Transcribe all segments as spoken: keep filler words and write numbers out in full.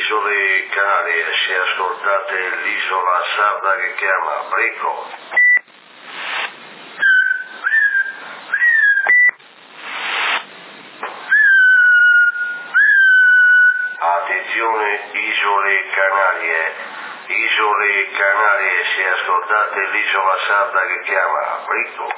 isole Canarie, se ascoltate l'isola sarda che chiama, prego. Attenzione isole Canarie, isole Canarie, se ascoltate l'isola sarda che chiama, prego.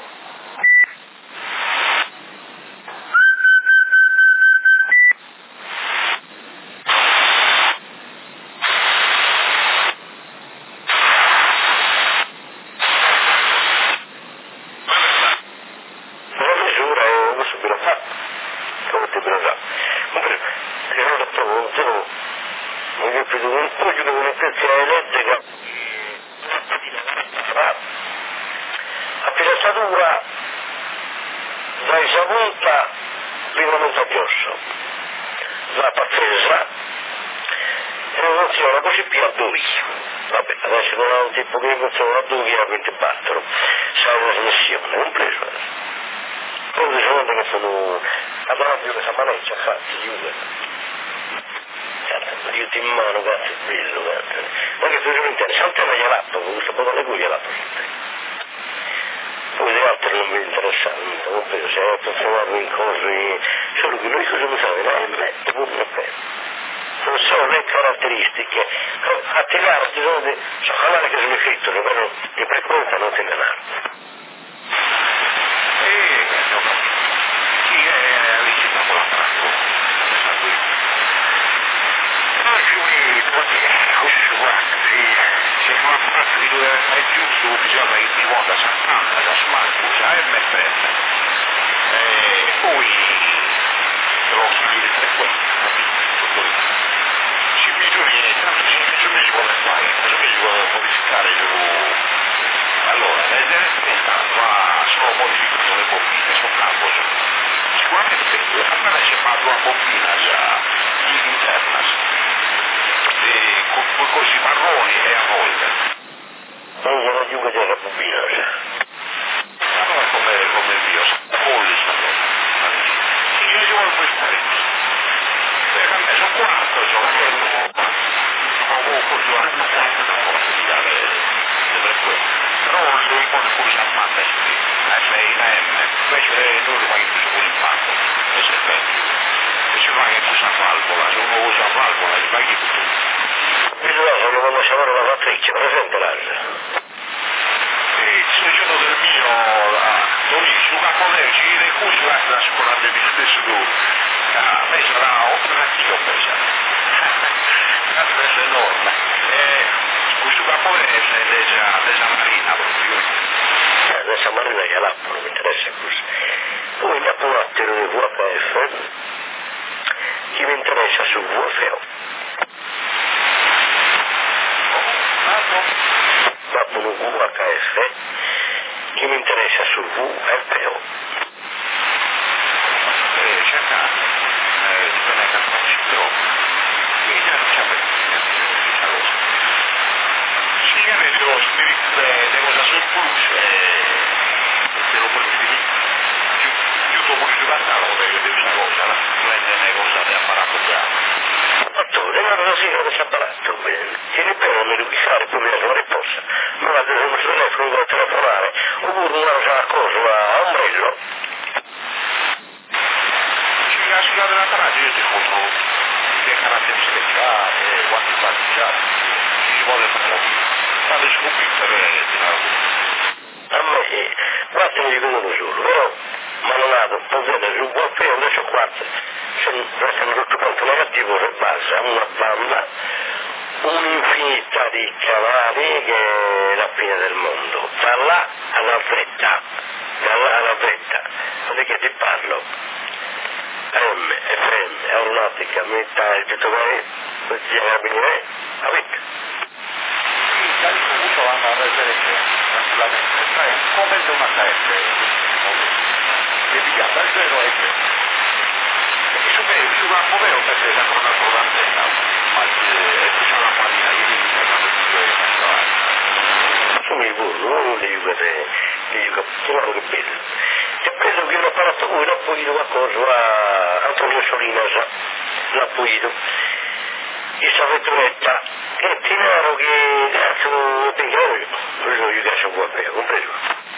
questa vetturetta, che ti nero che cazzo ti chiaro, quello gli piace un po' a me, compreso?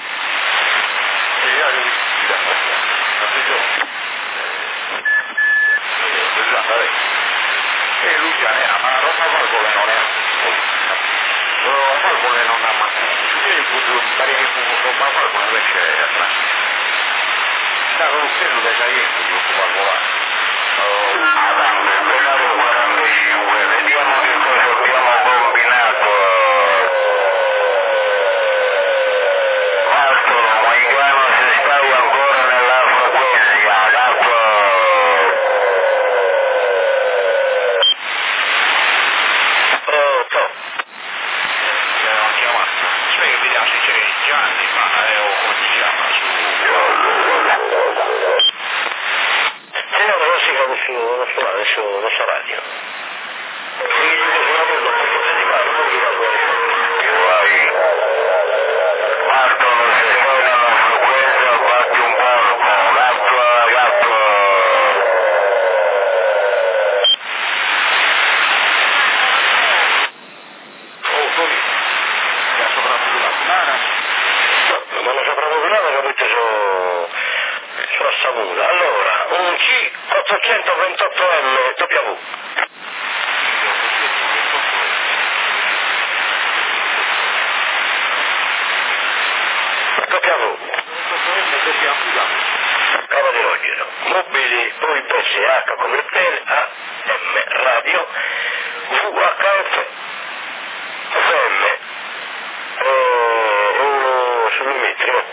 E io gli dico, da questa, attenzione, e lui già ne ha, ma roba valvole non è, roba valvole non ha, ma io pare che roba valvole invece è atrás. Sta con un peso da saliente, di un valvolare. Adamo, quella quarantacinque, vediamo che cosa abbiamo combinato. Mastro, Moicano si stava ancora nella frequenza, d'acqua. Pronto? Che non chiamato. Sai che vediamo se c'è Gianni, ma è o come si chiama su... Signore, non si chiama su, non so, adesso non so radio. E io sono una cosa, non posso dedicare, non mi va Guai. Marco, non si sta nella frequenza, batti un porco, gatto, gatto. Oh, Tony, che ha sopravvissuto la settimana? No, ma non sopravvolato, capito, sono sono saputa. Allora, un C ottocentoventotto M W. W. Cava di Rogero. Mobili, poi B S H come tele, A M radio, V H F, F M, eh, euro sull'imetrio.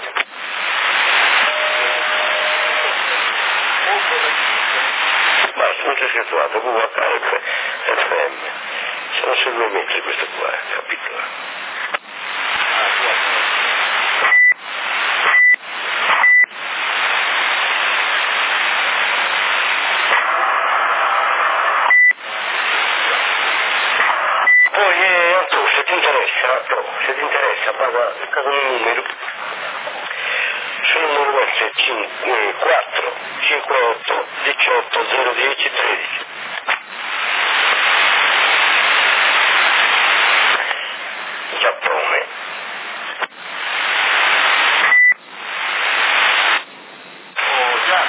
Basta, non c'è scritto altro, V H F, F M. Sono sui due metri questo qua, capito? Poi eh, Antonio, se ti interessa, no, se ti interessa, parla caso un numero, sul numero è quattro cinquantotto diciotto zero dieci tredici. Giappone. Oh, già.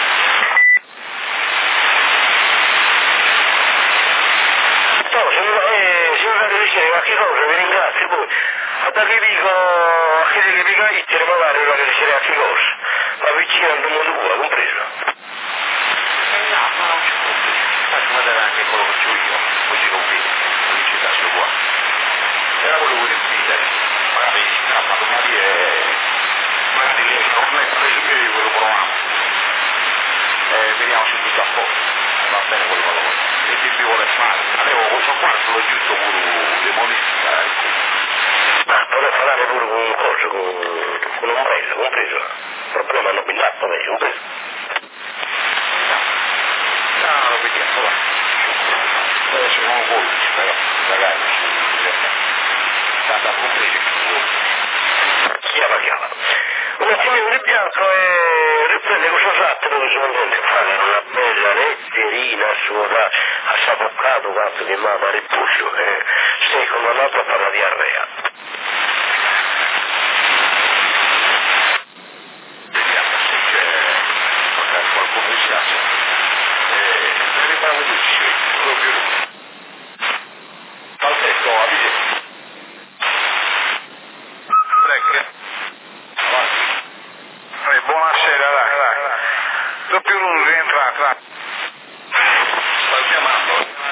No, se mi va, eh, se mi fate dicere qualche cosa, vi ringrazio poi. A da che dico, a che dico, dico, ittere magari vi fate dicere qualche cosa. Ma vicino al mondo tuo, compreso? No, ma non c'è problema. Faccio vedere anche quello che c'ho io, così lo vedi, non ci sta su qua. E la volevo riempire, magari scappa domani e magari lei non è preso io di quello proviamo. E vediamo se tutto a posto. Va bene quello che lavoro. E ti vi vuole fare. Avevo questo qua, solo giusto pure demonistica, ecco. Ma vorrei parlare pure con un coso, con, con un ombrello, compreso? Il problema hanno billato meglio, compreso? No, lo vediamo, va. Adesso non voglio, però, magari, stata compresa. Chiama, chiama. Un attimino di bianco e riprende questo fatto dove sono andato a fare una bella letterina sopra a Sapoccato, fatto che mi ha ripulso, e stai condannato a fare la diarrea. Vediamo se c'è magari qualcuno di spiace. E ne riparavo di uscire, proprio lui. Falsetto, avvisi. Break. Avanti. Eh, buonasera, dai, dai. Doppio Rullo, rientra, tra. Sta chiamando.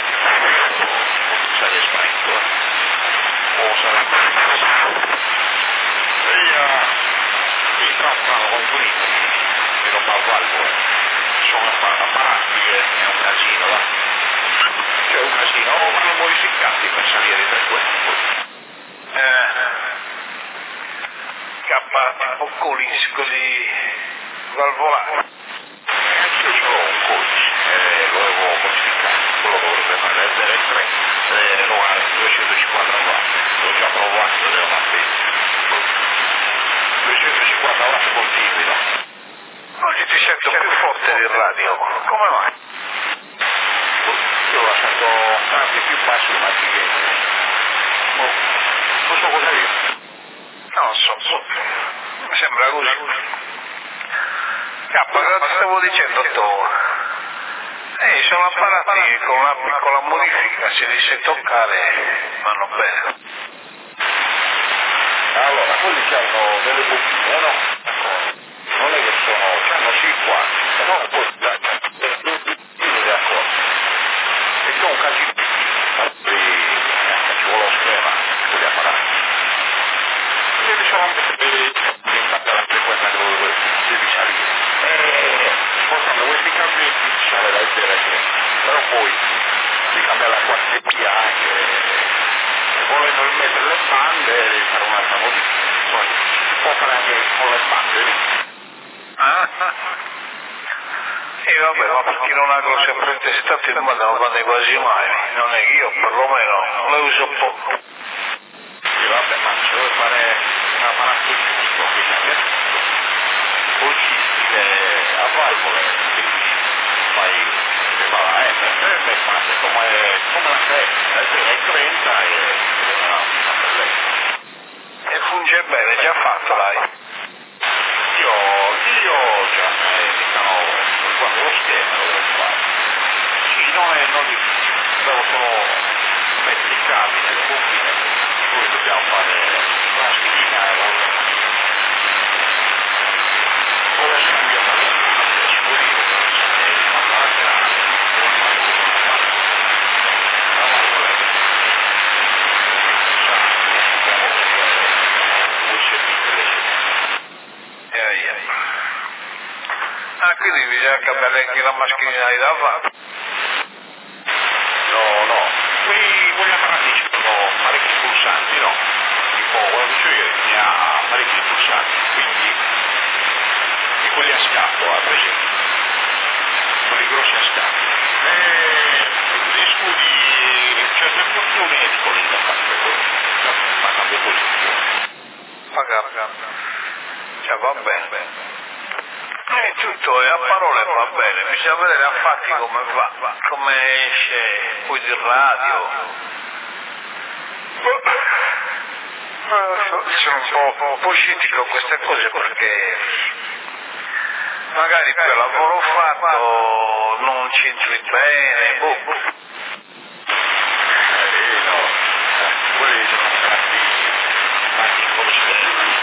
Sarà spento, eh. O sarà via. Mi trattano con pulito. Mi non fa valvo, eh. Sono apparati, eh. È un casino, va. C'è un casino. Oh, vanno modificati per salire di frequenza. Eh. K, Collins, così, valvolare. Io ce l'ho un coach, eh, lo avevo modificato, quello dovrebbe fare essere tre, eh, no, duecentocinquanta watt, l'ho già provato, devo fare duecentocinquanta watt continui, no? Oggi ti sento più forte di radio, come mai? Io la sento campi più bassi di Martighese. Oh, non so cosa dire. Non so, mi sembra così. Cappa, cosa stavo dicendo tu? Eh, sono apparati che con una piccola modifica si riesce a toccare, vanno bene. Allora, quelli hanno delle bottiglie, no? Non è che sono, hanno cinquanta, no? Poi di accordo. E c'è un casino di ci vuole lo schema, con gli apparati. E diciamo che la frequenza che lo devi salire. E portando questi campetti sale dal zero a tre. Però poi si cambia la quartettia anche. Se volendo mettere le bande devi fare un'altra modifica. Poi si può fare anche con le bande lì. Ah? E vabbè, ma per chi non ha grosse pretestate il mondo non vade quasi mai, non è che io perlomeno le uso poco. E vabbè, ma se vuoi fare un apparato giusto, quindi poi ci stile a valvole, fai che va la M, e fate come, come la tre trenta e una, una bellezza. E funge bene, già fatto l'hai. Io, io già mi stanno quando lo schema lo devo fare. Sì, non è non difficile, devo solo mettere i cavi nelle bocchine, poi dobbiamo fare la spina e la con la scambia per la strada, ci vuol dire che ma la grande, non fa tutto la la valvola voi servite le Eh, eh. Ah, quindi bisogna cambiare anche la maschina di davanti. no, no, qui quegli apparati sono parecchi pulsanti, no? Tipo, quello che io ne ha parecchi pulsanti, quindi e quelli a scatto, a presente, quelli grossi a scatto. E gli scudi, certe funzioni e dico lì da fare, ma cambia posizione. Paga. Cioè va bene. E tutto è a parole va bene, bisogna vedere a fatti come va, come esce poi di radio. Sono un po', un po' scettico queste cose perché magari per lavoro fatto non c'entri bene, boh. Eh, no, quelli sono stati fatti come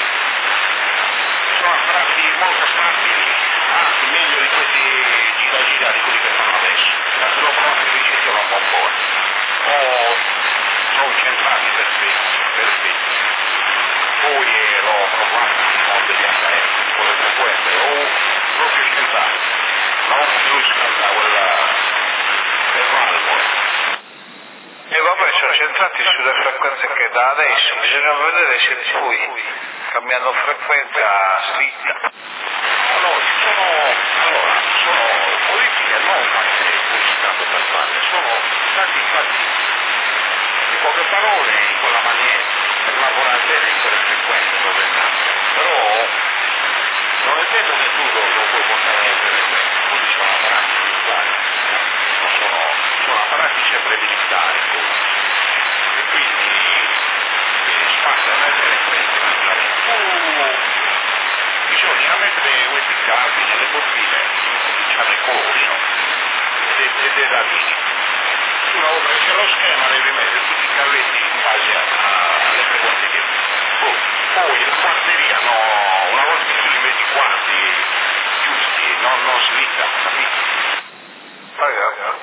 sono apparati molto stabili, anzi meglio di questi gira gira di quelli che fanno adesso. Ma se lo provate vi ci sono un po' fuori. O sono centrati perfetti, perfetti. Poi eh, l'ho provato con degli H F, con le frequenze, o proprio centrati. Non più scalda quella le valvole. E vabbè, sono centrati sulle frequenze che da adesso, bisogna vedere se poi cambiando frequenza slitta. Allora, sono, allora, sono politiche non fatte così tanto per fare, sono stati fatti in poche parole in quella maniera per lavorare bene in quelle frequenze dove è nato. Però non è detto che tu lo, lo puoi portare nelle frequenze, quelli sono apparati militari, non sono, sono apparati sempre militari, e quindi spazio nelle frequenze naturalmente. Bisogna mettere questi cavi nelle bottiglie, cominciare i colori, no? E dei radini. Tu una volta che c'è lo schema devi mettere tutti i cavetti in base alle frequenze che oh. Poi la quarteria, no, una volta che tu li metti quanti giusti, non, non slittano, capito? Paga.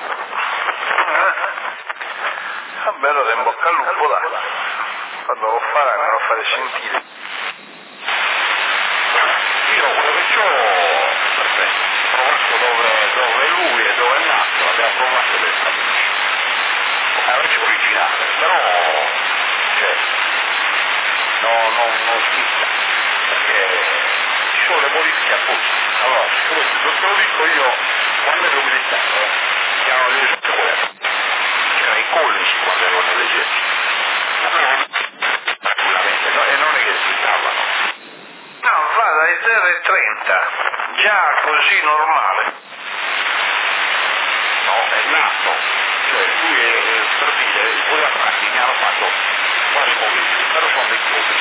Va bene, allora in bocca al lupo là. Quando lo farà me lo fare sentire. Io quello che c'ho, perfetto, ho provato dove, dove è lui e dove è nato, abbiamo provato le stabilisce. È una vecchia originale, però, cioè, no, no, non slitta, perché ci sono le modifiche apposta. Allora, siccome non te lo dico io, quando ero militare, eh, chiamano l'esercito quello. C'erano i collegi quando ero nell'esercito. Sicuramente, no? E non è che slittavano. No, va dai zero e trenta, già così normale. No, è nato, cioè fatto vari movimenti, però sono dei chiodi.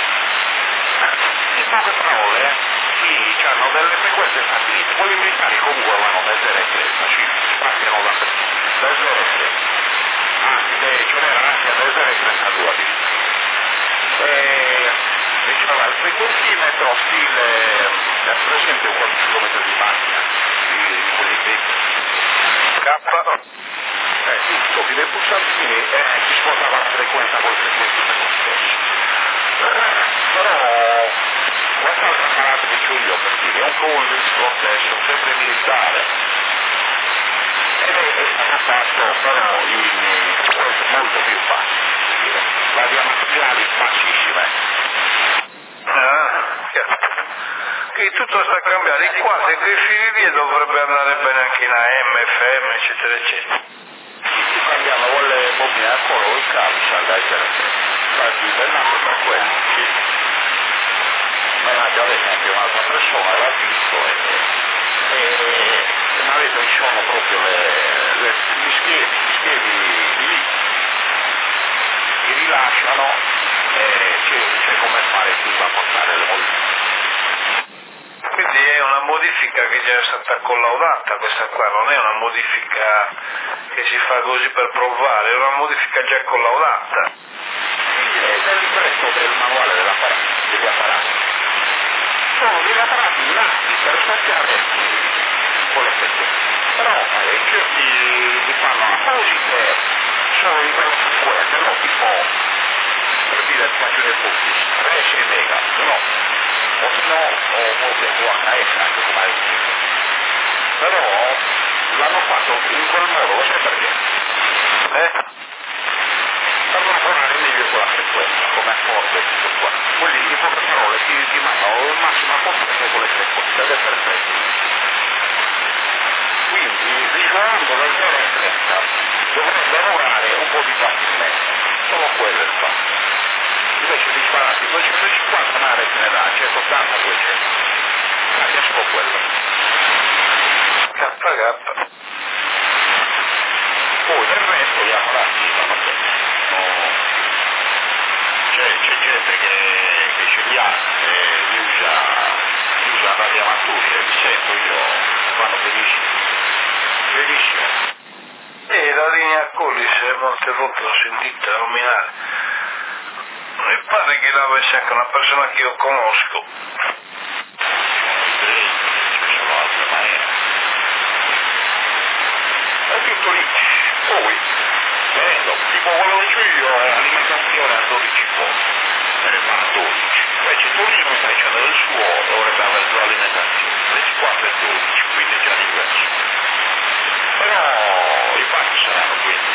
In poche parole, sì, hanno delle frequenze stabilite, quelli militari comunque avevano del zero e trenta, ci spaziano da del zero e trenta, anzi, ce n'era anche del zero e trentadue addirittura. E diceva il frequentimetro stile, è presente un qualche chilometro di macchina, di, di quelli lì, K, eh, tu tocchi dei pulsantini e si spostava la frequenza col frequentimetro stesso. Però quest'altra parata che ho io per dire è un condenso stesso, sempre militare, ed è stato fatto però in frequenze molto più bassi, la diametrali bassissime. Ah, chiaro. Che tutto sta cambiando, di qua se questi lì dovrebbe andare bene anche in A M, F M, eccetera, eccetera. Si cambiano quelle bobine a colore, il cavo, salga, eccetera, infatti è nato per quello, sì. Ma ad esempio un'altra persona l'ha visto e, e, e mi ha detto che ci sono proprio le, le, gli schemi, gli schemi di lì, li rilasciano e c'è, c'è come fare tutto a portare le modifiche. Quindi è una modifica che già è stata collaudata questa qua, non è una modifica che si fa così per provare, è una modifica già collaudata. Sì, è nel libretto del manuale dell'apparato, degli apparati. Sono degli apparati nati per scoppiare con l'effetto. Però eh, certi li fanno apposite, sono di quelle frequenze, no? Tipo, per dire, faccio dei punti, tre sei mega, no? O se no, o forse V H S anche come hai detto. Però l'hanno fatto in quel modo, lo sai perché? Eh? Per non suonare meglio quella frequenza, come accordo e tutto qua. Quelli, in poche parole, ti, ti mandano il massimo potenza con le frequenze, ed è perfetto. Quindi, risuonando dal zero a trenta, dovrebbe lavorare un po' di passi in mezzo, solo quello è il fatto. Invece di spararti duecentocinquanta una rete ne dà centottanta duecento, cambia solo quello. K K. Poi del resto gli apparati vanno bene, no, c'è, c'è gente che, che ce li ha e li usa, li usa la diamattura, li sento io, vanno benissimo, benissimo. E la linea Collis molte volte l'ho sentita nominare. Mi pare che l'avesse anche una persona che io conosco. Ci sono altre maniere. È tutto lì. Poi, vedendo, tipo quello che c'ho io è alimentazione a dodici volt, se ne fa a dodici. Invece Torino sta dicendo del suo dovrebbe avere due alimentazioni, ventiquattro e dodici, quindi è già diverso. Però i fatti saranno quindi.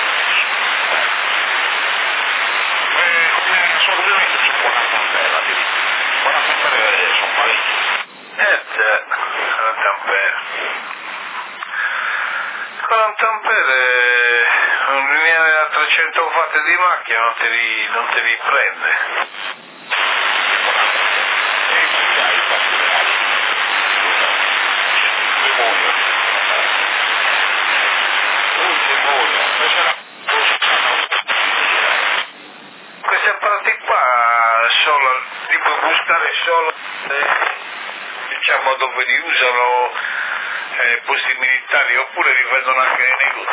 Eh, come assorbimento c'è quaranta ampere addirittura. quaranta ampere sono parecchi. Eh già, quaranta ampere. quaranta ampere, un lineare da trecento watt di macchina non te li, non te li prende. E qui hai i fatti reali. Demonio. Un demonio. Questi apparati qua solo, li puoi gustare solo eh, diciamo dove li usano eh, posti militari oppure li vendono anche nei negozi.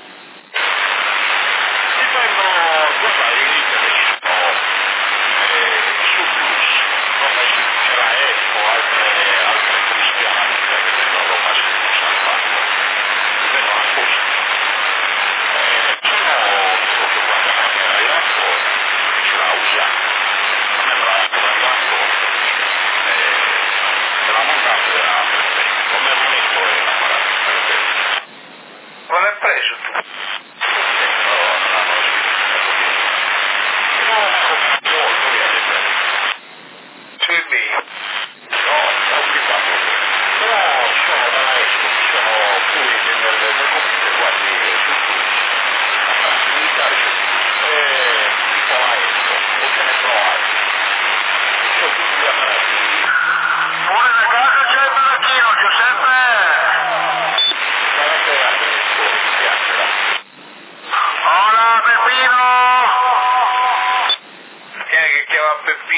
Ti fanno, guarda, i libri ci sono eh, su Plus, come c'è la Eco, altre, altre cristiane che vendono roba su Plus hanno fatto, ti vendono apposta. Eh, sono proprio quando la mia ragazza ce la usa, a me me l'ha mandato, eh, me l'ha mandato era perfetto, come me l'ha detto è l'apparato perfetto. Non l'hai preso tu?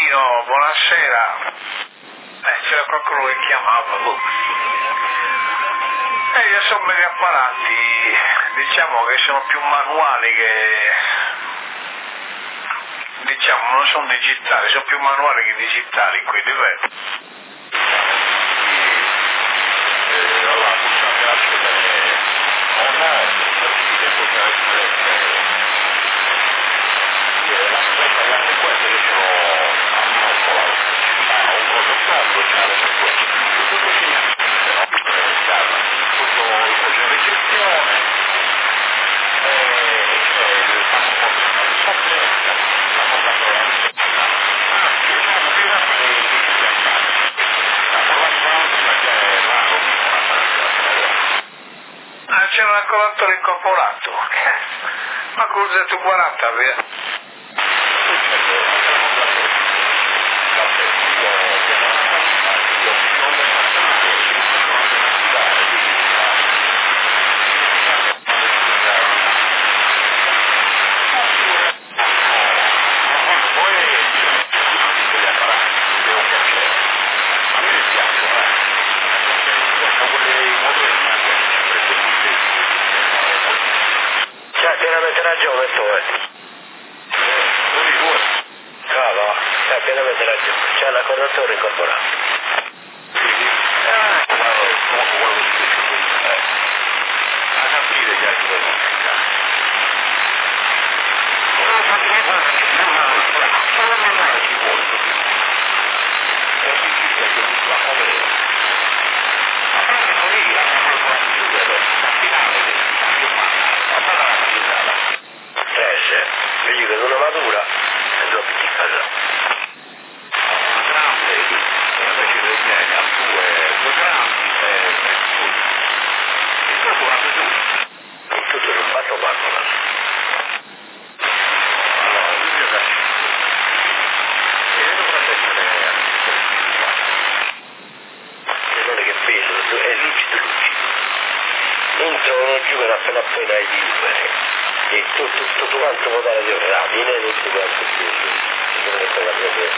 Io, buonasera. Eh, c'era qualcuno che chiamava. Boh. Eh, io sono mega apparati, diciamo che sono più manuali che... diciamo, non sono digitali, sono più manuali che digitali, quindi beh. Allora, possiamo accedere o no, perché possiamo essere la cosa è anche questa che sono a Monopolo, ma un protocollo già le sequenze, tutto che no, tutto il processo di ricezione e c'è il passaporto di soppressa, la cosa programmazione, anche diciamo che la fare di chiamare, la programmazione che è raro una fase. Ah, c'è un accolatore incorporato. Ma cosa tu quaranta via? C'ha pienamente ragione tu, eh. No, no, c'ha pienamente ragione. C'è l'accordatore incorporato. Ah, comunque quello che dice qui, a capire già che devo cercare. Non so che cosa che non non ci vuole così. E si dice che non va a vedere. Ma proprio così, la cosa che va a chiudere, la finale del cambio umano, ma parla la capitale. Eh, sì. Io dico che una matura e dopo ti casa. Una grande, invece del miei, a due, due grandi e tre piccoli. E tutto va giù. E tutto sul fatto baccola. Allora, lui è da cinque. E dovrebbe essere E non è che peso, è lucido lucido. Entrano giù per appena appena ai liberi. E tutto, tutto quanto può dare di ramine e tutto quanto più. Non è quella proprio.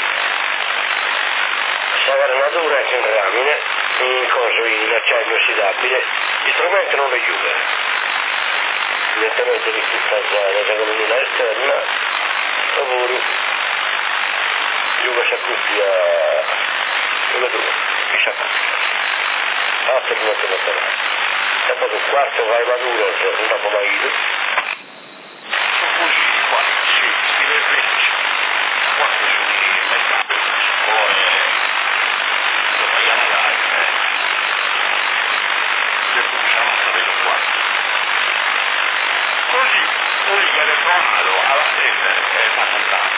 Sagarnatura anche in ramine, in coso in acciaio inossidabile, gli strumenti non le chiudono. Direttamente di tutta la colonnina esterna, lavori, giuga si accuppia come tu, mi si accuppia. Altro che non ti metterà. E poi un quarto vai maduro, un dopo marito. così qua, sì, si vede qua che sono i mercati, poi lo paghiamo là, eh. E poi diciamo che vedo qua. Così, così che è trovato alla fine è fa contato.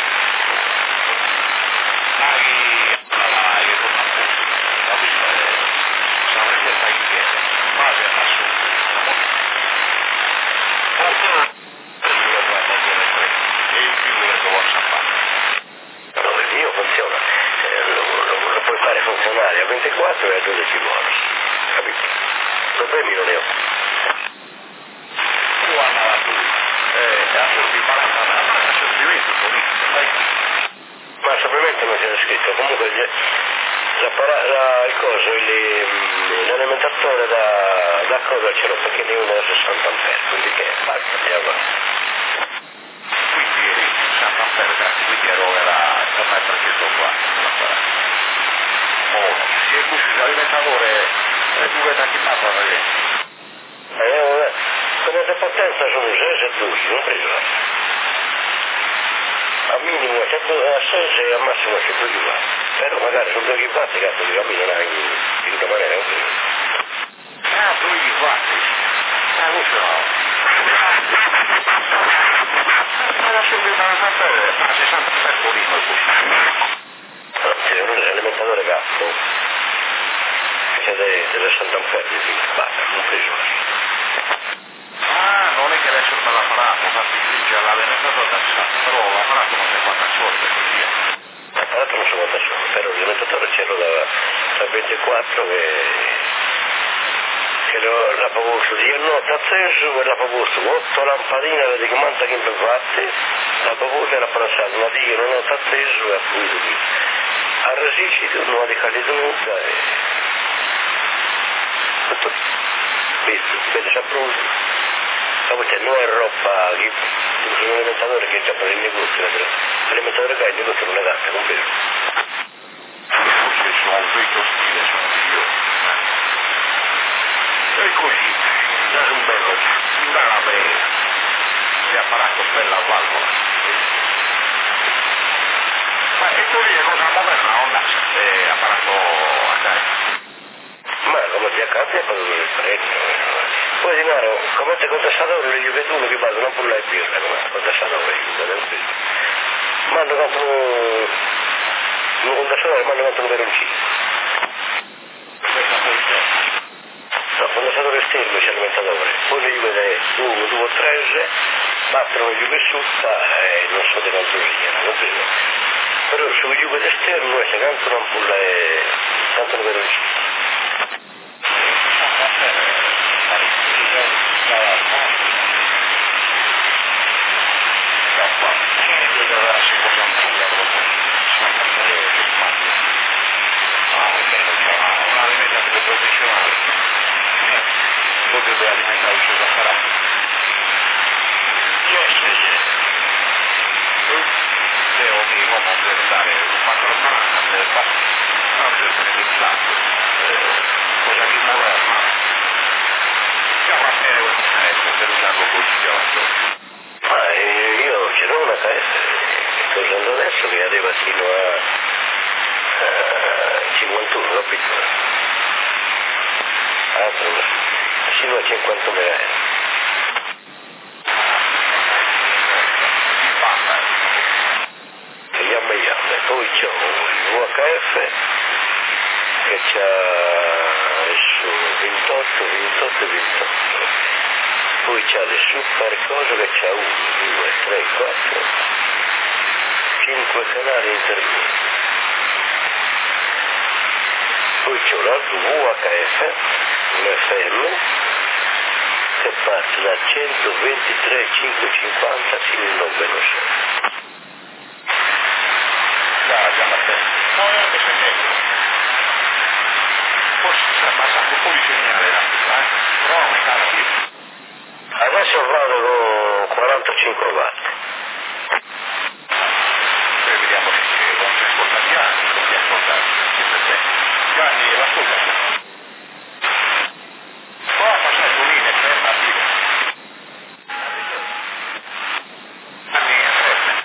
Maghi, alla che cosa ha posto, la vista è, se avrete fatto insieme, base assoluta. Qualcuno e il più che lo possa fare. No, il mio funziona, eh, lo, lo, lo puoi fare funzionare a ventiquattro e a dodici volts, capito? Problemi non ne ho. Tu andava tu, eh, assolutamente imparata, ma assolutamente politico, sai? Ma sappiamente non c'era scritto, comunque gli- l'appara- la, il coso, il, l'alimentatore da, da cosa ce l'ho perché ne ho uno da sessanta ampere, quindi che basta, andiamo. Quindi sessanta ampere, grazie, quindi ero era per me trecentottantaquattro. Oh, si è così l'alimentatore è due tanti papa ragazzi. Eh, come se potenza sono sei e due, non preso. Al minimo c'è a sei e al massimo c'è due chilowatt. Però magari sono due chilowatt che cazzo di camminano in una maniera non preso. Ah, due quattro. Ah, non ce l'ho. Ma la subito la sapere, ma sessanta per polino è così. Secondo me l'alimentatore cazzo c'è dei sessanta ampere di basta, non preso. Ah, non è che adesso me l'apparato, ma si dice l'alimentatore da sessanta, però l'apparato non è quattro soldi così. L'apparato non so quanto sono, però l'alimentatore c'ero da, da ventiquattro che, che lo, la proposto di notte acceso e la proposto otto lampadine di comanda che mi fatte, la proposta era passata una di notte acceso e ha pulito qui. a Rasici non di Calidonuca e tutto visto, vede sapruso, poi non è roba che un alimentatore che già per il negozio, l'alimentatore che ha il negozio non è gatta, non vero? Forse sono un vecchio stile, sono io. E così, già un bello, andava bene, si è apparato bella valvola. Ma e tu lì è cosa moderna, non è apparato a carica? Ma come ti accade è proprio il prezzo. Poi di nuovo, come te contestatore io vedo uno che va non può lei birra, come contestatore io, ma hanno fatto un, un condensadore, ma hanno fatto un veroncino. No, condensadore esterno c'è l'alimentatore, poi io vedo uno, due, tre, battono il giuve sutta e non so di quanto sia, non so. Però sul giuve esterno c'è tanto non può lei, tanto un veroncino. Potrebbe alimentare il suo zaffarato. Yes, yes. Devo mi come deve andare, fatto la banana, deve fare, non deve prendere il platto, cosa più moderna. Siamo a te, ecco, per usarlo così oggi. Ma io ce l'ho una K F che sto usando adesso che arriva fino a, a cinquantuno, capito? Altro fino a cinquanta euro. E yamma yamma, poi c'è un U H F che c'ha adesso ventotto, ventotto, ventotto. Poi c'ha le super cose che c'ha uno, due, tre, quattro, cinque canali intermedi. Poi c'è un altro U H F, un F M, che parte da centoventitré cinquecentocinquanta fino al novecentocentosei. Già, già, ma te. No, è anche sentendo. Forse sarà passato un po' di segnale là, eh? Però non stava qui. Adesso vado con quarantacinque watt. E vediamo se non si ascolta Gianni, non si ascolta sempre te. Gianni, l'ascolta. Prova a passare su linea, ferma, fine. Gianni, ferma.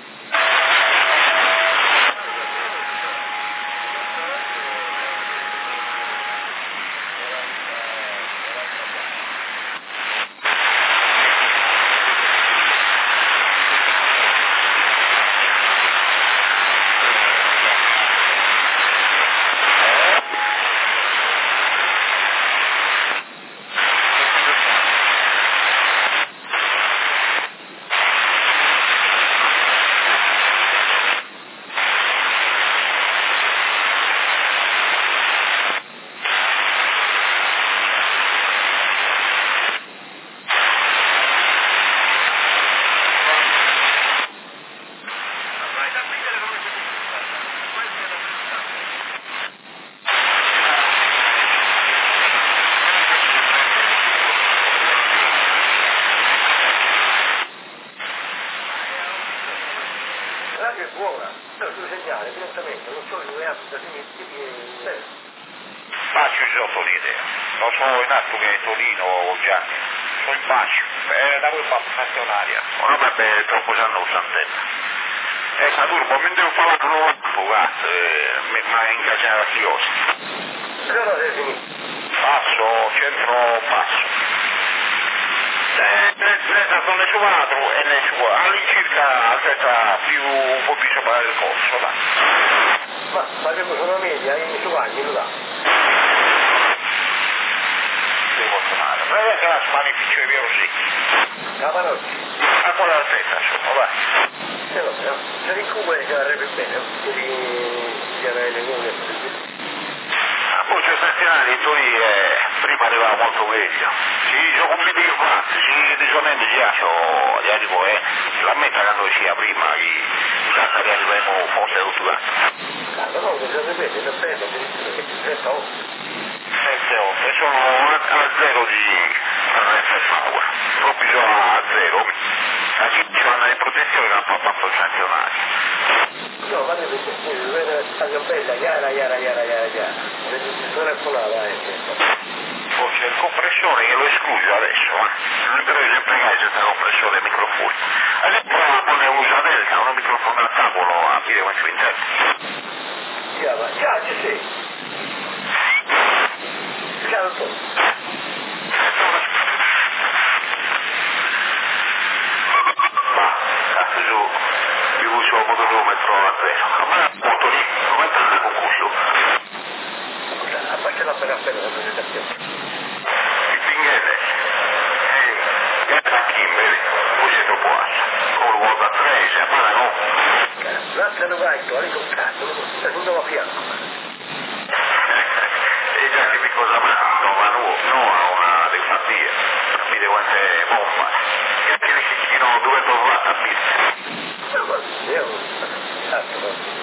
È buona, però tu segnale direttamente, non so dove ha da sinistra e Bacio ci sono l'idea. Non sono in atto che è Torino o Gianni. Sono in bacio. Eh, da voi fa stazionaria. Non vabbè, è troppo sannosa antenne. E sta duro, poi mi devo fare un po', cazzo, ma è ingaggiata la chiosa. Però sei sinistra. Passo, centro, passo. Eh, nel sono su quattro e nel su all'incirca altezza più un po' più sopra del corso, va. Ma faremo una media in su anni, lo dà. Devo tornare. Ma è che la spanificio è vero sì. Capanotti. A quella altezza, insomma, va. Se no, se ricuperi che avrebbe bene, se richiamare le nuove. La voce stazionale in Torino prima arrivava molto meglio. Sì, sono convinto che fatti, sì, di solamente già so, già dico, eh, la meta che noi sia prima, che usata che arriviamo forse a tutto l'anno. Ah, no, non si vede, non prendo, che ti presta otto. E sono a zero di power, proprio sono a zero, la ci vanno in protezione che hanno fatto sanzionati. No, guarda che si vede la bella, yara, yara, yara, yara, yara, non è polare, eh. Forse il compressore che lo escluso adesso, eh. Non credo che sempre senza compressore microfono. Adesso prova con usa delta, un microfono al tavolo a dire quanto interno. Ya, ma ya, ci sei. Ya lo so. Ma, cazzo giù, io uso il motometro a zero. Ma appunto lì, come sta il concorso? Facciamo appena appena la presentazione. Il pinghete, e da Kimberly, poi c'è troppo alto. Con il vuoto a tre, se appena no. L'altra non vai, tu, arrivo un cazzo, non devo a fianco. E già che mi cosa manco, ma no, no a una defattia, capite quante bomba. E anche lì che non dove trovare a pizza. No, ma io, cazzo,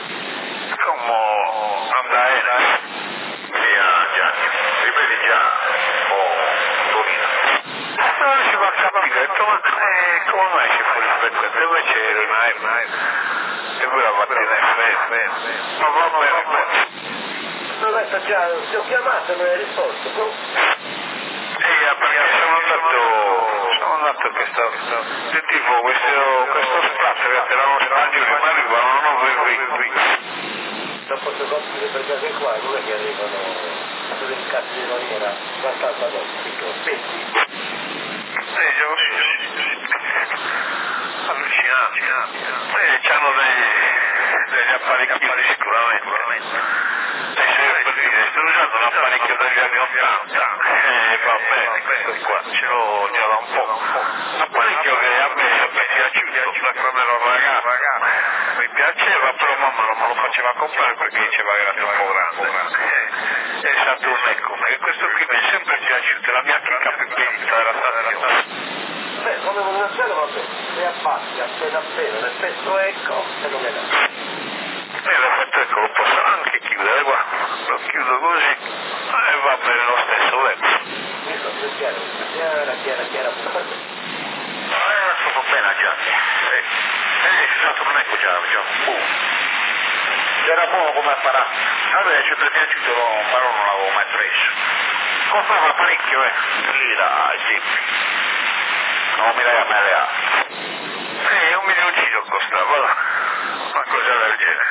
Come andare, via Gianni, ripeti già, oh, Tonino. Non si va a capire, ho detto, ma eh, come mai c'è fuori frequenza? Dove c'era mai, mai? E poi la mattina è ferma, ma va bene, bene. non ho detto già, ti ho chiamato e non hai risposto, tu? Sì, perché sono andato, sono andato che sto, del tipo questo, questo spazio che te l'hanno spazio, ma arrivano, non avevo qui. Dopo se compri le brigate qua, non è che arrivano sulle cazzo di maniera abbastanza d'ospito, venti. Sì, io sì, sì, sì. Allucinanti, sì, hanno dei, degli apparecchi sicuramente. Sto usando un apparecchio degli anni ottanta, eh, va bene, questo qua, ce l'ho già da un po'. Un apparecchio che a me mi piaciuto da quando ero ragazzo, mi piaceva, però mamma non me lo faceva comprare perché diceva che era troppo grande. E Saturn ecco, e questo qui mi è sempre piaciuto, la mia chicca preferita della stazione. Beh, come modulazione va bene, se abbassi appena appena, l'effetto ecco, fenomenale. E l'effetto ecco lo posso anche chiudere qua, lo chiudo così e va bene lo stesso tempo. Questo più chiaro, chiara, chiara, chiara, Eh, sto bene già. Eh, eh, Saturn ecco già, già, boom. Era buono come apparato. Allora ci è piaciuto, però non l'avevo mai preso. Costava parecchio, eh, lì da esempi. novemila M L A. Sì, un milioncino costava, una cosa del genere.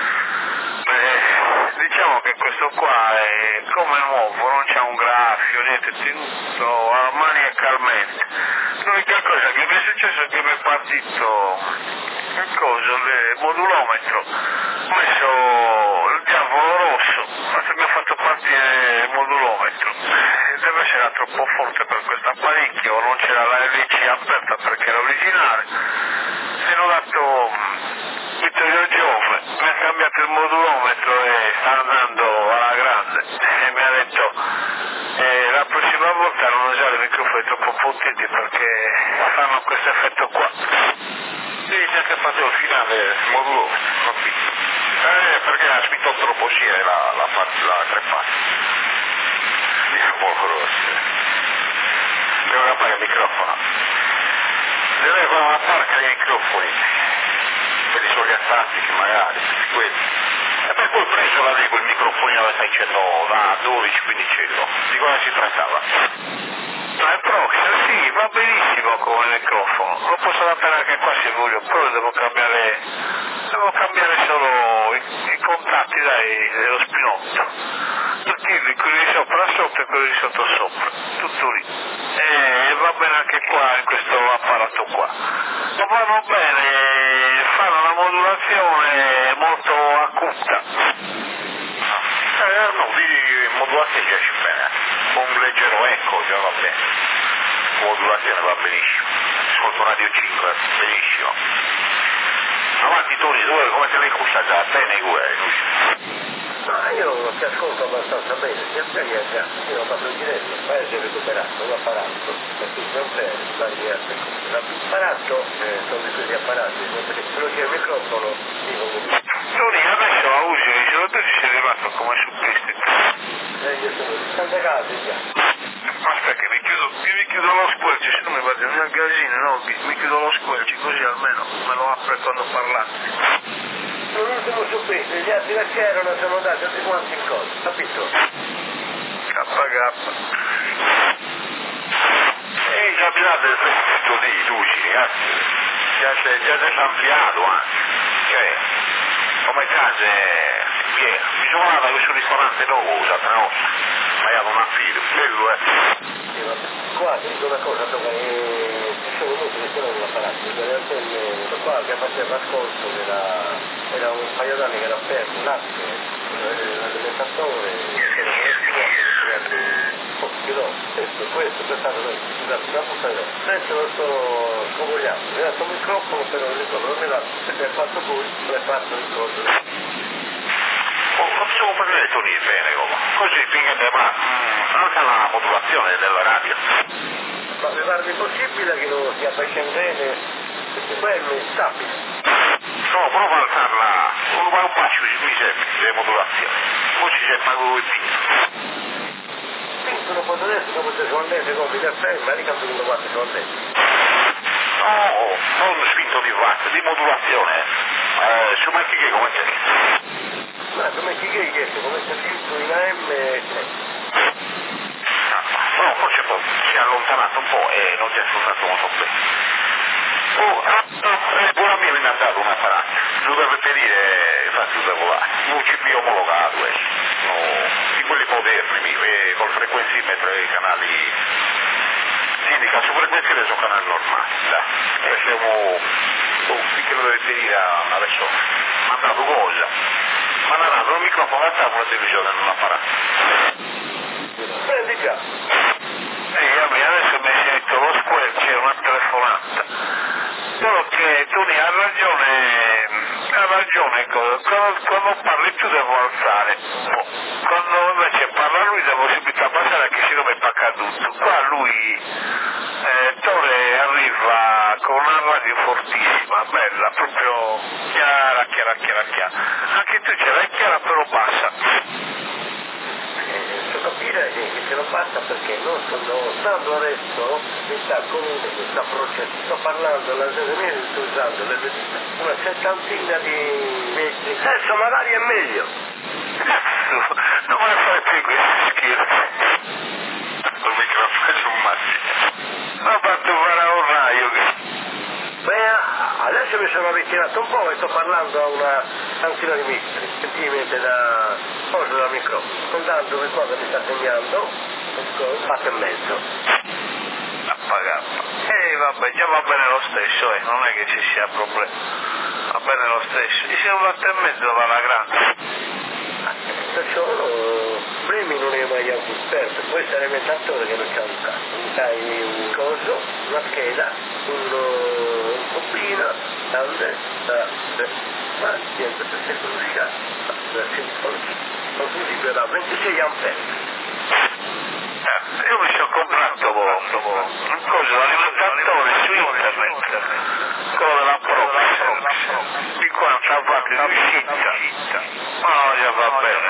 Eh, diciamo che questo qua è come nuovo, non c'è un grafico, niente, tenuto maniacalmente. L'unica cosa che mi è successo è che mi è partito il coso, il modulometro, ho messo il diavolo rosso, ma se mi ha fatto partire il modulometro, deve essere troppo forte per questo apparecchio, non c'era la L C aperta perché era originale, se l'ho dato Vittorio Giove, mi ha cambiato il modulometro e sta andando alla grande e mi ha detto eh, la prossima volta non usare microfoni troppo potenti perché fanno questo effetto qua. Sì, c'è che fatto il finale il modulometro, capito? Eh, perché ha spinto troppo sia la, la, la, la tre fasi. Dice un po' grosso. Devo campare il microfono. Deve fare una parca di microfoni. Quelli sono gli attacchi magari, quelli. E per quel preso la dico il microfonino che stai dicendo da dodici quindici euro. Di cosa si trattava? No, è Proxy, sì, va benissimo come microfono. Lo posso adattare anche qua se voglio, però devo cambiare. Devo cambiare solo i, i contatti dai, dello spinotto. Tutti quelli di sopra sopra e quelli di sotto sopra. Tutto lì. E va bene anche qua in questo apparato qua. Ma vanno bene, fanno una modulazione molto acuta. Eh, no, di modulazione piace bene. Un leggero eco già va bene. Modulazione va benissimo. Ascolto Radio cinque, benissimo. Avanti Toni, dove, come te l'hai cussata? Bene, Ma io ti ascolto abbastanza bene, sempre che io ho fatto il diretto, il paese è recuperato, l'apparato, per tutti non per vari altre cose. L'apparato eh, sono di questi apparati, perché se non c'è il microfono, dico che... Toni, adesso la usi, dice, tu ci sei arrivato come supplisti. Eh, io sono di tante case già. Aspetta che mi chiudo, mi chiudo lo squelci, se no mi vado in magazzino, no? Mi, mi chiudo lo squelci, così almeno me lo apre quando parlate. Sono l'ultimo supplito, gli altri che c'erano sono andati tutti quanti in cosa, capito? K K. E già abbiate il resto di luci, eh? Già si è ampliato, eh? Cioè, come case, pieno. Mi sono andato a questo ristorante nuovo, usate, no? Ma io non affido, quello è. Sì, vabbè. Qua ti dico una cosa, dove ci sono molti che sono nell'apparato, le antenne, questo qua che faceva ascolto era, era un paio d'anni che era fermo, l'asse, l'alimentatore, questo, questo, quest'anno la buttare, adesso lo sto scovogliando, mi ha dato un microfono però il ricordo, non mi l'ha, perché ha fatto poi, l'ha fatto il ricordo. Oh, possiamo parlare Toni bene, come? Così finché ma mm, anche la modulazione della radio. Ma mi pare impossibile che non sia bene, perché quello è stabile. No, prova a alzarla, un po' un bacio mi semplice, le modulazioni. Poi ci sembra con il pinto. Pinto non posso adesso, dopo se sono lente, come mi caffè, ma ricordo che lo guardo sono lente. No, non spinto di watt, di modulazione. Eh, su metti che come te. Ma come chi che che come se scritto in A M e no, forse poi si è allontanato un po' e non ti ha ascoltato molto bene. Oh, ah, no, eh, buona mia mi ha dato un apparato, lo deve dire, infatti lo devo dare, un C P omologato, eh. No, di quelli moderni, eh, col frequenzimetro e i canali, si indica su frequenziale sono canali normali, dai, e siamo, oh, che lo deve dire adesso, mi ha dato cosa? Ma non ha un microfono a tavola e televisione non apparato. prendi già. Sì, vabbè, adesso mi hai detto lo squelci è una telefonata. Solo che Toni ha ragione, ha ragione, quando, quando parli tu devo alzare. Quando invece parla lui devo subito abbassare anche se non mi pacca tutto. Qua lui, eh, Tore arriva con una radio fortissima, bella, proprio chiara, chiara, chiara, chiara. Anche tu ce l'hai chiara però bassa. Eh, so capire che, che ce lo passa perché non sono stando adesso mi sta comunque questa processo, sto parlando la mia sto usando le, una settantina di metri. Adesso magari è meglio. Non me ne fai più questi scherzi. Il microfono su un massimo. Ho fatto fare a un raio. Beh, adesso mi sono avvicinato un po' e sto parlando a una cantina di metri, centimetri da cosa dal microfono, contando che cosa mi sta segnando, fatto e mezzo. Appagato. Eh vabbè, già va bene lo stesso, eh, non è che ci sia problema. Va bene lo stesso. Ci sia un fatto e mezzo va alla grande. Perciò premi non è mai anche esperto, può essere alimentatore che non c'è un cazzo, mi dai un coso, una scheda, un, un coppino, grande, da, da, ma niente, per se conosciamo, da non così da ventisei ampere. Eh, io mi sono comprato un coso alimentatore su internet, quello della Prox, di quanta parte di città. Oh, già va bene,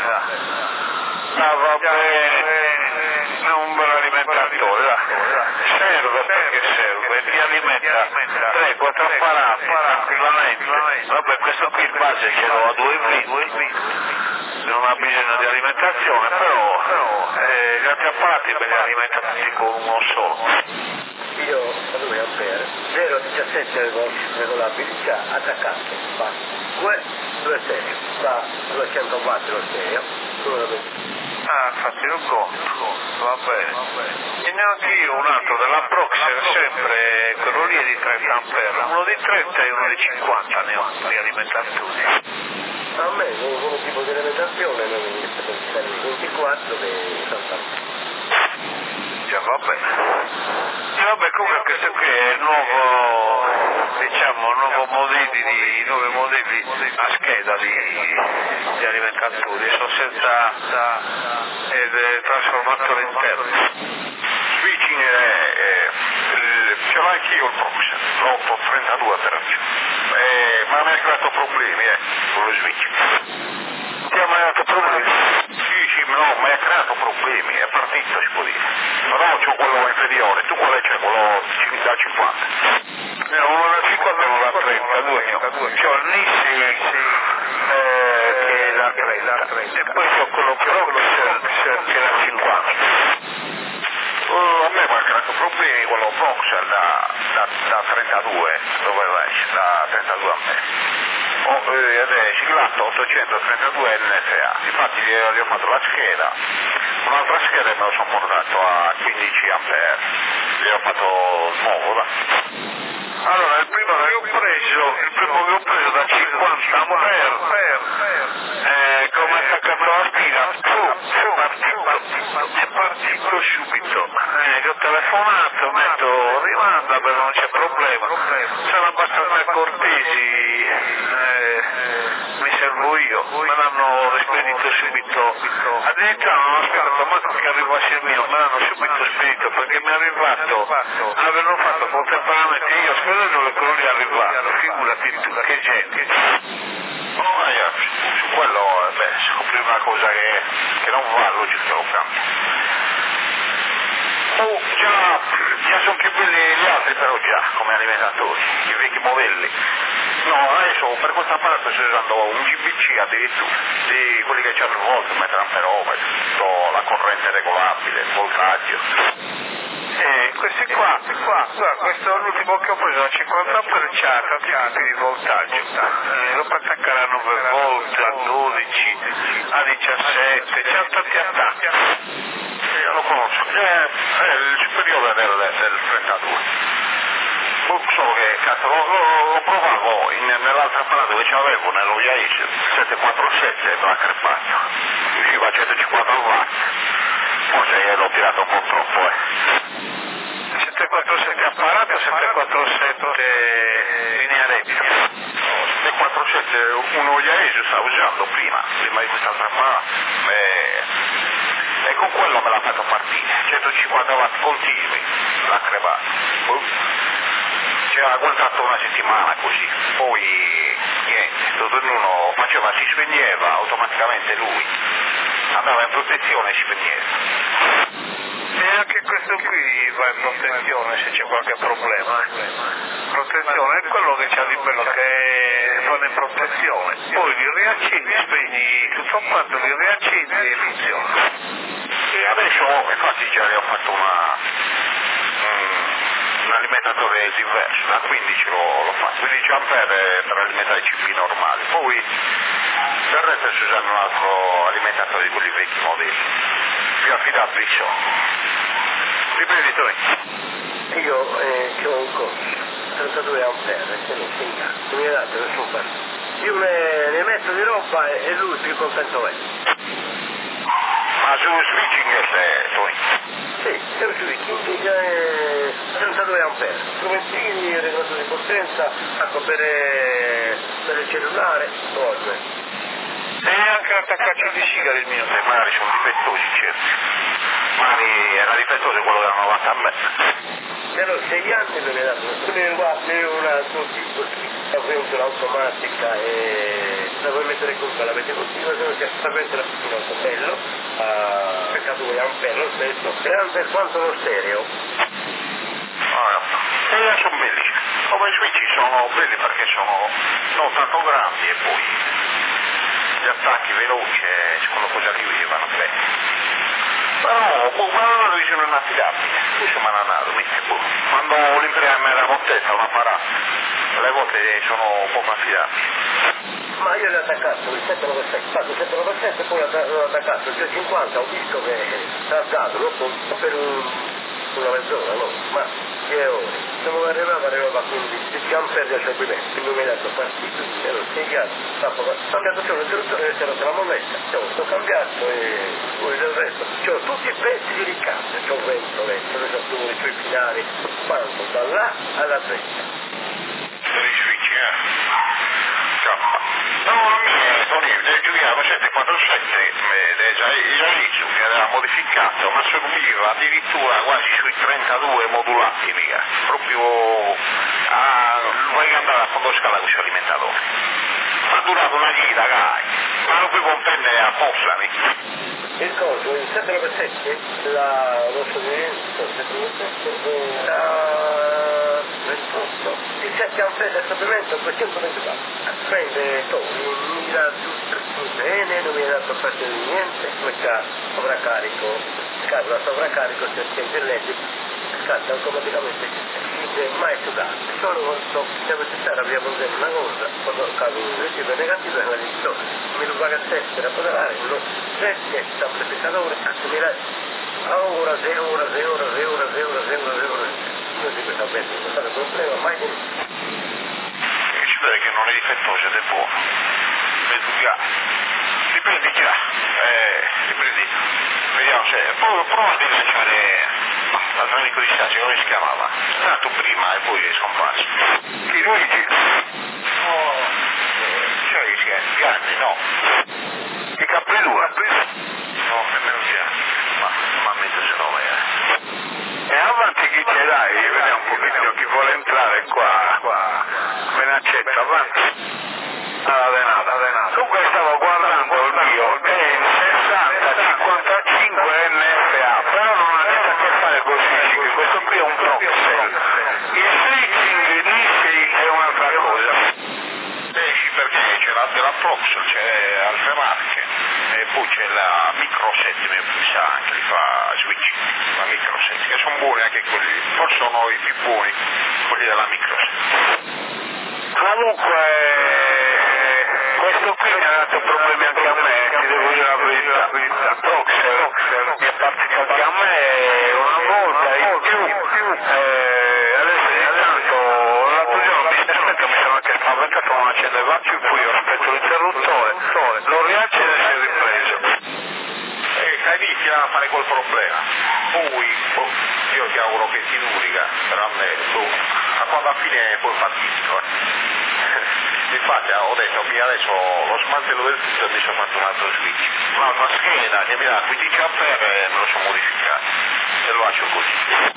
ah, va bene, è un bel alimentatore, dai. Serve perché serve, ti alimenta tre quattro apparati tranquillamente. Vabbè, questo qui il base ce l'ho a due viti, non ha bisogno di alimentazione, però eh, gli altri apparati me li alimenta tutti con uno solo. Io a due ampere, zero virgola diciassette regolabili già attaccato, va, due, due stereo, va duecento watt lo stereo, due Ah, infatti lo conto, va bene. E neanche io un altro della Prox, sempre quello lì è di trenta ampere, uno di trenta e uno di cinquanta ne ho di alimentazione. A me con un tipo di alimentazione non mi sta pensando ventiquattro e sessanta. già, vabbè. E vabbè, comunque questo qui è il nuovo, diciamo, nuovo modelli di, nuovi modelli a scheda di, di alimentatori, sono senza il trasformatore interno. Switching è, è il, ce l'ho anch'io il Proxen, l'otto trentadue per eh, ma mi ha creato problemi eh, con lo switching. Ti ha mai dato problemi? Sì, sì, no, mi ha creato problemi, è partito si può dire. Però c'ho quello inferiore, tu quale c'è? Quello da cinquanta? No, uno da cinquanta e uno da trentadue, c'ho il Nissi eh, che è da trenta e poi c'ho quello Proxen che è da cinquanta. Uh, a me mi ha creato problemi quello Proxen da, da, da trentadue, dove vai? Da trentadue a me. Oh, eh, ed è siglato ottocentotrentadue N F A, infatti gli, gli ho fatto la scheda, un'altra scheda e me lo sono portato a quindici ampere, gli ho fatto nuovo da. Allora, il primo che ho preso, il primo che ho preso da cinquanta ampere, eh, come attaccato alla spina, è partito, è partito subito. Eh, gli ho telefonato, ho detto rimanda perché non c'è problema, sono abbastanza cortesi, eh, mi servo io, me l'hanno spedito subito, addirittura non ho aspettato manco che arrivasse il mio, me l'hanno subito spedito perché mi è arrivato, avevano fatto contemporaneamente io sperando che quello lì arrivato, figurati tu, che gente. Oh, io, su quello, eh, beh, scopri una cosa che, che non va, logico che lo cambia. Oh, già, già sono più belli gli altri però già, come alimentatori, i vecchi modelli. No, adesso per questo apparato sto usando un G B C addirittura, di quelli che hanno il voltmetro, amperometro, la corrente regolabile, il voltaggio. Eh, questi qua, qua, qua, questo è l'ultimo che ho preso da cinquanta ampere, c'ha tanti tipi di voltaggio, eh, lo può attaccare a nove volt, a dodici, a diciassette, c'ha tanti attacchi. Io lo conosco, è, è il superiore del, del trentadue. Solo che cazzo, lo, lo, lo provavo in, nell'altro apparato che c'avevo, nello Yaesu settecentoquarantasette Black quattro, riusciva a centocinquanta watt, forse l'ho tirato un po' troppo eh. settecentoquarantasette apparato, settecentoquarantasette linea elettrica. No, settecentoquarantasette uno Yaesu stavo usando prima, prima di quest'altra apparato, e, e con quello me l'ha fatto partire, centocinquanta watt continui, l'ha crevato. Ci ha aguantato una settimana così, poi niente, tutto in uno faceva, si spegneva automaticamente lui, andava in protezione e si spegneva. E anche questo qui va in protezione se c'è qualche problema. Protezione è quello che c'ha di bello che fanno in protezione, poi li riaccendi, spegni tutto quanto, li riaccendi e funziona. E adesso infatti già le ho fatto una... Mm, un alimentatore diverso, da quindici l'ho, l'ho fatto, quindici ampere per alimentare i cibi normali, poi del resto si usano un altro alimentatore di quelli vecchi modelli, più affidabili sono. Riprendi tu. Io eh, ho un corso, trentadue ampere, se ne insegna, non mi date nessun farlo. Io ne, ne metto di roba e, e lui più contento è. Ma su switching è Tony? Sì, siamo sui quindici e trentadue ampere. Strumentini, regolatori di potenza, ecco per, per il cellulare, cose. E anche l'attaccaggio di sigari il mio. Se magari sono difettosi, certo. Magari era difettoso quello da novanta ampere. Però sei anni non mi ha dato una così, la preso l'automatica e la vuoi mettere con quella, avete continuato che sta questa la piscina bello, a trentadue ampere lo stesso, grande quanto lo stereo. Ah, e sono belli, come i switch sono belli perché sono non tanto grandi e poi gli attacchi veloci, secondo cosa arrivi vanno bene. Però, boh, ma non la visione inaffidabile, questo mi hanno dato, mica, boh. Quando l'impresa era contenta, una parata, le volte sono poco affidabili. Ma io l'ho attaccato, il settecentonovanta sette, il settecentonovanta sette poi l'ho attaccato, il cinquanta ho visto che sta dato, l'ho per un, una mezz'ora, no? Ma che ore? massimo arrivava, arrivava a quindici ampere di assorbimento, quindi mi ha dato partito, mi ero spiegato, ho cambiato solo l'interruttore e si è rotta la molletta, ho cambiato e poi del resto, c'ho tutti i pezzi di ricambio, c'ho vento, vento, le saturi, sui finali, quando da là alla Z. No, non mi è Tonino, giochiamo centoquarantasette, già Rizzo che aveva modificato, ma serviva addirittura quasi sui trentadue modulati, mica. Proprio a vuoi andare a fondo scala con questo alimentatore. Ha durato una vita, dai, ma non puoi comprendere apposta, mica. Il coso, il settecentonovantasette, la rossa di settecentonovantasette, la ventotto, il sette ampere del supplemento duecentoventiquattro. Prende, to, mi dà tutto bene, non mi ha dato parte di niente, metta sovraccarico, scatta la sovraccarico, si accende il L E D, scatta automaticamente, dice mai sudato, solo quando devo stare a via Bondella una cosa, quando caso un positivo e negativo è una dizione, mi lo paga a testa da poter lo sette amplificatore a duemila a ora, zero, ora, zero, ora, zero, ora, zero, ora, zero, ora, zero, ora, non si può sapere, non è stato un problema mai di ci vede che non è difettoso ed è buono, riprendi già, eh, riprendi, vediamo se, prova, prova a rilanciare l'altro amico di Stasi, come si chiamava? È stato prima e poi è scomparso. Chi Luigi? No, cioè che si chiama? Gianni, no. Che Caprellura? No, nemmeno Gianni, ma non mi ha messo il nome, eh. E avanti chi ce l'hai? Vediamo un pochettino chi vuole entrare qua, qua, me ne accetta, avanti. Ah, denata, denata. Comunque stavo guardando il mio, è il sessanta cinquantacinque N F A, però non ha niente a che fare con il switching, questo qui è un proxy. Il switching dice è un'altra cosa. Eh sì, perché c'è la della Prox, c'è altre marche, e poi c'è la Microset, mi sa anche, li fa switching, la Microset, che sono buoni anche quelli, forse sono i più buoni, quelli della Microset. Comunque, questo qui mi ha dato problemi anche a me, ti devo dire la verità, la Proxer mi è partito anche a me una volta, in più, eh, adesso intanto l'altro giorno mi aspetta, mi sono anche spaventato, non accendeva più, poi io aspetto l'interruttore, lo riaccende e si è ripreso. E hai visto a fare quel problema, poi oh, io ti auguro che ti durica, però a me, tu, a quando a fine poi fa disco, eh. Infatti ho detto che adesso lo smantello del tutto e mi sono fatto un altro switch, ma una scheda che mi dà quindici ampere e me lo sono modificato e lo faccio così.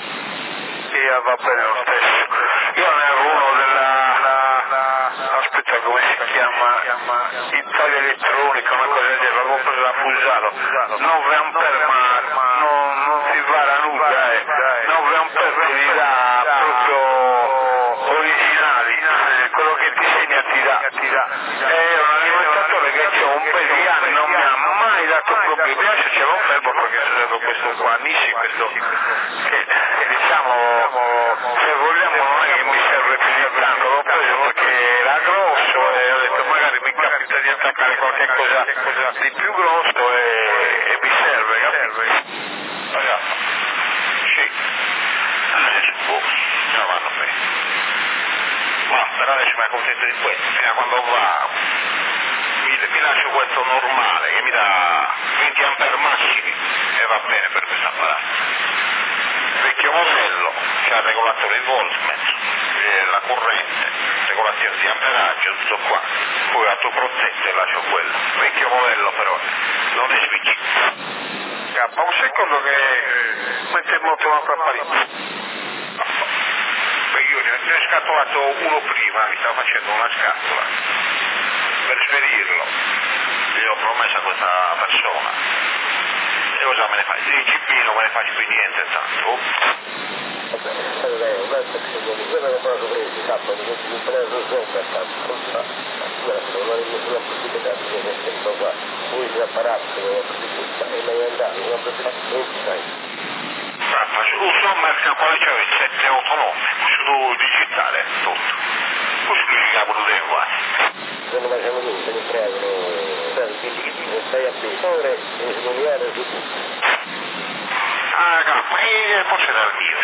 E va bene lo stesso. Io ne avevo uno della la, la, aspetta come si chiama, Italia Elettronica, una cosa del genere, l'avevo preso da Fusaro, nove ampere ma non, non si vara nulla, eh. nove ampere mi dà proprio originali, quello che ti segna ti dà, è un alimentatore che c'ho un paio di anni, non mi ha mai dato problemi, adesso ce l'ho fermo perché è stato questo qua, Nissi, questo che diciamo se vogliamo non è che mi serve più di tanto, l'ho preso perché era grosso e ho detto magari mi capita di attaccare qualche cosa di più grosso e, e mi serve, capito? Ragazzi, sì, adesso boh, non vanno bene. Ma per adesso mi accontento di questo, fino a quando va mi, mi lascio questo normale che mi dà venti ampere massimi e va bene per questo apparato. Vecchio modello, c'ha il regolatore di voltmetro, la corrente, regolazione di amperaggio, tutto qua, poi autoprotetto e lascio quello. Vecchio modello però, non è switch. Ma un secondo che mette in moto un altro apparecchio. Io ne ho scatolato uno prima, mi stavo facendo una scatola per spedirlo, gli ho promesso a questa persona e cosa me ne fai? Il C P non me ne faccio più niente tanto. Vabbè, lei un altro che non mi quello che poi ho preso, tappa, mi metti un preso sopra, tappa, non è nessuna possibilità di vedere questo qua, poi si apparato, non ho possibilità, e me ne andato, non ho possibilità, ma su marca quale c'è il sette otto nove, su digitale tutto. Questo qui si chiama due uguali. Quando facciamo tutto, mi prendono il stai a pesore e smogliare su tutto. Ah, no, ma forse dal mio, sì,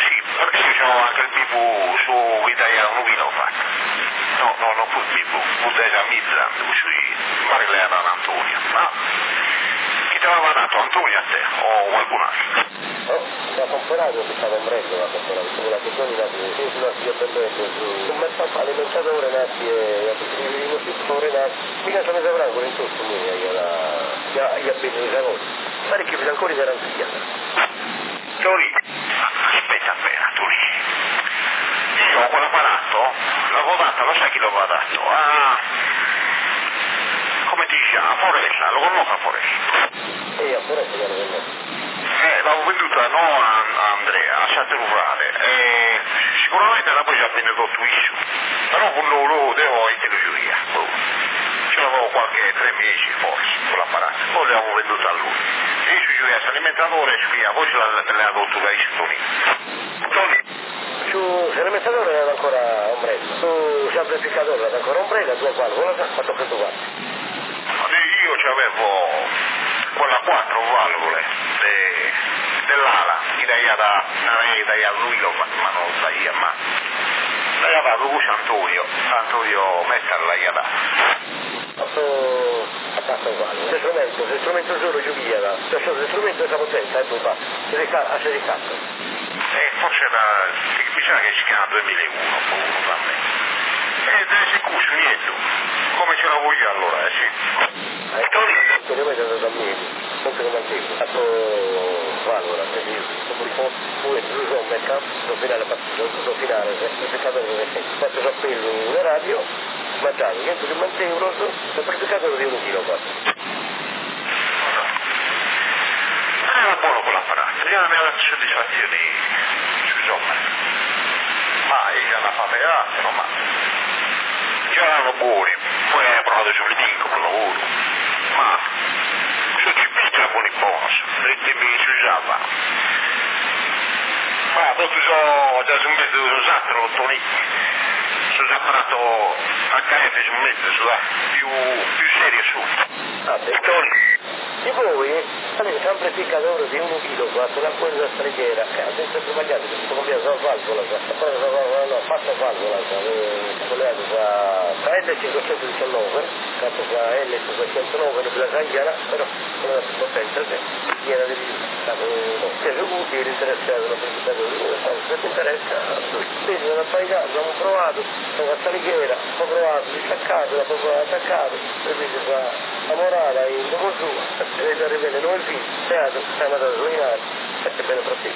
perché io ho anche il pipu su italiano vino fatto. No, no, non fu il pipu, fu da Mizza, così, pare che lei era Antonio, ma chi te l'aveva dato, Antonio a te o qualcun altro? No, la comprato che stava in brezzo, la comprato, con la persona che sulla via bellezza, su un mercato alimentatore nati e a tutti i nostri nati, mica se ne saprà ancora in tutto, gli ha preso le cose, pare che ancora era anziano. Tori, aspetta appena, Tori. Io quell'apparato l'avevo dato, lo sai chi l'avevo dato? Ah, come ti dice, a Foresta, lo conosco a Foresta. E a Foresta che lo conosco. Eh, l'avevo venduta no a, a Andrea, a Sante Rurale, e sicuramente la poi ci ha venduto tutto, però con loro devo essere giuria. Ce l'avevo qualche tre mesi forse, quell'apparato, poi l'avevo venduta a lui. E io ci giuria, l'alimentatore, poi ce l'ha dato da Istoni. Tony. Su l'alimentatore era ancora ombrella, su l'amplificatore era ancora ombrella, due valvole, ha fatto questo qua. Io c'avevo quella quattro valvole de, dell'ala, che da da da lui lo ma non lo sai, ma da da lui Antonio, Antonio Mettalla ya da. Fatto a fatto uguale. Lo strumento, lo strumento solo giuria, lo strumento è potenza, è tutto, si ricarica, si ricarica. Eh, forse era, bisogna che si chiama duemilauno, non a me. E deve essere cusso, niente. Come ce la voglio allora, eh sì. Eh, Tony, io mi sono da me, non te lo mantengo. Fatto valvola, quindi poi giusto un backup, sul finale, sul finale, il peccatore che fatto sappello in radio, mangiato, niente di manteuro, sul peccatore di un chilo fatto. Era buono quell'apparato, io avevo la soddisfazione sui giovani. Ma io la fame altro, ma già erano buoni, poi hai provato su l'inco per lavoro, ma su ci piccola buoni bonus, li mi si usava. Ma poi sono già su un mezzo usato l'ottoni, sono apparato a H F su un mezzo, più, più serio su. Ah, e poi, avete sempre piccatore di un chilo, fatto la quella streghiera, che ha sempre mangiato, che si compiato la valvola, poi no, fatta valvola, collegato tra L cinquecentodiciannove, fatto tra L cinquecentonove, non la sanguiana, però non era più potenza, che era di che è utile, interessato alla piccatore, se ti interessa, quindi non appaicato, abbiamo provato, con la streghiera, ho provato, distaccato, l'ho provato attaccato, e quindi fa la morale in dopo su, e da rivele noi il figlio, teatro, stiamo da rovinare, e che bene pratica.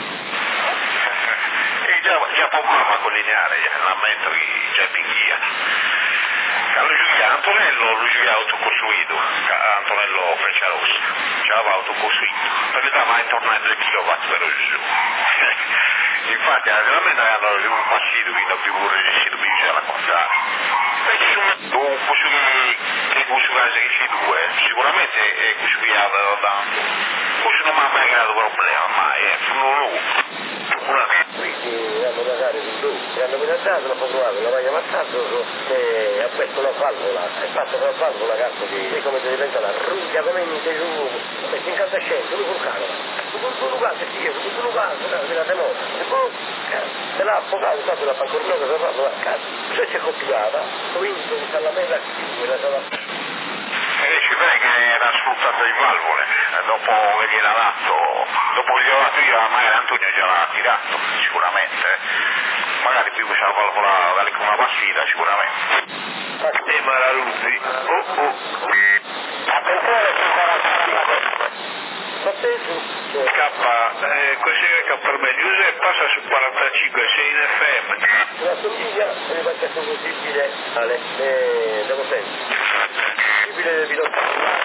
E già, già problema con lineare, l'aumento che già pinchia. Allora giudia Antonello, lui giudia autocostruito, Antonello Frecciarossa, già aveva autocostruito, per l'età ma è intorno a due chilowatt per giù. Infatti veramente hanno un massito che non più resistito più già la contraria. E ci sono un po' che costruire che due, sicuramente è costruito tanto. Questo non mi ha mai creato problema, ma è sicuramente. Quindi hanno pagato di più, e hanno pensato, l'ho provato, la voglia passato, e ha aperto la valvola, è fatto la valvola, cazzo, di come si diventa la ruggia, come mi sei giù, e si incandescente, lui vulcano, tutto un lugar, sì, tutto un lugar, se la temore, e poi, se l'ha affogato, stato la pancornota, se l'ha fatto la cazzo, se si è copiata, quindi sta la mela chiusa, la E ci vede che era sfruttato di valvole, e dopo che gli era dato, dopo che gli era dato io, magari Antonio gliel'ha tirato, sicuramente, magari più questa valvola dalle con una passita, sicuramente. E ma era lui, oh oh, attenzione sul quarantacinque. K, eh, questo è K per me, usa e passa su quarantacinque, sei in F M. La somiglia è il pacchetto possibile alle eh, devo sempre. Possibile del pilota.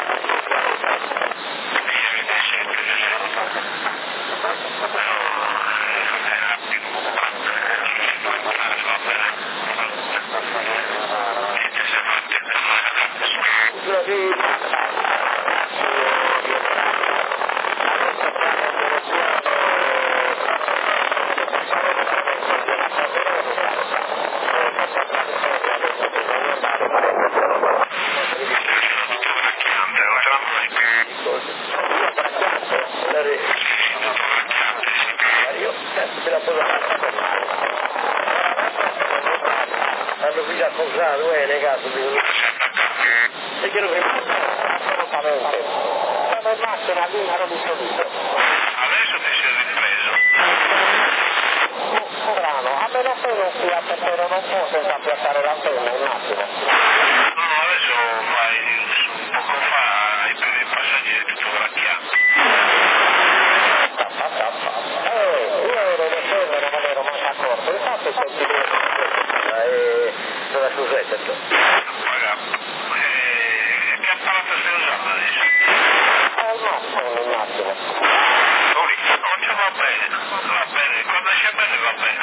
Una che dice accusato, eh, nei casi di... Perché non assolutamente. Siamo in macchina all'intero di solito. Adesso ti sei ripreso. Strano, a meno che non sia perché non può senza piazzare l'antenna, un attimo. No, no, adesso vai, poco fa hai preso i passaggeri tutto gracchiato. Eh, io ero da scendere, non me ne ero mai accorto, infatti senti bene, eh, dove scusate? Raga, eh, che apparato stai usando adesso? Ho il massimo, un attimo. Ori, oggi va bene, va bene, quando esce bene va bene.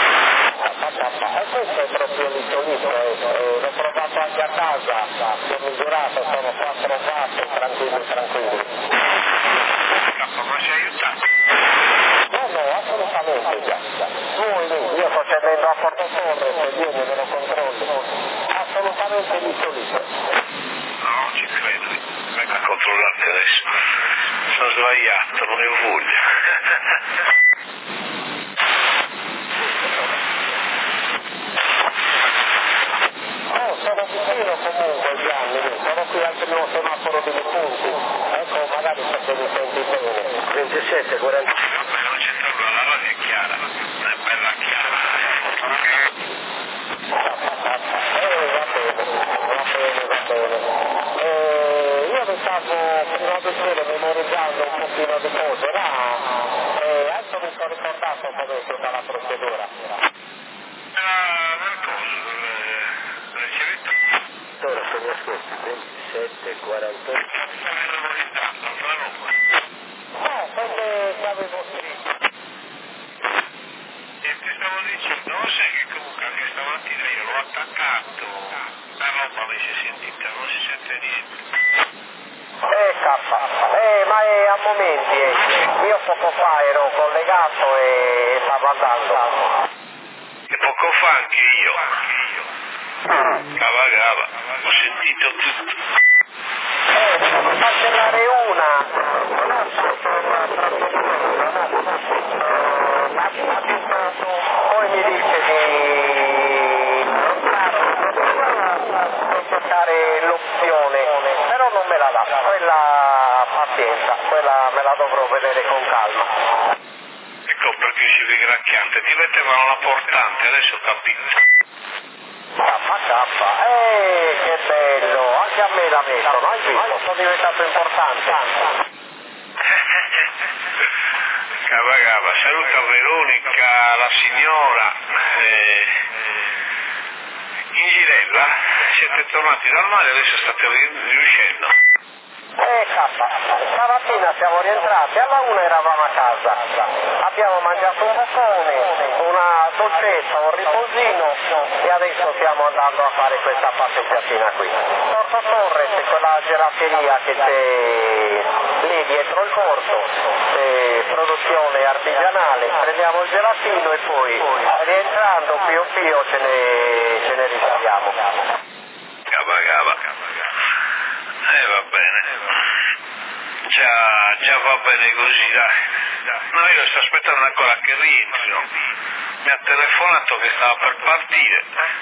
E questo è proprio l'isolito, eh, l'ho provato anche a casa, l'ho misurato, sono quattro watt, tranquilli, tranquilli. Cazzo, ma ci aiutato? No, no, assolutamente già. Voi lì, io sto scendendo a Porto Torre, se vieni me lo controllo. Assolutamente l'isolito. No, ci credo. Venga a controllarti adesso. Sono sbagliato, non ne ho voglia. Oh, sono vicino comunque Gianni, sono qui al primo semaforo di punti. Ecco, magari perché mi senti bene. ventisette, quaranta. Vabbè, non c'è nulla, la radio è chiara. È bella chiara. Eh, va bene, va bene, va bene. Eh, io mi stavo prima di sera memorizzando un pochino di cose, là, e adesso mi sono ricordato come è stata la procedura. Ah, nel coso, l'hai ricevuto? Ora se mi ascolti, ventisette, quarantotto. Stai memorizzando, altra roba. No, quelle che avevo scritto. E ti stavo dicendo, lo sai che comunque anche stamattina io l'ho attaccato, la roba mi si è sentita, non si sente niente. Eh, K, eh, ma è a momenti, eh. Io poco fa ero collegato e stavo andando. E poco fa anche io. Cava cava, ho sentito tutto. Eh, devo cancellare una. Poi mi dice di toccare l'opzione, però non me la dà, quella pazienza, quella me la dovrò vedere con calma. Ecco perché uscivi gracchiante, ti mettevano la portante, adesso ho capito. K K, eh, che bello, anche a me la mettono, hai visto, sono diventato importante. Cava cava, saluta Veronica, la signora. Eh, in girella, siete tornati dal mare, adesso state riuscendo. Eh K, stamattina siamo rientrati, alla una eravamo a casa, abbiamo mangiato un boccone, una dolcezza, un riposino e adesso stiamo andando a fare questa passeggiatina qui. Porto Torres, quella gelateria che c'è lì dietro il porto, eh, produzione artigianale, prendiamo il gelatino e poi rientrando pio pio ce ne, ce ne risaliamo. Cava cava. Eh va bene. Già, già va bene così, dai. No, io sto aspettando ancora che rientrino. Mi ha telefonato che stava per partire.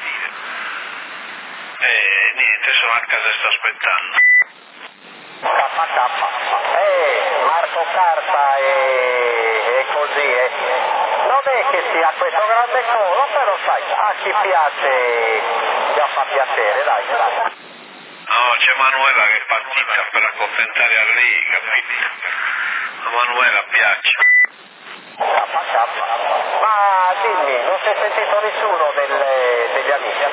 E niente, sono a casa e sto aspettando. K K, eh, Marco Carta e, e così, eh. Non è che sia questo grande coro, però sai, a chi piace già fa piacere, dai, dai. No, c'è Manuela che è partita per accontentare a lei, capito? A Manuela piace. K K, ma dimmi, non si è sentito nessuno del, degli amici?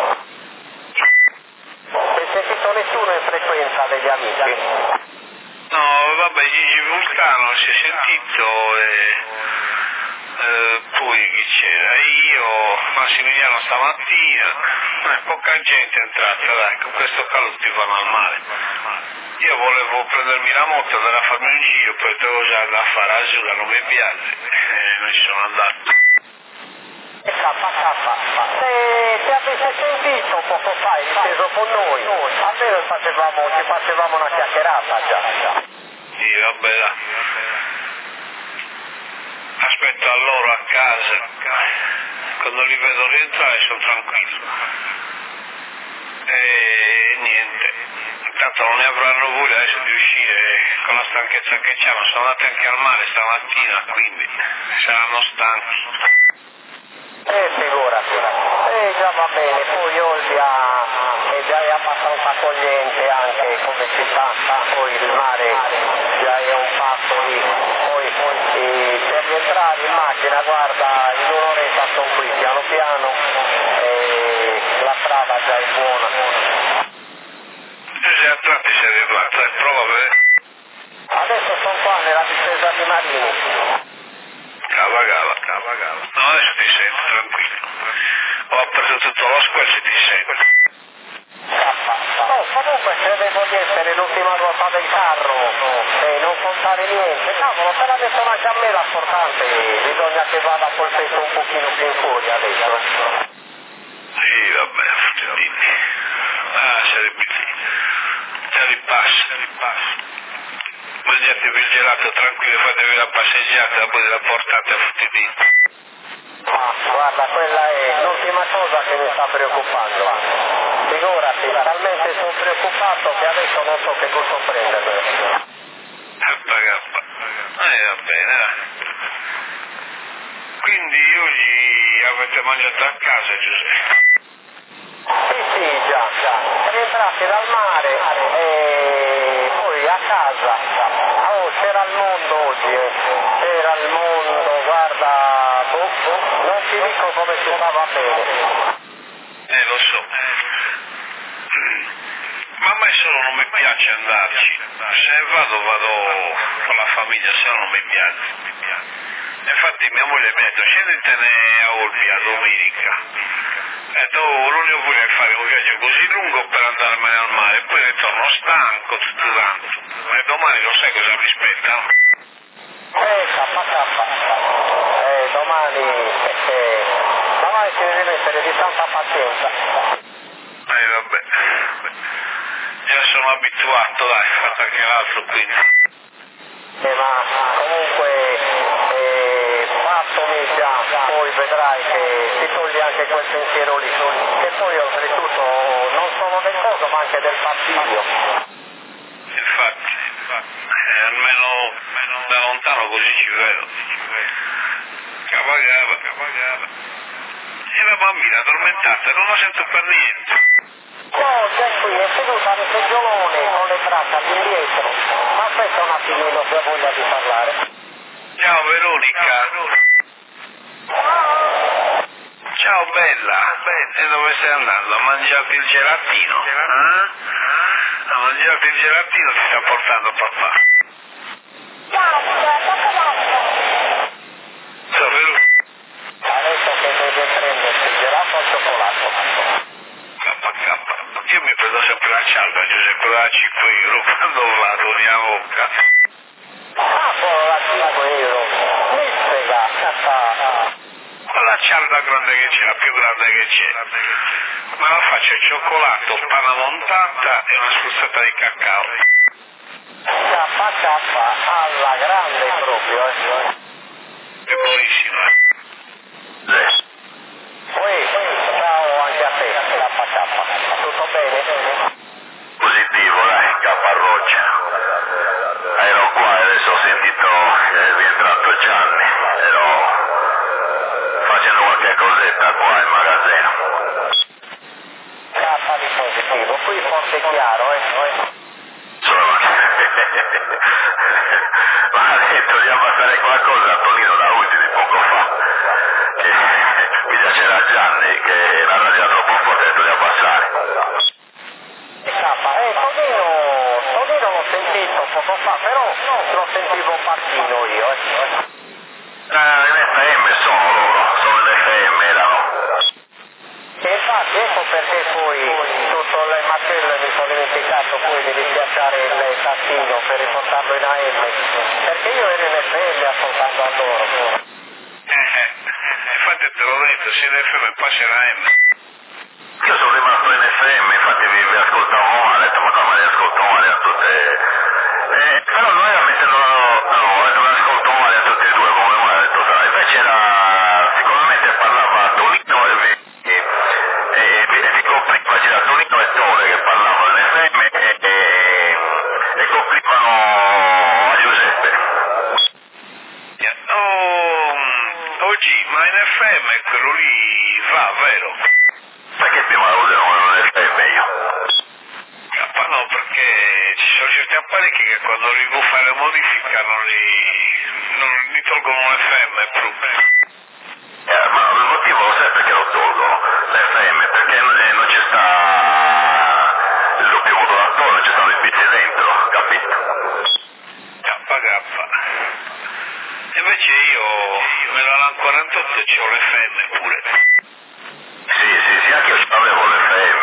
Non si è sentito nessuno in frequenza degli amici? No, vabbè, Gigi Vulcano si è sentito e eh, poi chi c'era? Io, Massimiliano stamattina, eh, poca gente è entrata, dai, con questo calore ti vanno al mare. Io volevo prendermi la moto, andare a farmi un giro, poi devo già andare a fare Azzurra, non mi piace, e non ci sono andato. K K, se ti avesse sentito poco fa, eri steso con noi, almeno facevamo, ci facevamo una chiacchierata già. Sì, vabbè, dai. Aspetto a loro a casa. quando li vedo rientrare sono tranquillo. E niente, intanto non ne avranno voglia adesso di uscire con la stanchezza che c'hanno, sono andati anche al mare stamattina, quindi saranno stanchi. Eh, figurati, eh, già va bene, poi Olbia è già abbastanza accogliente anche come città, poi il mare già è un passo lì, poi, poi eh, per rientrare in macchina, guarda, in un'oretta sono qui, piano piano, eh, la strada già è buona. Se a tratti sei arrivato, dai, prova a vedere. Adesso sono qua nella difesa di Marini. Cava, cava, cava, cava. No, adesso ti sento tranquillo. Ho preso tutto lo squello e ti sento. Oh, comunque credevo di essere l'ultima ruota del carro e non contare niente. Cavolo, se l'ha detto anche a me l'importante, bisogna che vada col peso un pochino più in fuori adesso. Sì, vabbè, fuggitini. Ah, sarebbe lì. Se li passa, se li passa. Mangiatevi il gelato tranquillo, fatevi la passeggiata, poi la portate a futtidini. Ah, guarda, quella è l'ultima cosa che mi sta preoccupando. Figurati, talmente sono preoccupato che adesso non so che gusto prendere. Kappa, kappa. Eh, va bene, dai. Quindi oggi avete mangiato a casa, Giuseppe? Sì, sì, già, già. Rientrati dal mare e poi a casa. Oh, c'era il mondo oggi, eh. C'era il mondo, guarda, boh, boh, non ti dico come si stava bene. Eh, lo so. Ma a me solo non mi piace andarci. Se vado, vado con la famiglia, se no non mi piace. Infatti mia moglie mi ha detto, scenditene a Olbia domenica. E detto, oh, non ne voglio fare un viaggio così lungo per andarmene al mare, poi ritorno stanco, tutto tanto. E domani lo sai cosa mi aspetta, no? Eh, kappa, kappa. Eh, domani, eh, domani si deve mettere di tanta pazienza. Eh, vabbè. Già sono abituato, dai, fatto anche l'altro, quindi. Eh, ma comunque, eh, fattomi già, poi vedrai che ti togli anche quel pensiero lì. Che poi oltretutto non solo del coso, ma anche del fastidio. Infatti, infatti. Eh, almeno da lontano così ci vedo. Cavagava, cavagava. E la bambina addormentata, non la sento per niente. No, già qui, è seduta nel seggiolone con le braccia all'indietro. Ma aspetta un attimino che ho voglia di parlare. Ciao Veronica. Ciao bella. E dove stai andando? A mangiarti il gelatino? Eh? A mangiarti il gelatino ti sta portando papà. Ciao Veronica. Adesso che deve prendersi il gelato al cioccolato. K K. Io mi prendo sempre la cialda, Giuseppe, da cinque euro quando vado mia bocca. Ah, poi la cinque euro. Mi spiega. La cialda grande che c'è, la più grande che c'è. Ma la faccio il cioccolato, panna montata e una spruzzata di cacao. K K alla grande proprio, eh. È buonissimo, eh? Sì. Poi, ciao anche a te, K K. Tutto bene? Positivo, dai, Caparroccia. Ero qua e adesso ho sentito che è rientrato Gianni. Ero facendo qualche cosetta qua in magazzino. K di positivo, qui forte e chiaro, eh. Sono... Ma ha detto di abbassare qualcosa a Tonino da ultimo di poco fa. Che mi piacerà Gianni, che la radio è troppo forte, ha detto di abbassare. K, eh, Tonino, Tonino l'ho sentito poco fa, però lo sentivo un partino io, eh. Ah, in F M sono loro, sono in F M erano. E infatti ecco perché poi tutto il macello mi sono dimenticato poi di rischiacciare il tastino per riportarlo in A M, perché io ero in F M ascoltando a loro. Eh, eh, infatti te l'ho detto, se in F M passa in A M. Io sono rimasto in F M, infatti vi, vi ascoltavo male, ho detto ma come li ascolto male a tutte... Eh, però non era mettendo... No, ho detto mi ascolto male a tutte e due, come mai ho detto sarà. Invece era... sicuramente parlava Tonino Tonino e Tore che parlavano in F M e, e, e colpivano a Giuseppe. Oh, oggi, ma in F M quello lì va, vero? Perché prima lo vedevo in F M io? Ma no, perché ci sono certi apparecchi che quando li vuoi fare modifica non li, non li tolgono un F M proprio. Eh, ma il motivo lo sai perché lo tolgono l'F M? Perché eh, non ci sta il doppio modulatore, non ci stanno i pizzi dentro, capito? K K. Invece io nella quarantotto c'ho l'F M pure. Sì, sì, sì, anche io avevo l'F M,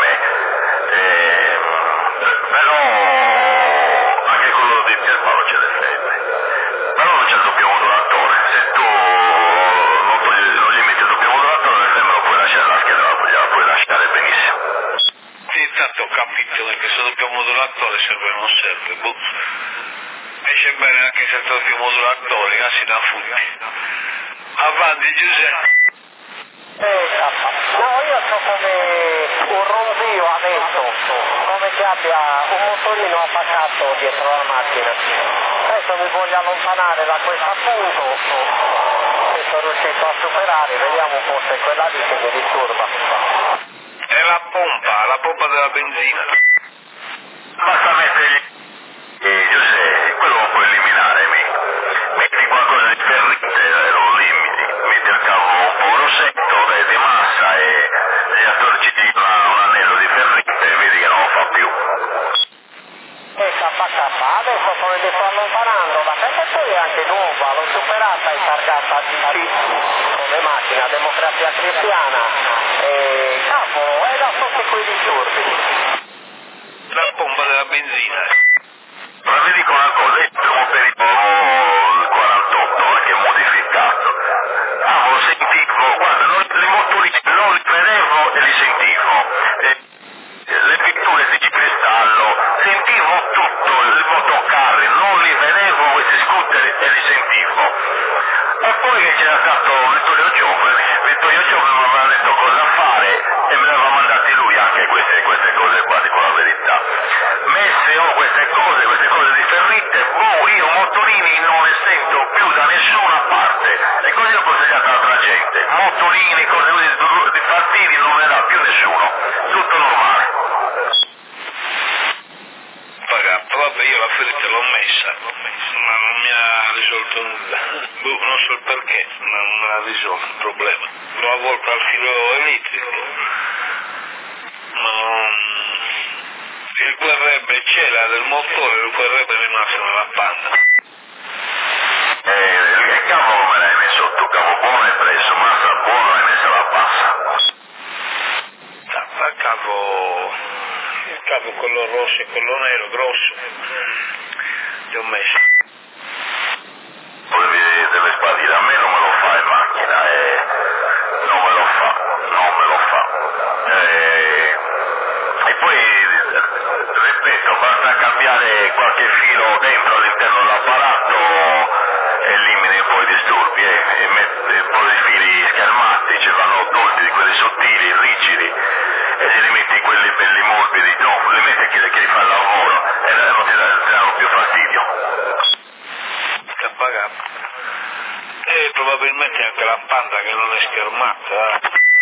eh, però anche quello di Pierpaolo c'è l'F M, però non c'è il doppio modulatore. Se tu non, togli, non gli metti il doppio modulatore, l'F M lo puoi lasciare, la scheda la puoi, la puoi lasciare benissimo. Sì, tanto ho capito che se il doppio modulatore serve o non serve, boh. Esce bene anche se il doppio modulatore, casi da fuggire. Avanti Giuseppe. Eh, no, io so come un ronzio adesso, come che abbia un motorino attaccato dietro la macchina. Adesso mi voglio allontanare da questo punto, se sono riuscito a superare, vediamo un po' se quella lì che mi disturba. È la pompa, la pompa della benzina. Basta mettergli, eh, Giuseppe, quello lo puoi eliminare, mi. Metti qualcosa di ferrite e lo limiti, metti il cavo un po' grossetto, eh, di massa e gli attorciti una, un anello di ferrite e vedi che non lo fa più. E K K, adesso come mi sto allontanando, ma perché poi è anche nuova, l'ho superata e targata D C come macchina, democrazia cristiana, e capo, è da tutti quei disturbi. La pompa della benzina. Ma vi dico una cosa, io sono per il quarantotto, anche modificato. Ah, lo sentivo, guarda, non, le motorini non li vedevo e li sentivo. E, le pitture di cristallo, sentivo tutto, il motocarri, non li vedevo questi scooter e li sentivo. E poi che c'era stato Vittorio Giovane, Vittorio Giovane mi aveva detto cosa fare e me ne aveva mandati lui anche queste, queste cose qua, dico la verità. Messe ho queste cose, queste cose di ferrite, boh, io motorini non le sento più da nessuna parte. E così ho consigliato all'altra gente. Motorini, cose così di partiti non ne dà più nessuno. Tutto normale. Pagato, vabbè, io la ferita l'ho messa, ma non mi ha risolto nulla. Boh, non so il perché, ma non me l'ha risolto il problema. L'ho avvolto al filo elettrico, ma non... Il Q R B c'è la del motore, il Q R B è rimasto nella panna. E il cavo come l'hai messo tu? Cavo buono hai preso, massa buono hai messo la passa. Il cavo, il cavo quello rosso e quello nero, grosso, li ho messo. Poi mi deve sparire, a me non me lo fa in macchina e non me lo fa, non me lo fa. E, e poi, ripeto, basta cambiare qualche filo dentro all'interno dell'apparato, elimini un po' i disturbi eh, e metti un po' di fili schermati, ci vanno tolti di quelli sottili, rigidi e se li metti quelli belli morbidi, no, li metti chi, chi fa il lavoro e non ti danno più fastidio. K K. E probabilmente anche la panda che non è schermata.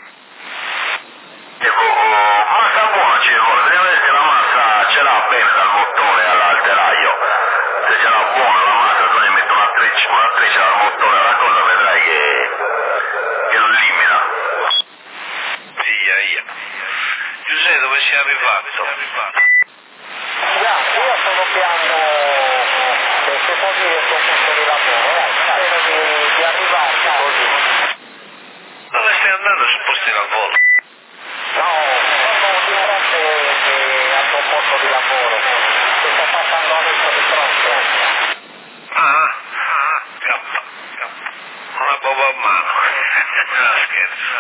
E, oh, oh, massa buona ci vuole, vediamo se la massa ce l'ha bene dal motore all'alteraio. Se ce l'ha buona la massa, tu ne metti una treccia, una treccia dal motore alla cosa, vedrai che, che lo elimina. Via, via. Giuseppe, dove sei arrivato? Già, io sto doppiando, se si può dire, il suo posto di lavoro, eh, spero di, di arrivarci così. Dove stai andando sul posto di lavoro? No, sono di fronte eh, al suo posto di lavoro, che sto passando adesso di fronte. Ah, ah, K, K. Una bomba a mano. No, scherzo.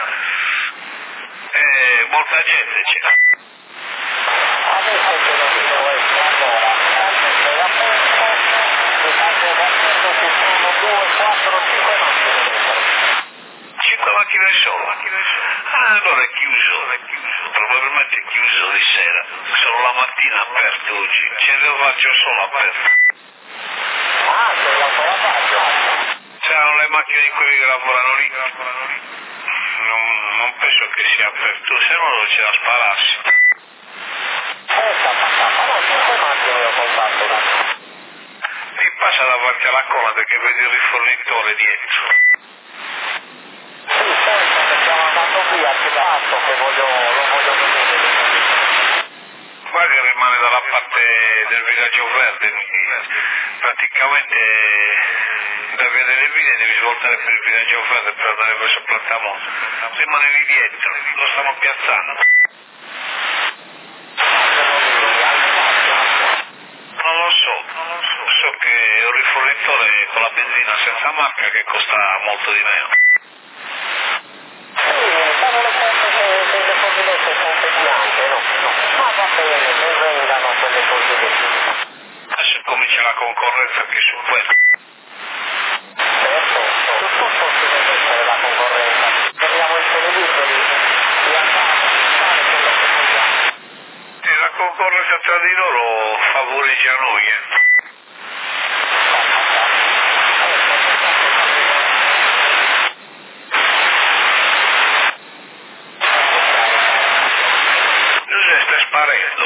Eh, molta gente c'è. Adesso te lo dico, ecco, allora, sei a posto, mi faccio capito che sono due, quattro, cinque macchine. Cinque macchine solo. Ah, allora è chiuso. Probabilmente è chiuso. chiuso di sera, solo la mattina aperto oggi, c'è il lavaggio solo aperto. Ah, c'è l'autolavaggio. C'erano le macchine di quelli che lavorano lì, non, non penso che sia aperto, se no c'è da spararsi. Eh, sta passata, no, cinque macchine ho contatto da. E passa davanti alla cola perché vedi il rifornitore dietro. Sì, certo, perché stiamo andando qui a Pilato, che voglio, lo voglio vedere. Guarda che rimane dalla parte del villaggio verde, quindi praticamente da via delle Ville devi svoltare per il villaggio verde per andare verso Plattamonte. Rimane lì dietro, lo stanno piazzando. Non lo so, so che è un rifornitore con la benzina senza marca che costa molto di meno. Sì, stavo leggendo che delle cosiddette pompe bianche, no? Ma va bene, che vengano quelle cose lì. Adesso comincia la concorrenza anche su quello. Certo, su tutto ci deve essere la concorrenza. Vediamo i televisioni e andiamo a fare quello che vogliamo. E la concorrenza tra di loro favoreggia noi, eh. Giuseppe sta sparendo.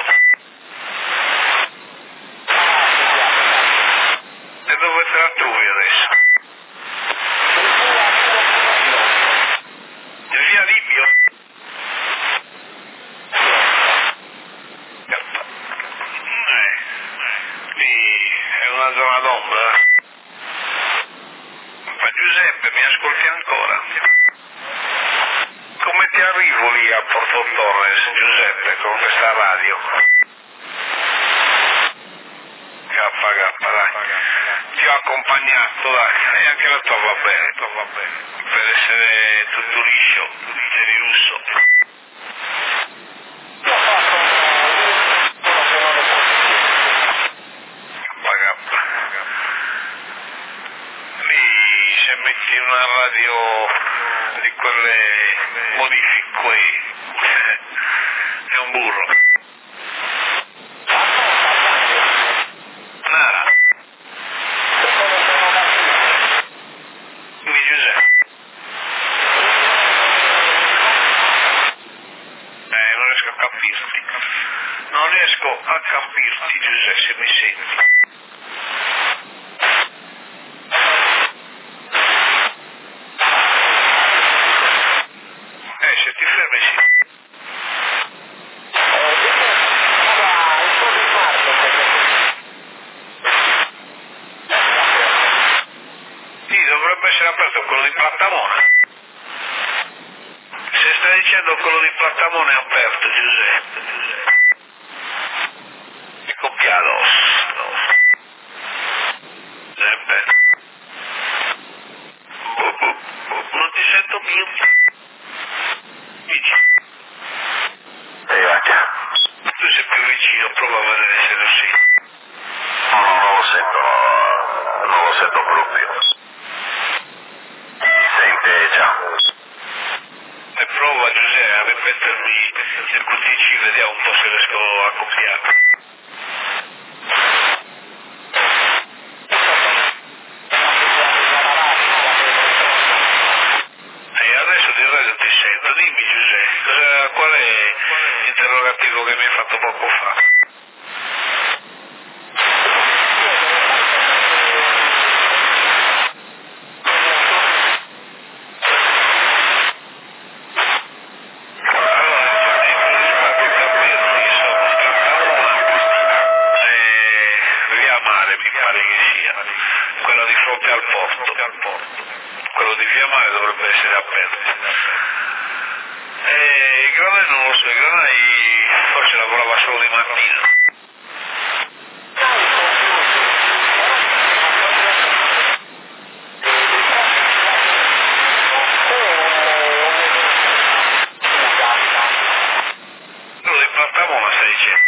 E dove te la trovi adesso? Via Libio? Eh, lì è una zona d'ombra. Ma Giuseppe, mi ascolti ancora? Come ti arrivo lì a Porto Torres, Giuseppe, con questa radio? Kappa, kappa, dai. Ti ho accompagnato, dai, e anche la tua va bene, va bene. Per essere tutto liscio, eri russo. Kappa, kappa. Lì se metti una radio di quelle modifiche, è un burro. Nara. Mi Giuseppe. Eh, non riesco a capirti. Non riesco a capirti, Giuseppe, se mi senti. Eh, se ti fermi sì. Sì, dovrebbe essere aperto quello di Plattamone. Se stai dicendo quello di Plattamone è aperto, Giuseppe. È copiato. Giuseppe. Bu, bu, bu, non ti sento più. Dici. E anche. Tu sei più vicino, prova a vedere se lo sei. No, no, non lo sento, non lo sento proprio. Sente già. E prova Giuseppe a ripetermi il Q T C, vediamo un po' se riesco a copiare. E adesso di radio ti sento, dimmi Giuseppe, cosa, qual è l'interrogativo che mi hai fatto poco fa? Quello di fronte al porto, quello di Via Mare dovrebbe essere aperto. E i granai non lo so, i granai forse lavorava solo di mattina. Quello di Plattamona stai dicendo?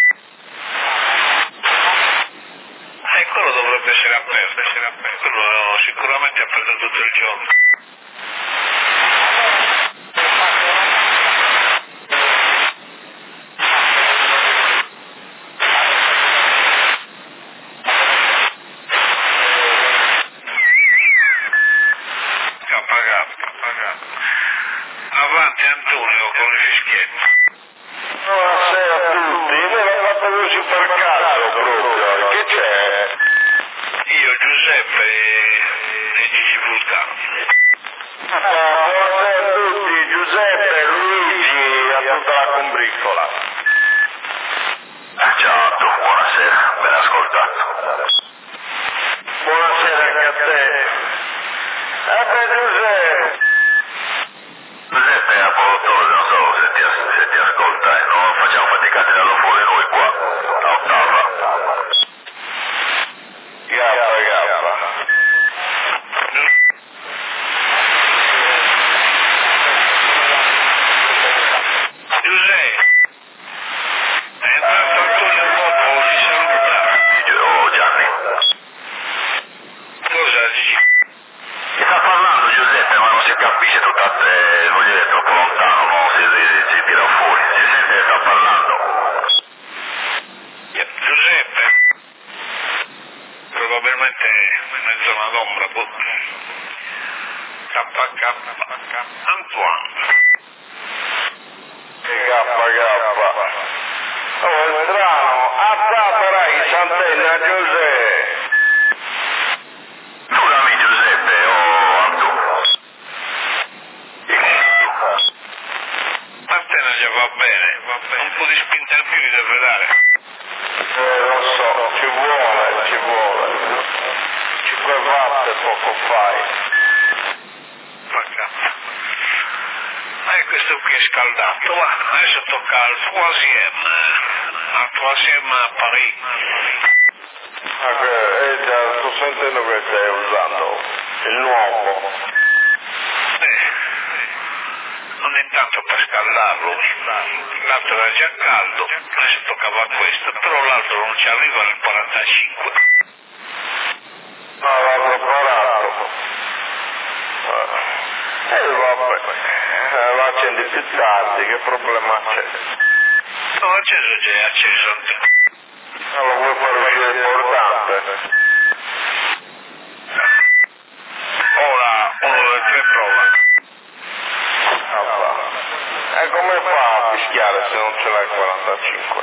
E quello dovrebbe essere aperto, essere aperto. Quello sicuramente è aperto tutto il giorno. così per caso proprio, che c'è? Io, Giuseppe e Gigi Vulcano. Ah, buonasera a tutti, Giuseppe, Luigi, a tutta la combriccola. Ciao, buonasera, ben ascoltato. Buonasera anche a te. Eh beh, Giuseppe. Giuseppe è a Polotone, non so se ti, se ti ascolta, e non facciamo fatica a tirarlo fuori noi qua, a Ottava. Gappa, gappa. Giuseppe, è entrato Antonio Popolo, ti saluta. Oh Gianni. Cosa dici? Mi sta parlando Giuseppe, ma non si capisce tutta te, voglio dire, è troppo lontano, non si, si, si tira fuori, si sente che sta parlando. Giuseppe, probabilmente in zona d'ombra, boh. K K Antoine. Che gappa, gappa. Oh, è strano. Ah, papera, i Sant'Enna, Giuseppe. Scusami Giuseppe, oh Antu. Martena già va bene, va bene. Un po' di spinta in più li deve dare. Eh, lo so, ci vuole, ci vuole. cinque watt e poco fai. Ma è questo qui è scaldato, va. Adesso tocca al troisième, al troisième a Paris. Ah, che, eh, già, sto sentendo che stai usando il nuovo. Eh, non è tanto per scaldarlo, l'altro era già caldo, adesso toccava questo, però l'altro non ci arriva nel quarantacinque. Ah, l'ha preparato. Eh, eh vabbè, eh, lo accendi più tardi, che problema c'è? No, acceso già, è acceso anche. Non lo vuoi fare uscire importante? Ora, uno delle tre prova. Ah, va. E come fa a fischiare se non ce l'hai il quarantacinque?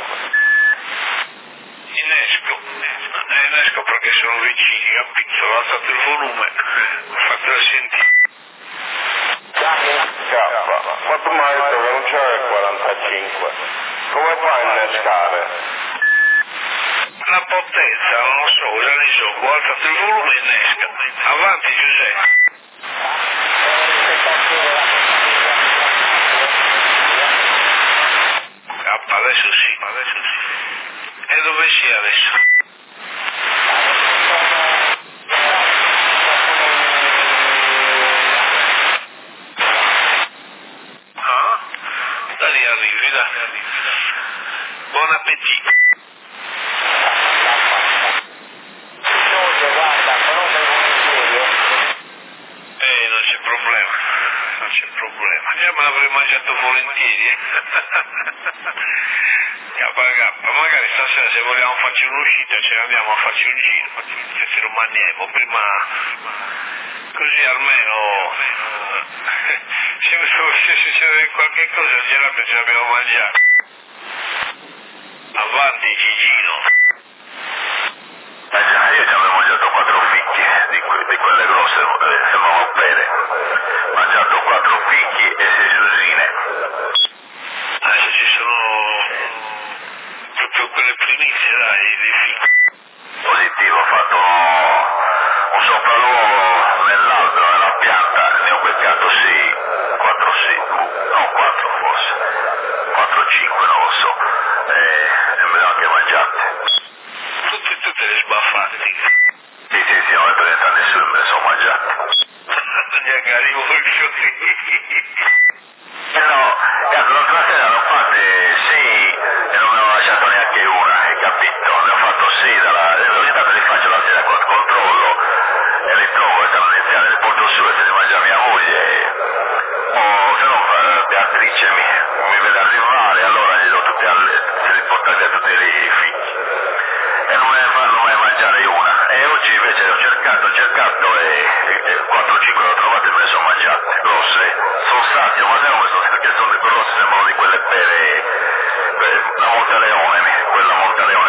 Innesco, eh, innesco perché sono vicini, capito? Ho alzato il volume, ho fatto sentire. K, ma tu mi hai detto che non c'era il quarantacinque. Come fai a innescare? La potenza, non lo so, cosa ne so, ho alzato il volume e innesca. Avanti Giuseppe. K, adesso sì, adesso sì. E dove si è adesso? Ah? Da lì arrivi, da. Buon appetito. Eh, non c'è problema, non c'è problema. Io me l'avrei mangiato volentieri. K K, magari stasera se vogliamo farci un'uscita ce ne andiamo a farci un giro, che ci rimaniamo, prima così almeno se dovesse succedere qualche cosa il gelato ce l'abbiamo mangiato. Avanti Gigino. Eh già, io ci avevo mangiato quattro fichi di, que- di quelle grosse, eh, sembravano pere. Ho mangiato quattro fichi e sei susine. Adesso ci sono proprio quelle primizie, dai, dei fichi. Positivo, ho fatto un sopralluogo nell'albero, nella pianta, ne ho beccato sì, quattro sì, no quattro forse, quattro cinque non lo so, e, e me le ho anche mangiate. Tutte, tutte le sbaffate. Sì, sì, sì, non è presente a nessuno, me le sono mangiate. Neanche arrivo il Eh no, cazzo, l'altra sera ne ho fatte sei e non ne ho lasciato neanche una, hai capito? Ne ho fatto sei dalla... eh, ogni tanto li faccio la sera col controllo e li trovo e stanno iniziando, li porto su e se li mangia mia moglie. O se no eh, Beatrice mi, mi vede arrivare, allora gli do tutti alle... se li porta via tutti i figli. E non me ne fanno mai mangiare una. E oggi invece ho cercato, ho cercato e, e quattro cinque le ho trovate e me le sono mangiate, grosse. Sono sazio, ma se no perché sono grosse, sembrano di quelle pere, eh, la Montaleone, quella Montaleone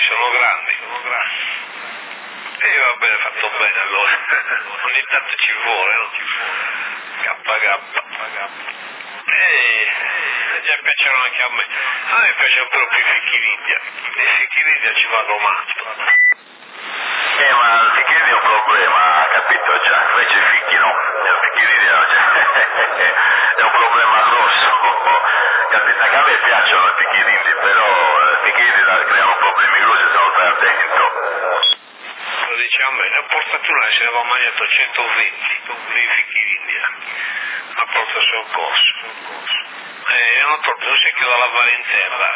sono grandi, sono grandi. E va bene, fatto bene allora. Ogni tanto ci vuole, no? K K. E già piacciono anche a me. A me piacciono proprio i fichi d'India. I fichi d'India ci vado matto. Eh, ma il fichi d'India è un problema, capito già, invece i fichi no. Il fichi d'India è un problema grosso. Capita che a me piacciono i fichi d'India, però i fichi d'India creano problemi grossi se non stai attento. Lo dice a me, la portatura se ne va mangiato centoventi dei fichi d'India. A porta soccorso. E non torto, non si chiude la lavare in terra.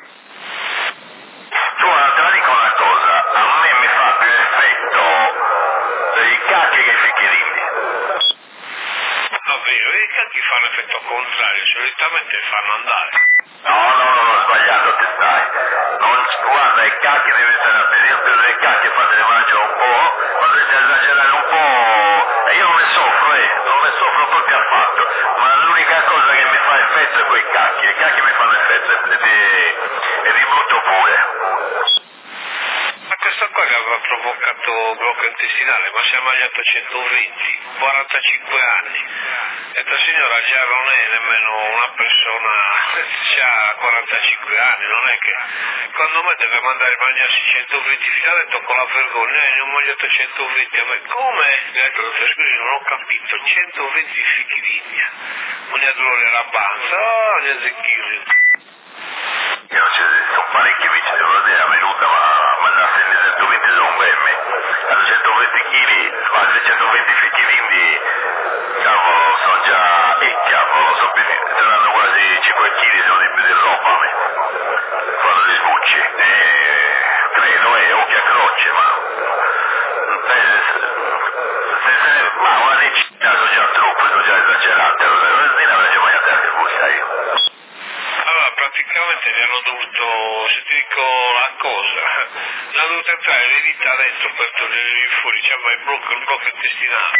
Tu te la dico una cosa, a me mi fa più effetto i cacchi che i fichi d'India. Davvero, i cacchi fanno effetto contrario, solitamente fanno andare. No, no, no, no, sbagliato ti stai. Non, guarda, i cacchi devi stare attenti, io per i cacchi fate ne mangio un po', quando si esagerare un po', e io non ne soffro, eh, non ne soffro proprio affatto, ma l'unica cosa che mi fa effetto è quei cacchi, i cacchi mi fanno effetto e di, e di brutto pure. Ma questo qua che aveva provocato blocco intestinale, ma si è mangiato centoventi, quarantacinque anni. E questa signora già non è nemmeno una persona, ha quarantacinque anni, non è che quando me deve mandare a mangiarsi centoventi, fino adesso con la vergogna, eh, ne ho mangiato centoventi, a me come? Mi ha detto, dottor, scusi, non ho capito, centoventi fichi d'India, non ha dolore alla panza, oh, ne ha zecchiri. Io sono parecchi amici, devo dire, a venuta, ma, ma la centoventi sono un bemme. Hanno centoventi chili, ma se centoventi fichi d'India, cavolo, sono già, e cavolo, sono più, saranno quasi cinque chili, sono di più di roba a me. Quando li sbucci, eh, credo, eh, occhi a croce, ma, eh, se, se, ma una decina sono già troppo, sono già esagerate, non ne avrei già mangiate anche gusta io. Allora, praticamente gli hanno dovuto, se ti dico la cosa, gli hanno dovuto entrare le dita dentro per togliergli fuori, cioè ma il blocco, il blocco intestinale.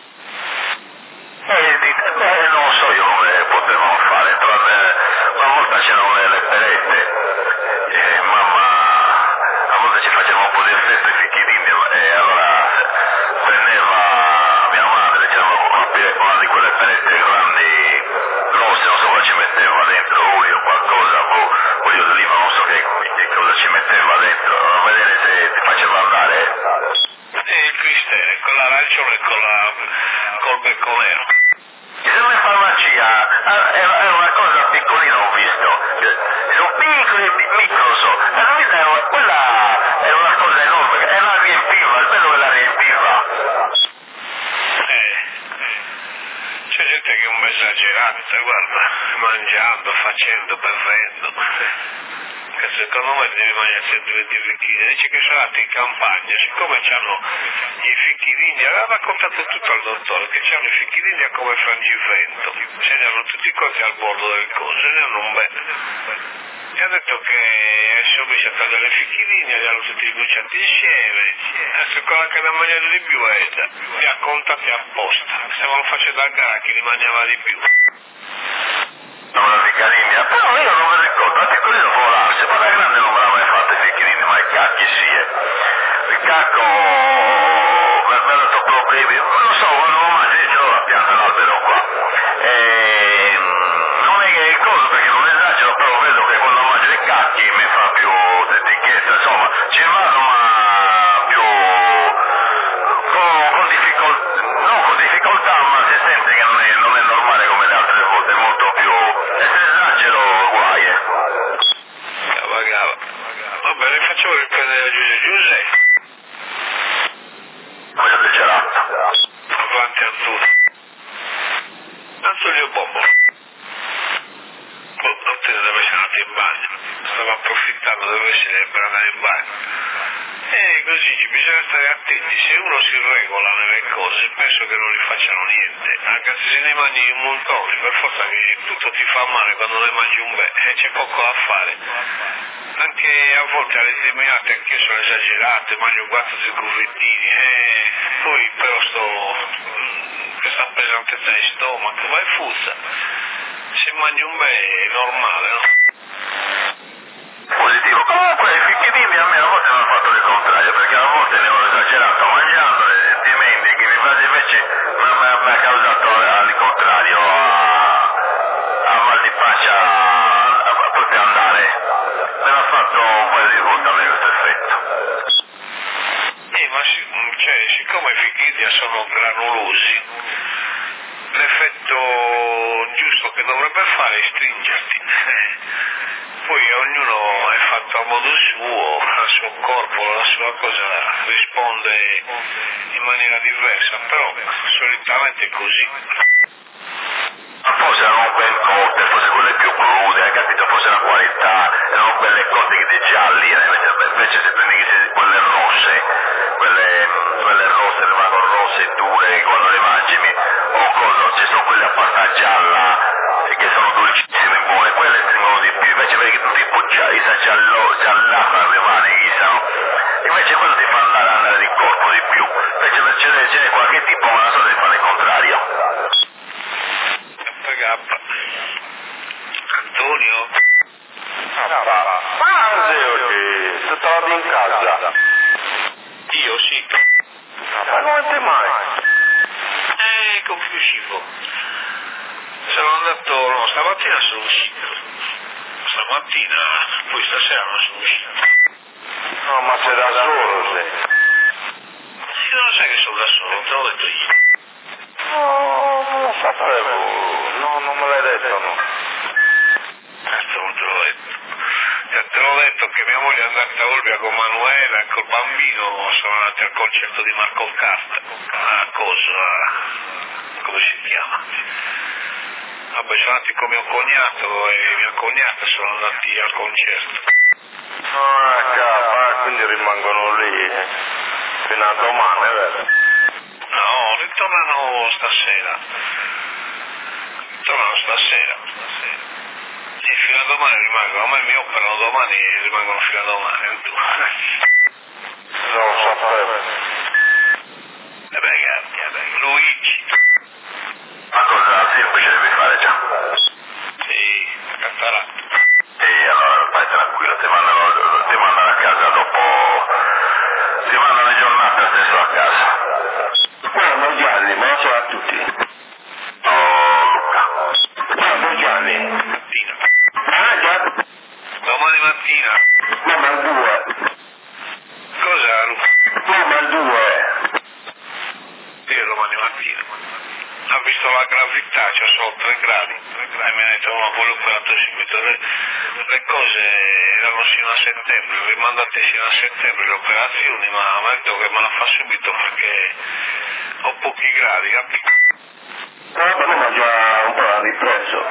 Eh, eh, non so io come potevano fare, però eh, una volta c'erano le, le perette, e mamma a volte ci faceva un po' di effetto i fichi d'India, e allora prendeva mia madre, c'era una, una di quelle perette grandi, grosse, non so cosa ci metteva dentro, olio o qualcosa, boh, olio d'oliva, non so che, che cosa ci metteva dentro, a vedere se ti faceva andare. E il cristere, con l'arancione e con la, col becco nero. Siamo in farmacia, è una cosa piccolina ho visto, sono piccoli, micro so, la vita è una, quella è una cosa enorme, e la riempiva, il bello che la riempiva. Eh, c'è gente che è un po' esagerata, guarda, mangiando, facendo, bevendo. Che secondo me devi mangiare centoventi fichi d'India. Dice che sono andati in campagna, siccome c'hanno i fichi d'India, aveva raccontato tutto al dottore, che c'hanno i fichi d'India come frangivento, ce ne hanno tutti quanti al bordo del coso, ce ne hanno un bel. E ha detto che sono cominciato a tagliare le fichi d'India, li hanno tutti bruciati insieme, adesso quella che ne ha mangiato di più è Eda, li ha contati apposta, stavano facendo a gara chi li mangiava di più. Non la fica d'India, però io non me ne ricordo, la piccolina può volarsi, ma da grande non me l'ha mai fatta i fichi d'India, ma i cacchi sì, eh. Il cacco mi ha dato problemi, non lo so, quando lo mangio io ce l'ho la pianta, l'albero qua. E non è che il coso perché non esagero, però vedo che quando mangio i cacchi mi fa più etichetta, insomma, ci vado ma più con, con difficoltà, non con difficoltà, ma si sente che non è, non è normale come le altre volte, è molto più, e se esagero guai, eh. Cava, cava. Va bene, facciamo riprendere Giuseppe. Giuseppe. Voglio del gelato. Avanti Antonio. Antonio Bombo. Oh, Antonio deve essere andato in bagno. Stava approfittando, deve essere per andare in bagno. E così bisogna stare attenti, se uno si regola nelle cose penso che non gli facciano niente, anche se ne mangi un montone, per forza che tutto ti fa male quando ne mangi un bel, e c'è poco da fare. Anche a volte alle determinate anche sono esagerate, mangio quattro zuccherettini, e poi però sto questa pesantezza di stomaco, ma è fuzza, se mangi un bel è normale, no? Positivo, comunque i fichi d'India a me a volte tenevo esagerato mangiando e dimentichi, infatti invece mi ha causato al contrario a, a mal di pancia a poter andare. Me l'ha fatto un po' di volta a me questo effetto. Eh, ma si, cioè, siccome i fichidria sono granulosi, l'effetto giusto che dovrebbe fare è stringerti. Poi ognuno è fatto a modo suo, il suo corpo, la sua cosa risponde in maniera diversa, però solitamente è così. Ma forse erano quelle cotte, forse quelle più crude, hai capito? Forse la qualità, erano quelle cotte che dei gialli, invece, invece se prendi quelle rosse, quelle, quelle rosse rimangono rosse e dure quando le mangi, o cosa, ci sono quelle a pasta gialla che sono dolcissime e buone, quelle stringono di più, invece vedi che tipo già, giallo, giallata rimane, chissà, invece quello ti fa andare, andare di corpo di più, invece ce n'è, ce n'è qualche tipo, ma non so se fa il contrario. Antonio? Ah, ma oggi, tu trovi in casa? Io sì. Ma come te mai? Eh, con più cibo. Sono andato, no, stamattina sono uscito. Stamattina, poi stasera non sono uscito. No, ma sei da solo, sei? Sì, non sai che sono da solo, te l'ho detto io. No, non lo sapevo, no, non me l'hai detto, no. Certo, non te l'ho detto. Cioè, te l'ho detto che mia moglie è andata a Olbia con Manuela e col bambino sono andati al concerto di Marco Casta. A cosa? Come si chiama? Vabbè, sono andati con mio cognato e mia cognata sono andati al concerto. Ah, capa, quindi rimangono lì fino a domani, vero? No, ritornano stasera. Ritornano stasera. E fino a domani rimangono. A me mi operano domani e rimangono fino a domani. Tu. Non lo sapevo. E beh, grazie, eh beh. Luigi. Ma cosa semplice devi fare già? Sì, cataratta. E allora stai tranquillo, ti mandano, ti mandano a casa dopo, ti mandano in giornata stesso a casa. Quando Gianni, ma lo so a tutti. Oh Luca. Quando Gianni? Mattina. Ah già? Domani mattina. No ma il due. Cosa, Luca? No ma il due. Io domani mattina. Ha visto la gravità, c'è solo tre gradi. E mi ha detto, no, quello operato subito. Le, le cose erano sino a settembre, rimandate sino a settembre le operazioni, ma mi ha detto che me la fa subito perché ho pochi gradi, capito? No, però ma già un po' ha ripreso.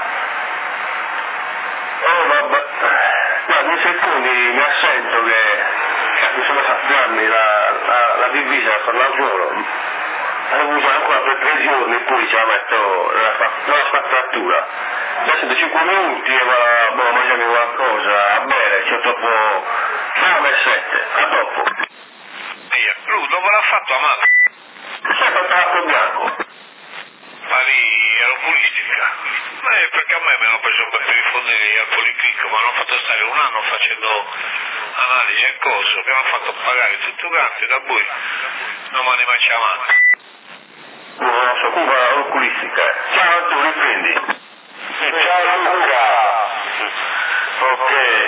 Oh vabbè. Guarda, in secondi mi assento che mi sono messo a farmi la, la, la divisa per la solo. L'ho usata ancora per tre giorni, poi ce la metto la, la spazzatura. Adesso da cinque minuti e va, boh, mangiami qualcosa, a bere, c'ho troppo fame e sette. A dopo. Via. Lui dove l'ha fatto a mano? Sai fatto l'acqua bianco? Ma lì è l'oculistica. Eh, perché a me mi hanno preso per diffondere al Policlinico, mi hanno fatto stare un anno facendo analisi e cose, mi hanno fatto pagare tutto quanto, da poi non mi hanno mai chiamato. Non so, qui va l'oculistica. Ciao, tu riprendi. Ciao Luca. Ok.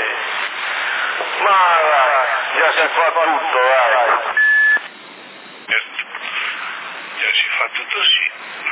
Ma già si fa tutto, vai. Certo. Già si fa tutto sì.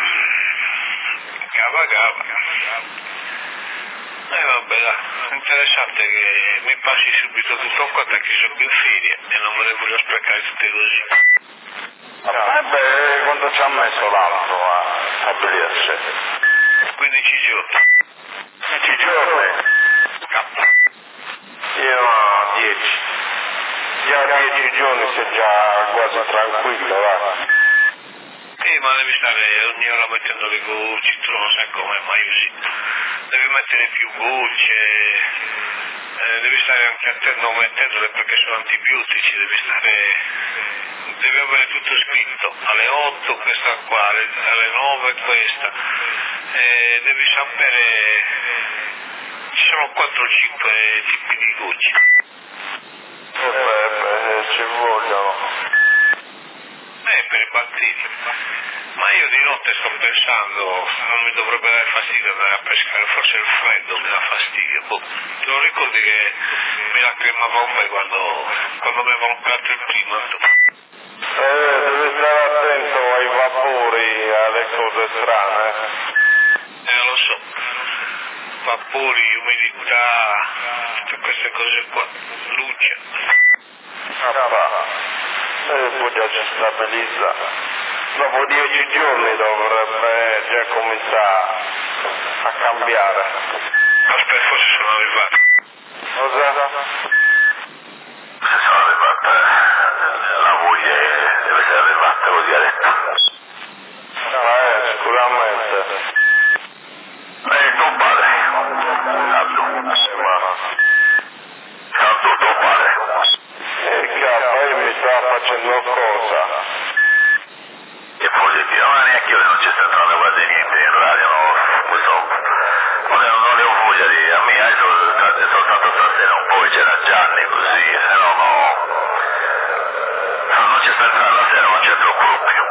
Cava cava. E eh, vabbè, dai. Interessante che mi passi subito tutto qua perché sono qui in ferie e non me ne voglio sprecare tutte così. Vabbè, quanto ci ha messo l'altro a stabilirsi? quindici giorni. dieci giorni? Cappa. Io no, dieci. Già dieci giorni sei già quasi tranquillo, va. Sì, ma devi stare ogni ora mettendo le gocce, tu non sai come mai usi. Devi mettere più gocce, eh, devi stare anche attento a mettendole perché sono antibiotici, devi stare, devi avere tutto scritto, alle otto questa qua, alle, alle nove questa, eh, devi sapere, ci sono quattro o cinque tipi di gocce. Eh beh, beh, ci vogliono. mattini. Ma io di notte sto pensando, non mi dovrebbe dare fastidio andare a pescare, forse il freddo mi dà fastidio. Boh. Te lo ricordi che mi lacrimava un po' quando, quando mi avevano aperto il clima? Eh, devi stare attento ai vapori, alle cose strane. Eh, lo so. Vapori, umidità, tutte queste cose qua. Luce. Ah, e poi già si stabilizza. Dopo dieci giorni dovrebbe già cominciare a cambiare. Aspetta, forse sono arrivato. Cosa? Se sono arrivate, la moglie deve essere arrivata, così ha detto. Eh, sicuramente. E tuo padre? Salto. Ma... Salto tuo padre. E cazzo, mi sta facendo cosa? È positivo, ma neanche io non c'è stato quasi niente in radio, no, questo, non, ne, non ne ho voglia di, a me è soltanto, soltanto stasera un po' che c'era Gianni così, se no no, non c'è stato la sera, non c'è troppo più.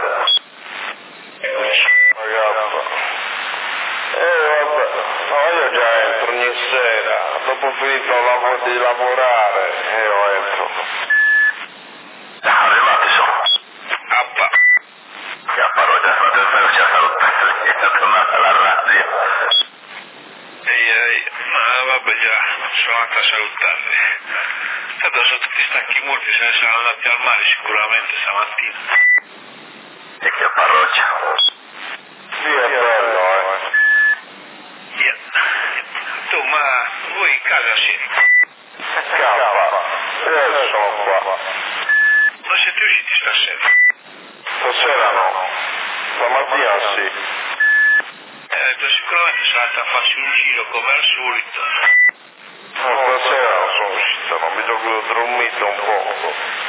Ragazzi, eh vabbè, no, io già entro ogni sera, dopo finito lav- di lavorare, io entro. Arrivati sono. Appa. Che a parole fate il vero, ci ha salutato, è tornata alla radio. Ehi, ehi, ma vabbè già, sono andato a salutarli. Tanto sono tutti stanchi morti, se ne sono andati al mare sicuramente stamattina. E che parrocchia. Sì, è bello, eh. Yeah. Tu, ma voi in casa siete? Scappa, io sono qua. Non siete usciti stasera? Stasera no, stamattina sì. Eh, detto, sicuramente sono andato a farsi un giro come al solito. No, stasera non sono uscito, non mi sono dormito un po'.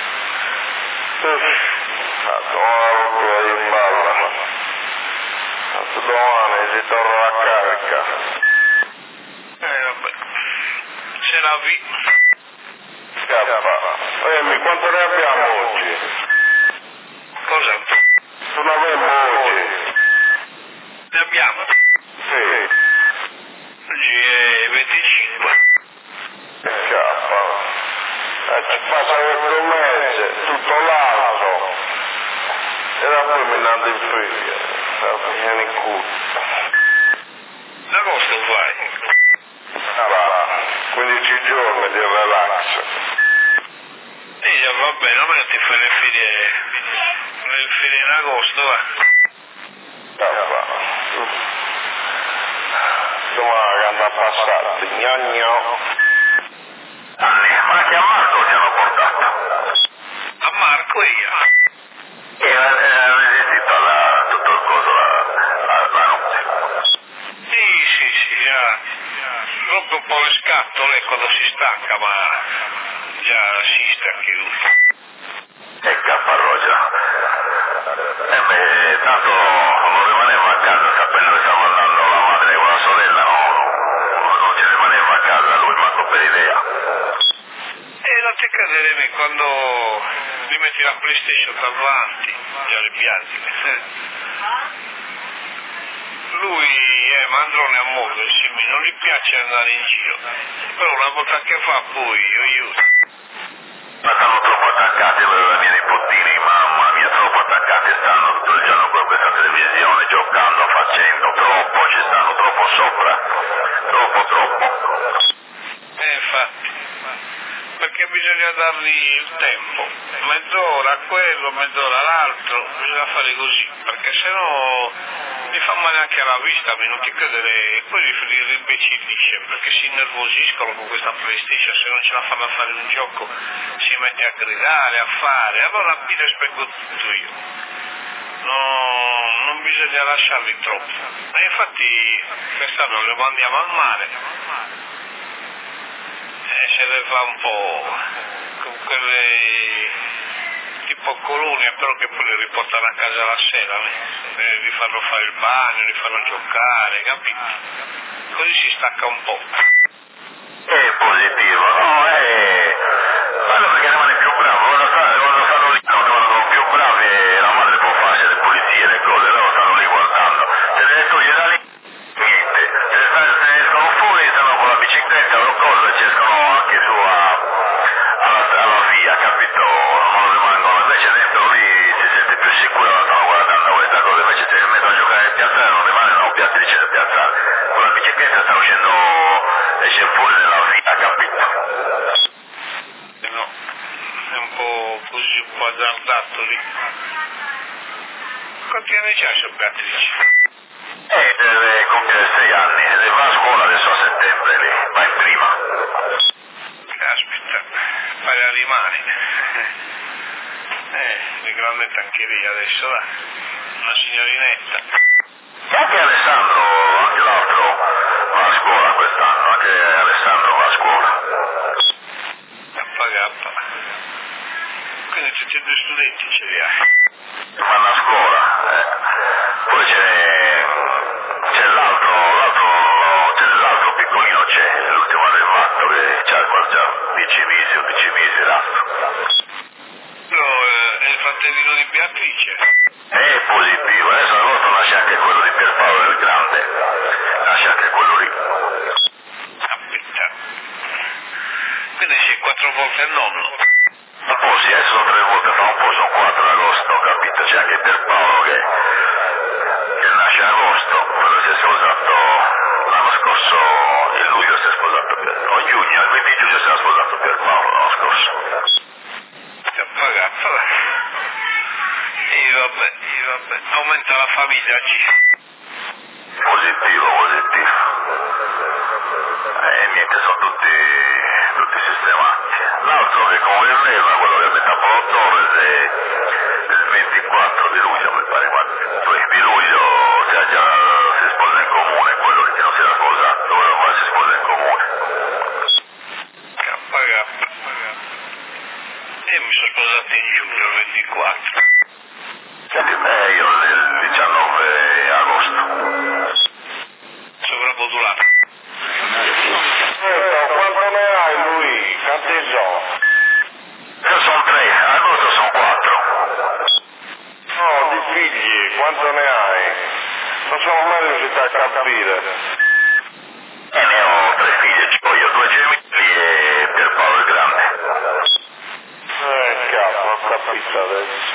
Ma domani in balla. Domani si torna a carica. Eh, vabbè. Se la vi. Scappa. Emmi, quanto ne abbiamo oggi? Cosa? Non avevo oggi. Ne abbiamo? Sì. Oggi è venticinque. Scappa. E ci passa questo mese, tutto l'altro. E da poi mi nando in figlia. Vieni in culo. L'agosto vai. Ah, va. quindici giorni di relax. E già va bene, almeno ti fai le ferie, le ferie in agosto, va. Scappa. Domani che andrà a passare, gnagno. Ma che a Marco ci hanno portato? A Marco e io. E ha resistito alla, tutto il coso la, la, la notte. Sì, sì, sì, già. Rompe un po' le scatole quando si stanca, ma già assiste anche lui. E Capparroccia. E beh, tanto non rimaneva a casa sapendo che stava andando la madre con la sorella, no? Non ci rimaneva a casa lui, manco per idea. E non ti crederemi quando mi metti la PlayStation davanti, già le pianti. Lui è mandrone a modo, insieme, non gli piace andare in giro, però una volta che fa poi io io. Ma stanno troppo attaccati per i miei nipotini, mamma mia, troppo attaccati stanno tutto il giorno con questa televisione, giocando, facendo, troppo, ci stanno troppo sopra, troppo, troppo. Eh, infatti, perché bisogna dargli il tempo, mezz'ora a quello, mezz'ora all'altro, bisogna fare così, perché sennò mi fa male anche alla vista, non ti credere, e poi li rimbecillisce, perché si innervosiscono con questa PlayStation, se non ce la fanno a fare un gioco si mette a gridare, a fare, allora appena spengo tutto io. No, non bisogna lasciarli troppo. E infatti quest'anno lo mandiamo al mare. E se ne fa un po' con quelle tipo colonie, però che poi li riportano a casa la sera, eh, li fanno fare il bagno, li fanno giocare, capito? Così si stacca un po'. È positivo, no? È bello perché rimane più bravo, quando stanno lì, quando sono più bravi la madre Venezia sta uscendo, esce fuori nella vita, capito? No, è un po' così, un po' azzardato lì. Quanti anni c'ha sua Beatrice? Eh, deve compiere sei anni, e va a scuola adesso a settembre lì, va in prima. Aspetta, fare la rimane. Eh, è grandetta anche lei adesso, va. Una signorinetta. E anche Alessandro, anche l'altro, va a scuola quest'anno, anche Alessandro va a scuola. K K. Quindi tutti e due studenti ce li hai. Vanno a scuola, eh. Poi c'è, c'è l'altro, l'altro, c'è l'altro piccolino c'è, l'ultimo arrivato che c'ha già dieci mesi o dieci mesi l'altro. No, eh, è il fratellino di Beatrice. È positivo, adesso agosto nasce anche quello di Pierpaolo del Grande, nasce anche quello lì. Aspetta. Quindi sei quattro volte il nonno. Un po' sì, adesso sono tre volte, fa un po' sono quattro ad agosto, capito? C'è anche Pierpaolo che, che nasce ad agosto, quello si è sposato l'anno scorso, in luglio si è sposato, o in giugno, il venti giugno si è sposato Pierpaolo l'anno scorso. Ti ha pagato, va. E vabbè, e vabbè, aumenta la famiglia G. Positivo, positivo. E niente, sono tutti, tutti sistemati. L'altro che converreva, quello che mette a Polo Torres, è il ventiquattro di luglio, mi pare, poi di luglio cioè già si sposa in comune, quello che non si era sposato, quello ma si sposa in comune. K K. Io mi sono sposato in giugno, il ventiquattro. Senti, me io il diciannove agosto. Sovrapodulato. Senta, quanto ne hai lui? Quanti sono? Io sono tre, agosto sono quattro. No, di figli, quanto ne hai? Non sono mai riuscito a capire. E ne ho tre figlie, ci ho io due gemelli e Pierpaolo il Grande. Eh, cazzo, ho capito adesso.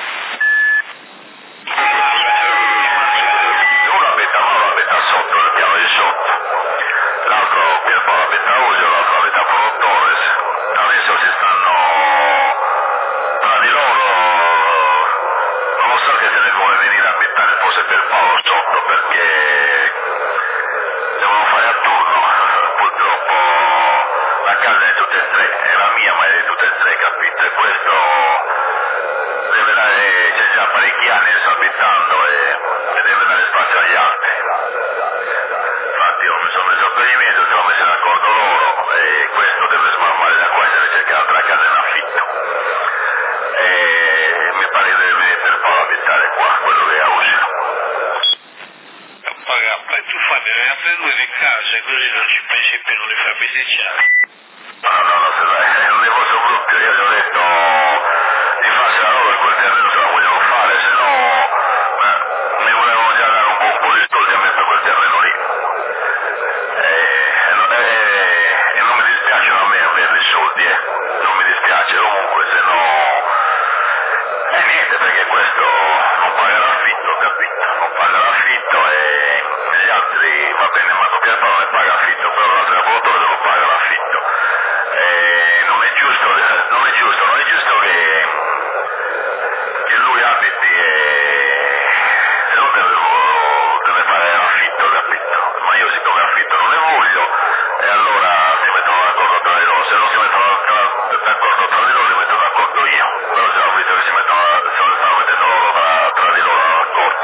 Uno abita a Mauro, abita sotto, nel piano di sotto. L'altro Pierpaolo abita a Uglio, l'altro abita a Polo Torres. Adesso si stanno tra di loro, non lo so che se ne vuole venire a abitare forse Pierpaolo sotto perché devono fare a turno. Purtroppo la casa è di tutte e tre, è la mia ma è di tutte e tre, capito? E questo deve dare, c'è già parecchi anni che sto abitando e, e deve dare spazio agli altri. Infatti io mi sono messo per i miei, si sono messi d'accordo loro e questo deve smarmare da qua e deve cercare un'altra casa in affitto. E mi pare che deve venire per Paolo a abitare qua, quello che è a Usino. K. E tu fai le altre due di case, così non ci pensi più, non li fai beneficiare. No, no, no, se dai, è un negozio brutto, io gli ho detto di farsi la roba per quel terreno se la vogliono fare, se no eh, mi volevano già dare un po', un po' di soldi a me per quel terreno lì. E, e, e, e non mi dispiacciono a me avere i soldi, eh. Non mi dispiace comunque, se no... E niente, perché questo non paga l'affitto, capito? Non paga l'affitto e gli altri, va bene, ma Pierpaolo ne paga l'affitto, però l'altro lavoratore non paga l'affitto. E non è giusto, non è giusto, non è giusto che, che lui abiti e se no deve, deve fare l'affitto, capito? Ma io siccome affitto non ne voglio e allora si mettono d'accordo tra di loro, se non si mettono d'accordo tra di loro li metto d'accordo io, però se ho visto che si mettono, se lo stanno mettendo loro tra, tra di loro d'accordo.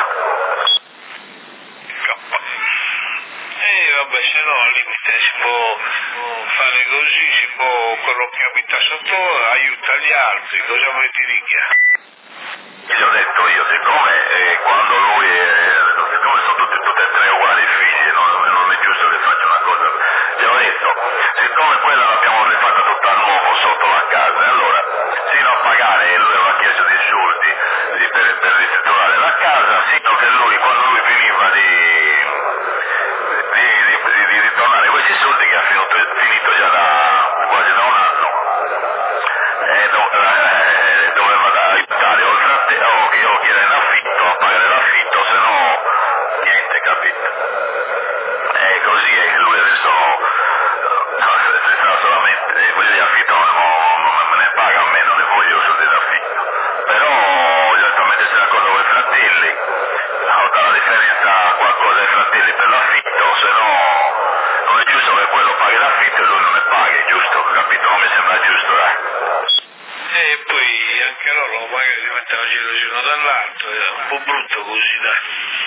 E vabbè, se no al limite si può fare così, si può, quello che abita sotto aiuta gli altri, cosa vuoi ti dica? Gli ho detto io, siccome eh, quando lui è, siccome sono tutti, tutte e tre uguali figli, non, non è giusto che faccia una cosa, gli ho detto, siccome quella l'abbiamo rifatta tutta a nuovo sotto la casa, e allora sino a pagare, e lui aveva chiesto dei soldi di, per, per ristrutturare la casa, sino che lui, quando lui finiva di, di, di, di, di ritornare questi soldi che ha finito, finito già da quasi da un anno, e do, eh, doveva da aiutare oltre a te, o che io chieda in affitto a pagare l'affitto, se no niente, capito? E così è, lui perché loro magari si mettono gelosi uno dall'altro, è un po' brutto così, dai.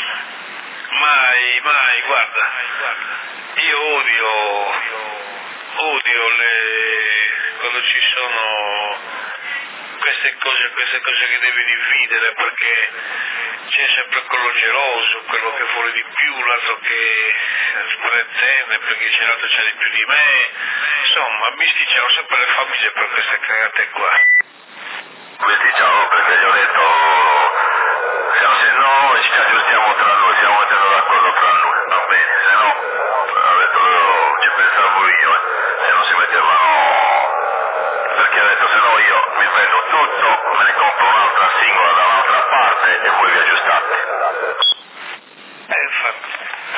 Mai, mai, guarda, io odio, odio le, quando ci sono queste cose, queste cose che devi dividere, perché c'è sempre quello geloso, quello che vuole di più, l'altro che pretende perché c'è l'altro c'è di più di me, insomma bisticciano sempre le famiglie per queste cagate qua. Bisticciano perché gli ho detto, siamo, se no ci aggiustiamo tra noi, stiamo mettendo d'accordo tra noi, va bene, se no, ho detto loro, ci pensavo io, eh, se non si mettevano, perché ho detto se no io mi prendo tutto, me ne compro un'altra singola da un'altra parte e voi vi aggiustate. Eh, infatti.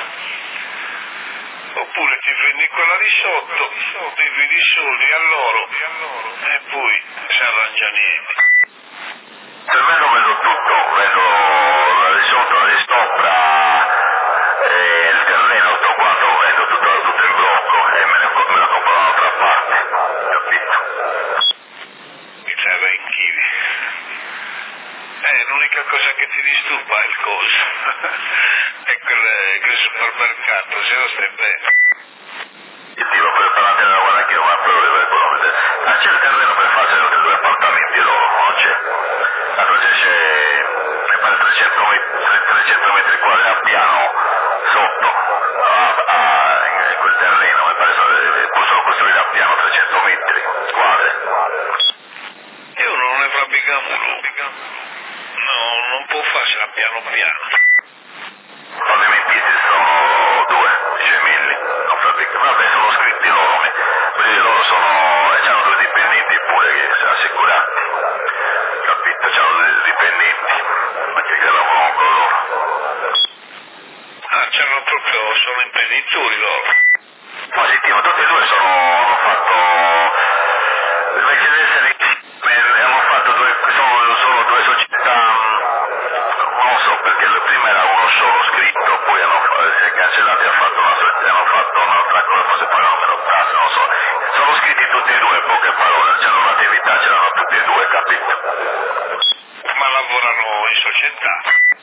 Oppure ti prendi quella di sotto, dividi i soldi a loro e poi si arrangia niente. Se vedo vedo tutto, vedo la di sotto, la di sopra, e il terreno, tutto quanto, vedo tutto, tutto in blocco e me, ne, me la compro da un'altra parte, capito? Mi serve in chivi. Eh, l'unica cosa che ti disturba è il coso. è quel, quel supermercato, se no stai bene. Il tipo per parlare della guarda che ma però deve economizzare. Ma c'è il terreno per fare altri due appartamenti loro, non c'è? Allora c'è, mi pare trecento metri quadri a piano sotto, a, a, in quel terreno, mi pare possono costruire a piano trecento metri quadri. E uno non ne fa mica uno. No, non può farsela piano piano. Fallimentisti sono due, gemelli, non fabbrica. Vabbè, sono scritti loro, quindi loro sono, e hanno due dipendenti pure che sono assicurati, capito? C'hanno due dipendenti, anche che lavorano con loro. Ah, c'hanno proprio, sono imprenditori loro. Positivo, tutti e due sono, hanno fatto, invece di essere insieme, hanno fatto due, sono, sono due società, non so perché la prima era uno solo scritto, poi hanno, si è cancellato e hanno fatto una società, hanno fatto un'altra cosa, forse poi non me lo tasse, non so, sono scritti tutti e due, in poche parole, c'hanno un'attività, ce l'hanno tutti e due, capito? Ma lavorano in società.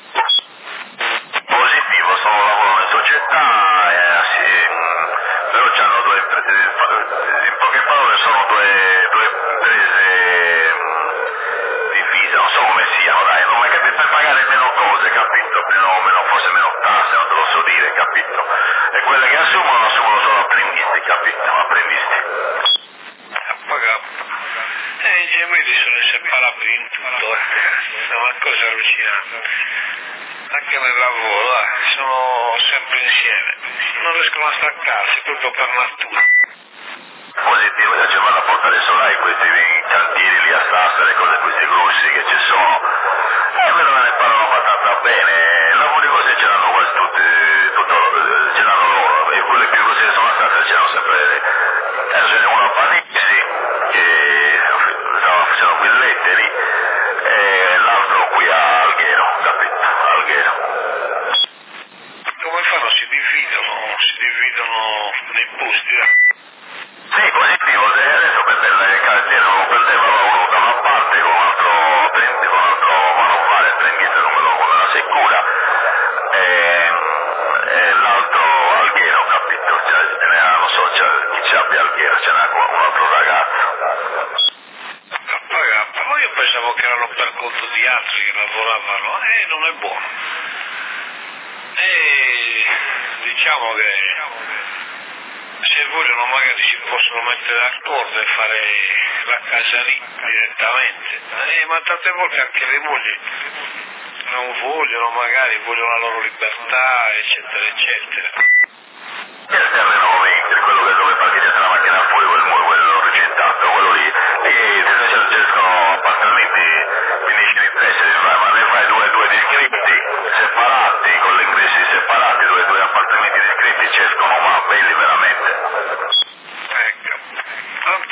Positivo, sono lavorano in società, eh, sì, però c'hanno due imprese, in poche parole sono due, due imprese divise, non so come siano, dai, non è capito, per pagare meno cose, capito? Meno, meno, forse meno tasse, non te lo so dire, capito? E quelle che assumono, assumono solo apprendisti, capito? Apprendisti. A pagare. E i gemelli sono inseparabili in tutto, eh. È una cosa allucinante. Anche nel lavoro, eh, sono sempre insieme. Non riescono a staccarsi proprio per natura. Positivo, io ci vado a portare solai questi cantieri lì a Sassari, cose questi grossi che ci sono. E quello me ne parlano abbastanza bene. Lavori così ce l'hanno quasi tutti, tutto, ce l'hanno loro. E quelli più grossi che sono a Sassari ce l'hanno sempre. Adesso ce n'è uno a Panissi, che stava facendo qui letteri, e l'altro qui a Alghero, capito? Alghero. Come fanno? Si dividono, si dividono nei posti, eh? Sì, positivo, adesso per il cantiere non lo prendevano uno da una parte con un altro apprendi, con un altro manovale apprendista come lo con la sicura e, e l'altro Alghero, capito? Cioè, ce n'era, non so, cioè, chi ci abbia Alghero, ce n'era un altro ragazzo. Pagappa, ma io pensavo che erano per conto di altri che lavoravano, e eh, non è buono. E diciamo che se vogliono magari si possono mettere d'accordo e fare la casa lì direttamente, eh, ma tante volte anche le mogli non vogliono, magari vogliono la loro libertà, eccetera, eccetera. E il terreno mentre quello che dove parcheggiate la macchina fuori, quel muro, quello ricettato, quello lì, e se non ci gestiscono appartamenti, finisci di tre, ma ne fai due, due discretti separati, con gli ingressi separati, due, due appartamenti discreti ci escono, ma belli veramente. Ecco, tanto.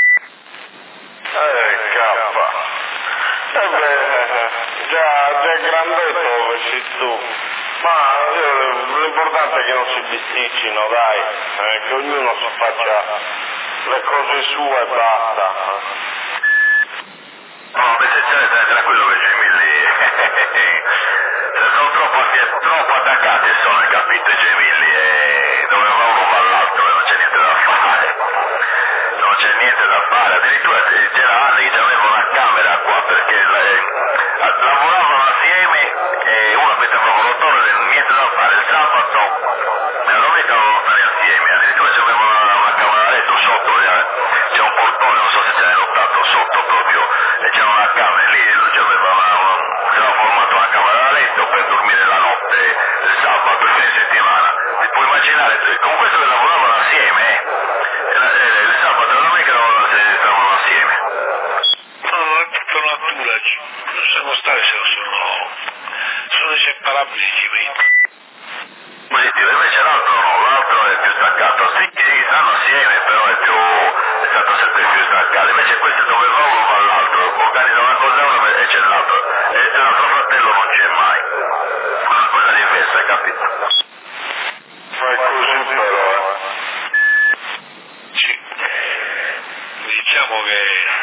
Eh, cappa. Eh beh, già, già grandetto dove sei tu. Ma eh, l'importante è che non si bisticcino, dai, eh, che ognuno si faccia le cose sue e basta. No, beh, se c'è tranquillo che Gemilli sono troppo, troppo attaccati sono, hai capito, i Gemilli, e dove va uno va all'altro e non c'è niente da fare, non c'è niente da fare, addirittura c'era anni che aveva una camera qua perché la, lavoravano assieme e uno metteva un rotore, niente da fare, il sabato e la domenica dovevano stare assieme, addirittura c'aveva una, una camera da letto sotto, c'è un portone, non so se ce l'hai notato, sotto proprio, e c'era una camera lì e lui c'aveva una, una, c'era formato una camera da letto per dormire la notte, il sabato, il fine settimana, ti puoi immaginare, con questo che lavoravano assieme, eh? E la, e il sabato e la domenica stavano assieme. No, non è tutta natura, non possiamo stare se non sono, sono inseparabili i cimenti. Positivo, invece l'altro no, l'altro è più staccato, sì, sì, stanno assieme, però è più, è stato sempre più staccato, invece questo dove va uno va all'altro, organizza una cosa uno e c'è l'altro, e l'altro fratello non c'è mai, è una cosa diversa, hai capito? Ma è così però, eh. Sì, diciamo che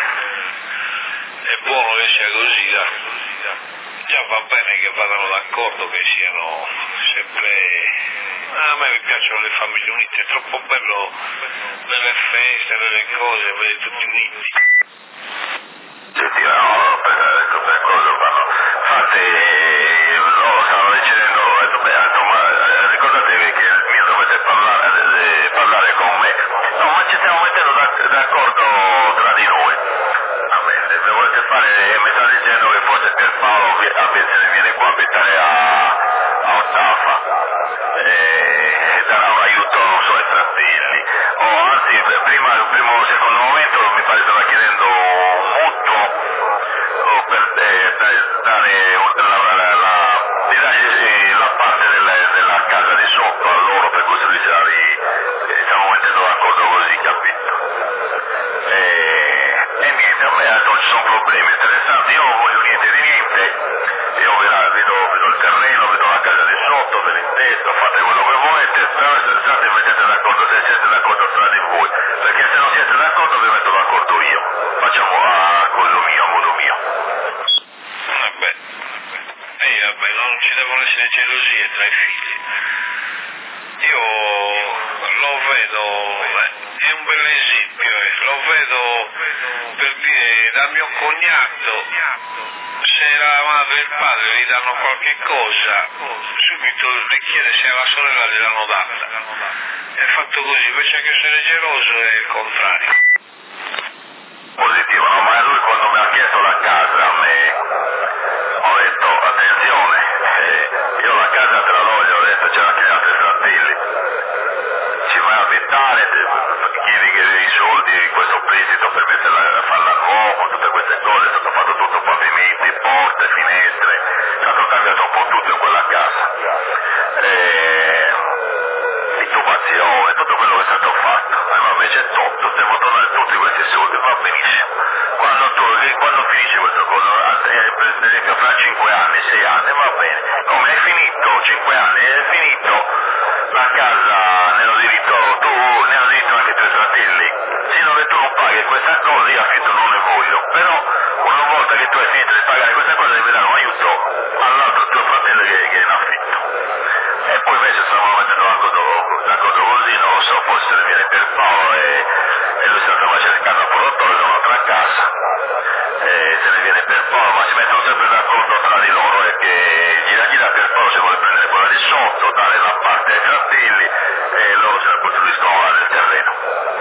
è buono che sia così, dai. Già va bene che vadano d'accordo, che siano sempre... A me piacciono le famiglie unite, è troppo bello nelle feste, nelle cose, vedere tutti uniti. Sì, no, per, per cosa fanno, infatti loro stanno decidendo, ho detto, beh, ho detto, ma ricordatevi che il mio dovete parlare, eh, parlare con me, no, ma ci stiamo mettendo d'accordo tra di noi. Se volete fare, mi sta dicendo che forse per Paolo se ne viene qua a abitare a, a Ottafa e darà un aiuto, non so, ai fratelli, o anzi prima, il primo secondo momento mi pare stava chiedendo un mutuo o per eh, dare la, la, la, di dargli la parte della, della casa di sotto a loro per costruirsi lì, e stiamo mettendo d'accordo così, capito? E, e niente, a me non ci sono problemi interessanti, io non voglio niente di niente, io vedo, vedo, vedo il terreno, vedo la casa di sotto, ve l'intendo, fate quello che volete, però state mettete d'accordo, se siete d'accordo tra di voi, perché se non siete d'accordo vi metto d'accordo io, facciamo a quello mio, a modo mio. Vabbè, e vabbè, non ci devono essere gelosie tra i figli. Io lo vedo, è un bel esempio, eh. Lo vedo per dire da mio cognato, se la madre e il padre gli danno qualche cosa, subito gli chiede se alla sorella gliel'hanno data. È fatto così, invece che essere geloso è il contrario. Positivo, no, ma lui quando mi ha chiesto la casa a me ho detto attenzione, eh, io la casa te la voglio, ho detto c'è anche gli altri fratelli, ci vai a abitare, chiedi che i soldi, questo prestito per metterla a farla nuovo, tutte queste cose, è stato fatto tutto, pavimenti, porte, finestre, è stato cambiato un po' tutto in quella casa, e, intubazione, tutto quello che è stato fatto, e ma invece tutto, devo tornare tutti questi soldi, va benissimo, quando, tu, quando finisce questa cosa, per esempio fra cinque anni, sei anni, va bene, come hai finito cinque anni, hai finito la casa nello diritto, tu ne hai diritto anche i tuoi fratelli, sino che tu non paghi questa cosa io affitto non ne voglio, però una volta che tu hai finito di pagare questa cosa devi dare un aiuto all'altro tuo fratello che, che è in affitto. E poi invece stavamo mettendo d'accordo, d'accordo così, non lo so, forse se ne viene per Paolo e, e lui si stava cercando a produttore da un'altra casa, e se ne viene per Paolo, ma si mettono sempre d'accordo tra di loro e che gira gira per Paolo se vuole prendere quella di sotto, dare la parte ai fratelli e loro se la costruiscono là nel terreno.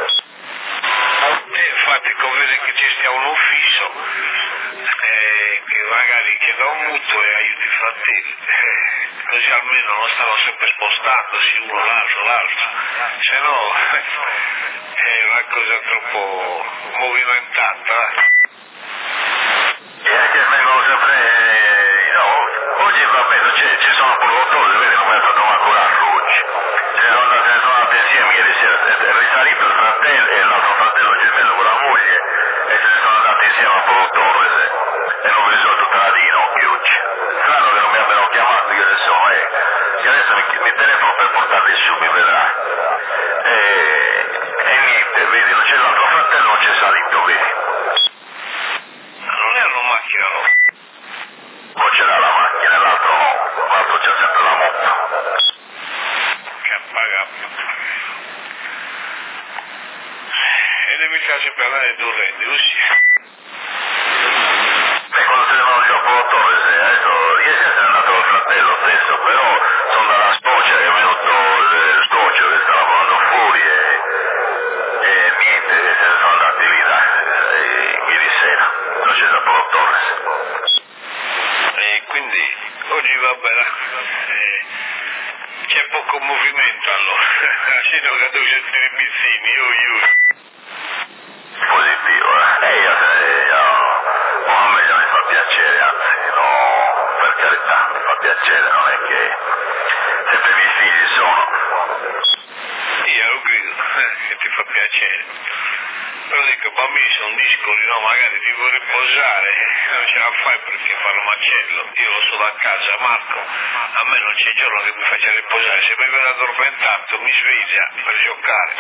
E infatti conviene che ci stia un ufficio eh, che magari chieda un mutuo e aiuti i fratelli, eh, così almeno non stanno sempre spostandosi uno l'altro l'altro, se no è una cosa troppo movimentata. E anche vengono sempre, no, oggi va bene, ci sono produttori, vedi, non mi è stato ancora oggi, se ne sono andati insieme ieri sera, è risalito il fratello e l'altro fratello gemello con la moglie e se ne sono andati insieme a produttore e non mi sono tutta la di ginocchi oggi. Strano che non mi abbiano chiamato, io adesso, eh, che adesso mi, mi telefono per portarli su, mi vedrai. E, e niente, vedi, non c'è l'altro fratello, non c'è salito, vedi. Non erano e mi piace parlare di Torrente, così. E quando se ne va un gioco Torres, adesso ieri sera è andato il fratello stesso, però sono dalla Stocia che è venuto il Stocio che sta lavorando fuori e, e niente, se ne sono andati lì dai, ieri sera, non c'è stato Torres. E quindi oggi va bene, eh, c'è poco movimento allora, ci devo che devo sentire i bizzini, io io. Positivo, eh? E io, eh, io oh, meglio mi fa piacere, anzi, no, per carità, mi fa piacere, non è che sempre i miei figli sono. Io lo credo, eh, che ti fa piacere. Però dico, bambini sono discoli, no, magari ti vuoi riposare, non ce la fai perché fanno macello. Io lo so da casa, Marco, a me non c'è giorno che mi faccia riposare, se mi viene addormentato mi sveglia per giocare.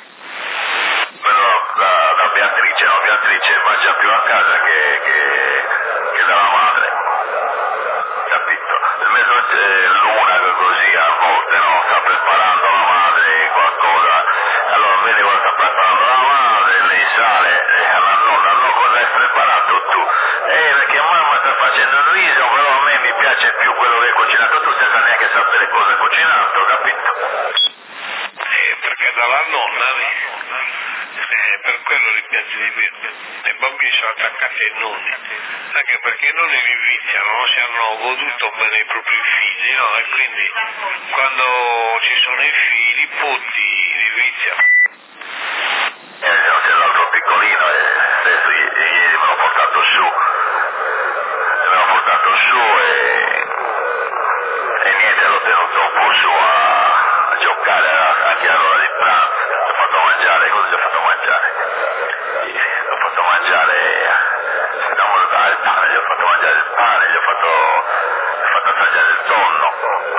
Però da, da Beatrice, no, Beatrice mangia più a casa che, che, che dalla madre, capito? In mezzo c'è l'una che così a volte, no, sta preparando la madre qualcosa, allora vede quando sta preparando la madre, lei sale e alla nonna, no, cosa hai preparato tu? Eh, perché mamma sta facendo il riso, però a me mi piace più quello che hai cucinato tu, senza neanche sapere cosa hai cucinato, capito? Eh, perché dalla nonna, eh, per quello li piace di più. I bambini sono attaccati ai nonni, anche perché i nonni li viziano, non si hanno goduto bene i propri figli, no? E quindi quando ci sono i figli, i putti li viziano. Eh, c'è l'altro piccolino e adesso i- ieri me l'ho portato su, me l'ho portato su e, e niente, l'ho tenuto un po' su a, a giocare a- anche all'ora di pranzo, gli ho fatto mangiare, cosa gli ho fatto mangiare? Gli ho fatto mangiare, stiamo il pane, gli ho fatto mangiare il pane, gli ho fatto, gli ho fatto assaggiare il tonno.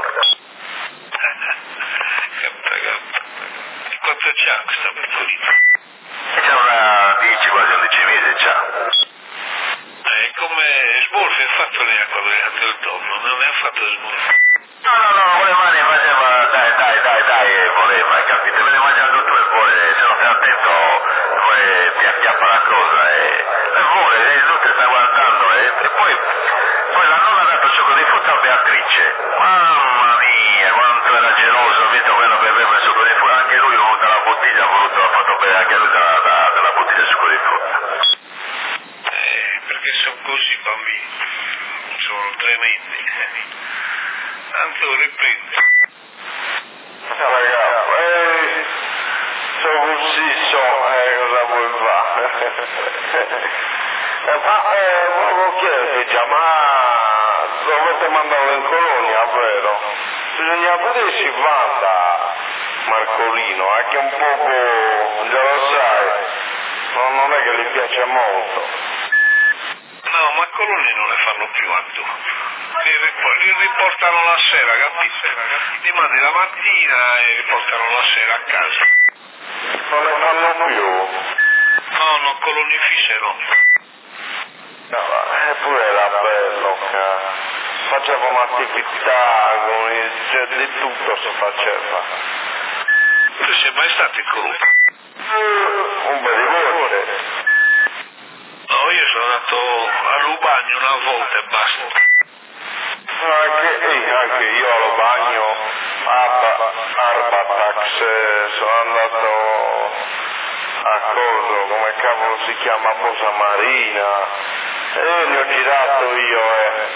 Capta, capta. Quanto c'ha questa piccolina? C'è una dieci, quasi undici mesi, c'ha. Eh, come Smurf ha fatto lei a quando è nato il tonno, non ne ha fatto Smurf. No, no, no, voleva ne faceva, dai, dai, dai, dai, eh, voleva, hai capito? Me ne mangiando tu e poi, se non stai attento, poi ti acchiappa la cosa e, e vuole, e lui ti sta guardando e, e poi, poi la nonna ha dato il succo di frutta a Beatrice. Mamma mia, quanto era geloso, ha visto quello che beve il succo di frutta, anche lui ha voluto la bottiglia, ha voluto, ha fatto bere anche lui della, della, della bottiglia di succo di frutta. Eh, perché sono così i bambini, sono tremendi. Anzi, lo riprende. Ragazzi, eh, sono così, so, eh, cosa vuoi fare? eh, ma eh, volevo chiederti già, ma dovete mandarlo in colonia, vero? Bisogna vedere se va da Marcolino, anche un poco, già lo sai, non, non è che gli piace molto. No, ma coloni non ne fanno più a tu. Li, rip- li riportano la sera, capito? Li mandi la mattina e riportano la sera a casa. Non ne fanno più. No, no, coloni fisse no. No, eppure era bello, eh. Facevamo attività, con il, cioè, di tutto si faceva. Tu sei mai stato in coloni? Un bel di volte. No, io sono andato a Lubagno una volta e basta. Anche, eh, anche io allo bagno a Arbatax, eh, sono andato a coso, come cavolo si chiama, Bosa Marina, e ne ho girato io, eh.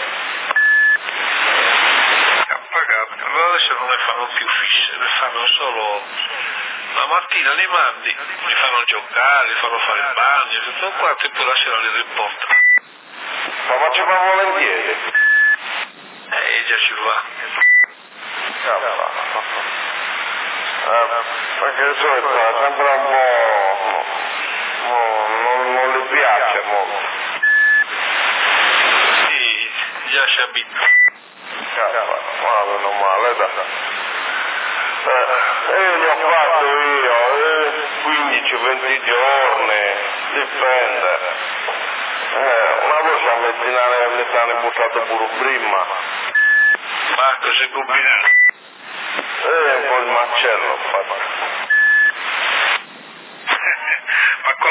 Pagato, allora adesso non ne fanno più fisse, ne fanno solo la mattina li mandi, li fanno giocare, li fanno fare il bagno, tutto quanto e poi la sera li riportano. Ma faceva volentieri. Eh, già ci va. Cavolo. Eh, perché so è sempre un po', no, non, non le piace molto. Sì, già si abitua. Cavolo, ma meno male, dai. Eh, e ne ho fatto io, eh, quindici venti giorni, dipende. Eh, una volta mettinare, mi stanno buttato pure prima. Ma cosa combinato? E un po' il macello ho fatto. Ma con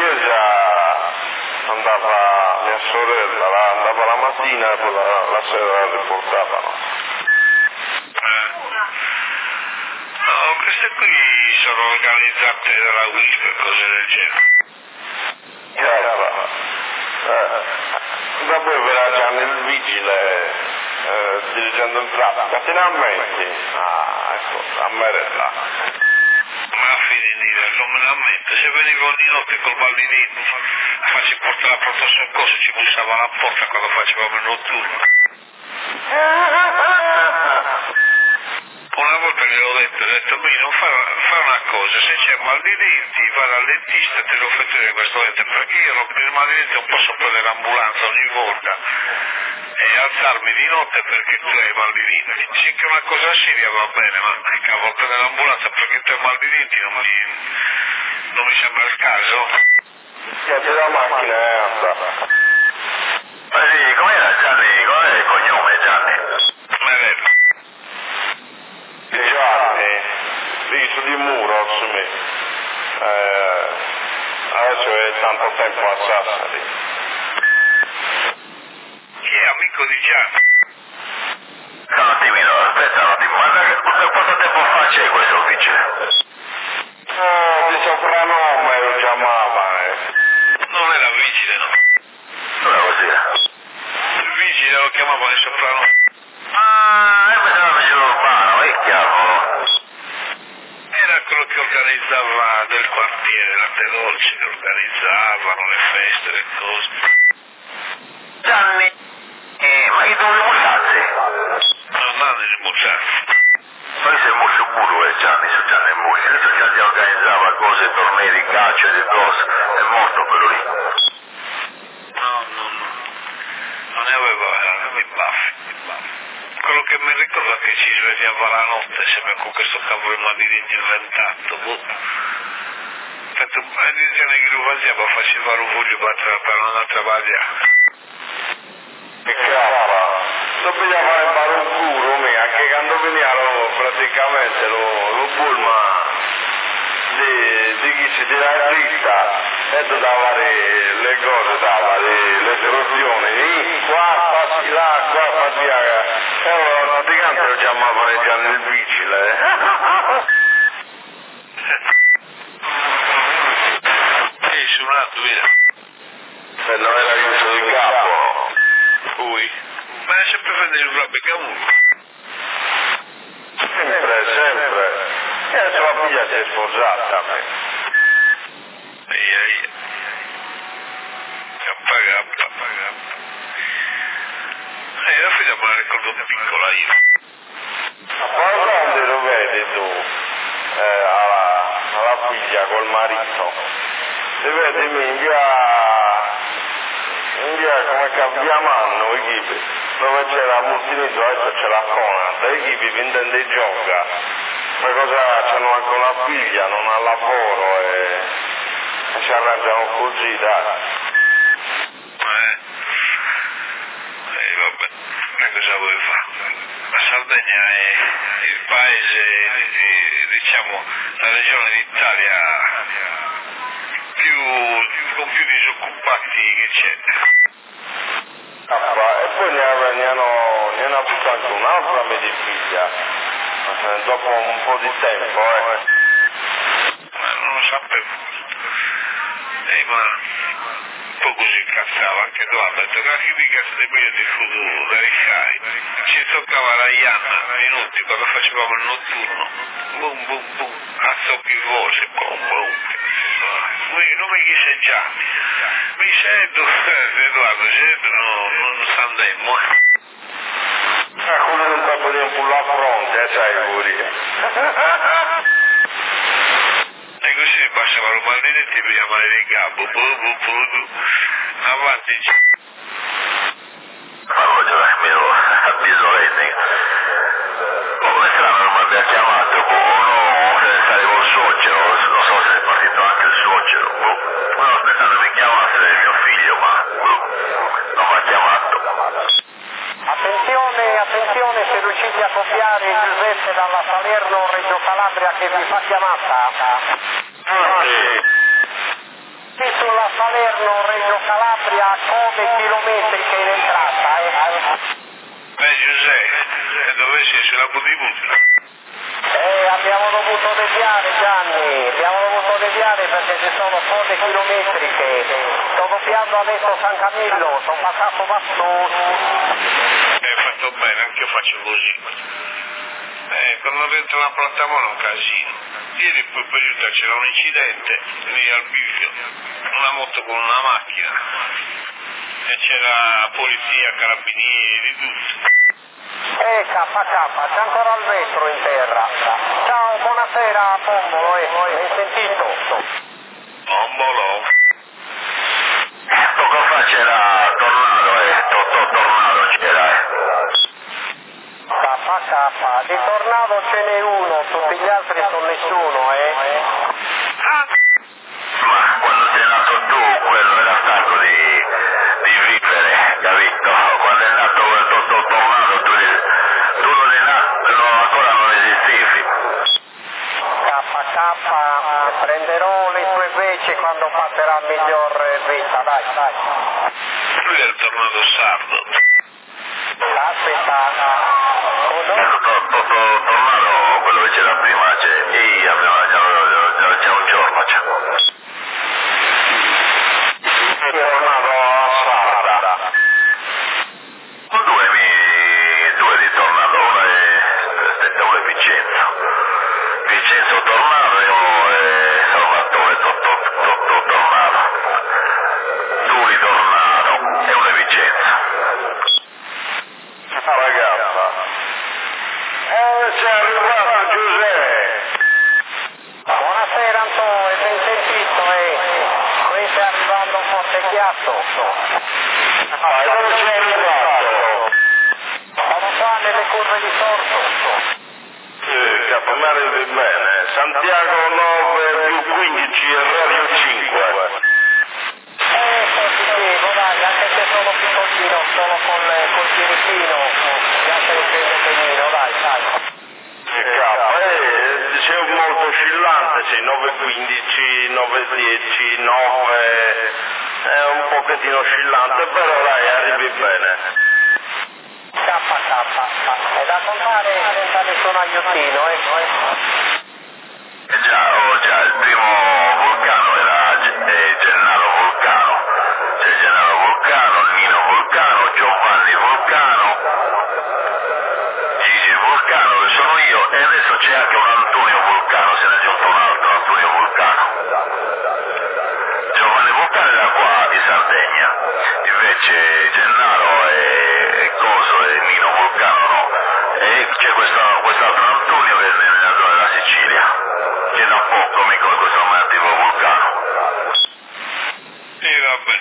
chiesa andava mia sorella, la, andava la mattina e poi la, la sera la riportavano. Eh. No, queste qui sono organizzate dalla U I P e cose del genere. Chiara, eh, da poi verrà Gianni il vigile eh, dirigendo il traffico, finalmente, ah, ecco, a Merella. Ma a finire, non me la metto, se venivo di notte col baldinino, facci portare la pronto soccorso, ci bussava alla porta quando facevamo il notturno. Una volta gliel'ho detto, ho detto, beh, non fa, fa una cosa, se c'è mal di denti, vai dal dentista, te lo faccio vedere questo dente, perché io rompo il mal di denti, non posso prendere l'ambulanza ogni volta e alzarmi di notte perché tu hai mal di denti. Sì che una cosa seria va bene, ma cavolo, prendere l'ambulanza perché tu hai mal di denti non mi, non mi sembra il caso. Chiedi la macchina e anda. Ma sì, com'era Gianni? Com'era il cognome Gianni? Merella. Gianni, lì su di muro, su me. Eh, adesso è tanto tempo a Sassari. Chi è amico di Gianni? Un attimino, aspetta un attimo, guarda che da quanto tempo fa c'è questo vigile? Oh, di soprannome lo chiamava, eh. Non era vigile, no? Non è così. Il vigile lo chiamava di soprannome. Ah, io pensavo vicino urbano, che cavolo. Era quello che organizzava del quartiere, latte dolce, che organizzavano le feste, le cose. Gianni, eh, ma chi dove Musazzi? Non hanno il Muzzazzi. Noi siamo su Bulu e Gianni, su Gianni e Mugli, adesso Gianni organizzava cose, tornei di calcio e di cose, è morto quello lì. No, no, no. Non ne aveva, aveva i baffi, i baffi. Quello che mi ricordo è che ci svegliava la notte, sempre con questo cavolo di mal di denti inventato. Boh. Tanto, a dire che lo faceva, faceva un voglio per non andare a travagliare. Che cavolo, dobbiamo fare un culo, me, anche quando venivano praticamente lo, lo pullman di, di chi si tira dritta e tu dava le, le cose, dava le, le istruzioni, qua passi là, qua passi là, e allora praticamente lo chiamavano Gianni il vigile. Sì, suonato, via. Se non era chiuso di capo. Poi? Ma è sempre vedere il Robby Camuno. Sempre, sempre. E adesso la figlia si è sposata a me. Ehi, ehi. Cappa, cappa, cappa. Eh, la figlia me la ricordo piccola io. Ma poi quando lo vedi tu, eh, alla, alla figlia col marito, ti vedi minchia, minchia come cambiamano i kipi, dove c'era multinito, adesso c'è la Conad, i kipi vendono dei gioca, ma cosa c'hanno anche una figlia, non ha lavoro e, e si arrangiano così, dai. Eh. Eh, vabbè, che cosa vuoi fare? La Sardegna è il paese, eh, diciamo, la regione d'Italia più, con più disoccupati che c'è. Ah, e poi ne, ha, ne, hanno, ne hanno avuto anche un'altra medifiglia, eh, dopo un po' di tempo, eh. Ma non lo sapevo. Eh, ma un po' così incazzava anche Edoardo, ha detto che anche mi cazzo dei meglio di futuro, da ricai. Ci toccava la Ianna, minuti, quando facevamo il notturno. Boom, boom, boom, a zocchi voce, boom, boom. Non mi chissà già. Mi sento, Edoardo, sento, no, non s'andemmo. Ah, quello non sta potendo un po' la fronte, eh, sai, pure. E così passavano maldinetti e veniva male in capo, bu, bu, bu, bu. Avanti. Farò almeno a Bisoletti. Come strano non mi abbia chiamato, uno deve stare col suocero, non so se è partito anche il suocero. Stavo aspettando che mi chiamasse mio figlio, ma non mi ha chiamato. Attenzione, attenzione, se riuscite a copiare Giuseppe dalla Salerno Reggio Calabria che vi fa chiamata. Ah, sì. sulla Salerno-Reggio Calabria code chilometriche in entrata, eh? Eh Giuseppe, dove sei? Sulla Budibutta? Eh, abbiamo dovuto deviare Gianni, abbiamo dovuto deviare perché ci sono code chilometriche. Sto doppiando adesso San Camillo, sono passato Vastoso. Eh, fatto bene, anche io faccio così. Eh, quando rientro una plattamona è un casino. Ieri poi per giunta c'era un incidente lì al bivio, una moto con una macchina e c'era polizia, carabinieri, tutto. Eh, K K, c'è ancora il vetro in terra. Ciao, buonasera, Pombolo, eh, hai sentito? Pombolo. Poco fa c'era Tornado, eh, Totò Tornado c'era, eh. K K, di Tornado ce n'è uno, tutti gli altri sono nessuno, eh? Ma quando sei nato tu, quello era stato di, di vivere, capito? Quando è nato quel Totò Tornado, tu, tu non è nato, no, ancora non esistivi. K K, prenderò le tue veci quando passerà miglior vita, dai, dai. Lui è il tornado sardo. Aspetta, Ecco, Totò Tornado, quello che c'era prima, c'è, ehi, abbiamo, c'è un giorno, c'è. Tornato a Sarda. Due, mi, due di Tornado, uno è, aspetta, uno è Vincenzo. Vincenzo Tornado e uno è Salvatore Totò Tornado. Due di Tornado e uno è Vincenzo. Ah, ragazza. Eh, sei arrivato Giuseppe. buonasera Antonio, ben sentito, eh? Qui sta arrivando un forte chiasso. Ah, e dove sei arrivato? Sono qua nelle curve di Sorso. Sì, capomare di bene. Santiago nove più quindici e Radio cinque. Eh, così dicevo, dai, anche se sono piccolino, sono col, col tirichino, già se lo prende benino, dai, dai. Che K, eh, c'è un molto oscillante, sì, nove quindici, nove dieci, nove, è un pochettino oscillante, però dai, arrivi bene. K K, è da contare senza nessun aiutino, eh? E già, oh, già, il primo vulcano era eh, Gennaro Vulcano. C'è Gennaro Vulcano, Nino Vulcano, Giovanni Vulcano, Gigi Vulcano, che sono io, e adesso c'è anche un Antonio Vulcano, se ne è aggiunto un altro, Antonio Vulcano. Giovanni Vulcano era qua di Sardegna, invece Gennaro e Coso e Nino Vulcano no. E c'è questo, quest'altro Antonio che è nella zona della Sicilia, che da poco mi con questo nome attivo Vulcano. E vabbè.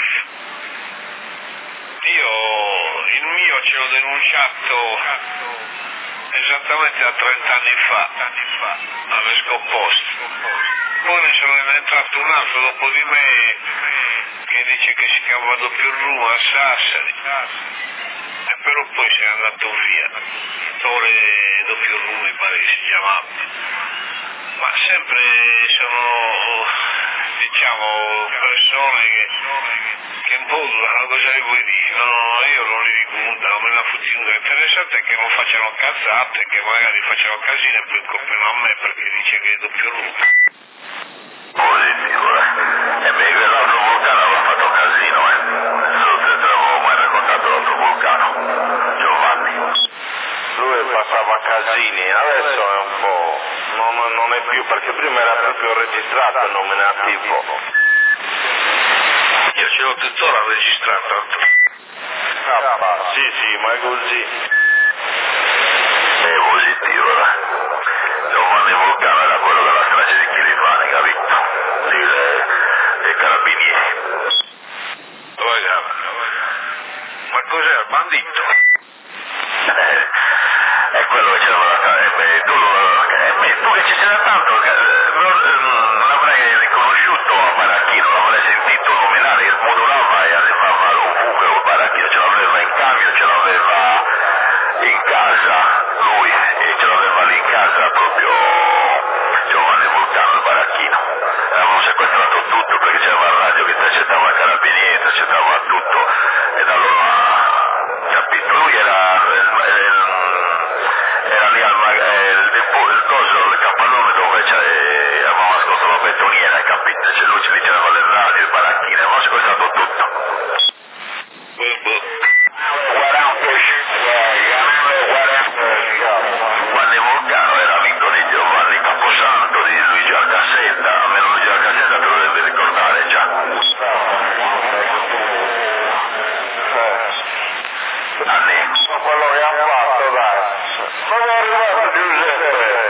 Io il mio ce l'ho denunciato esattamente a trenta anni fa, alle scomposte. Poi ne sono entrato un altro dopo di me che dice che si chiama doppio Rum a Sassari, e però poi se n'è andato via. Tore doppio Rum mi pare che si chiamava. Ma sempre sono, diciamo, persone che, che modulano, cosa li vuoi dire? No, no, io non li dico nulla, non me la fotto nulla. Interessante è che non facciano cazzate, che magari facciano casino e poi colpino a me perché dice che è doppio Rum. Positivo, eh. E beh, quell'altro vulcano aveva fatto casino, eh. Non te l'avevo mai raccontato l'altro vulcano, Giovanni. Lui passava casini, adesso è un po', non, non è più, perché prima era proprio registrato il nome nativo. Io ce l'ho tuttora registrato. Ah, sì, sì, ma è così. È positivo, eh. Giovanni Vulcano era quello della strage di Chilifani, capito? Lì le, le carabinieri. Ragazzi, ma cos'è il bandito? Eh, è quello che c'era da fare. Eh, tu, eh, tu che ci sei da tanto, eh, non, non avrei riconosciuto a Baracchino, non avrei sentito nominare, il modulava e arrivava ovunque con Baracchino, ce l'aveva in cambio, ce l'aveva il, il coso, il capannone dove c'è, avevamo nascosto la betoniera, capito? C'è lui, lì c'erano le radio, le baracchine, abbiamo sequestrato tutto. Giovanni Vulcano era amico di Giovanni Caposanto, di Luigi Alcassetta, almeno Luigi Alcassetta te lo devi ricordare già. Anni. Quello che ha fatto, dai. Come è arrivato Giuseppe?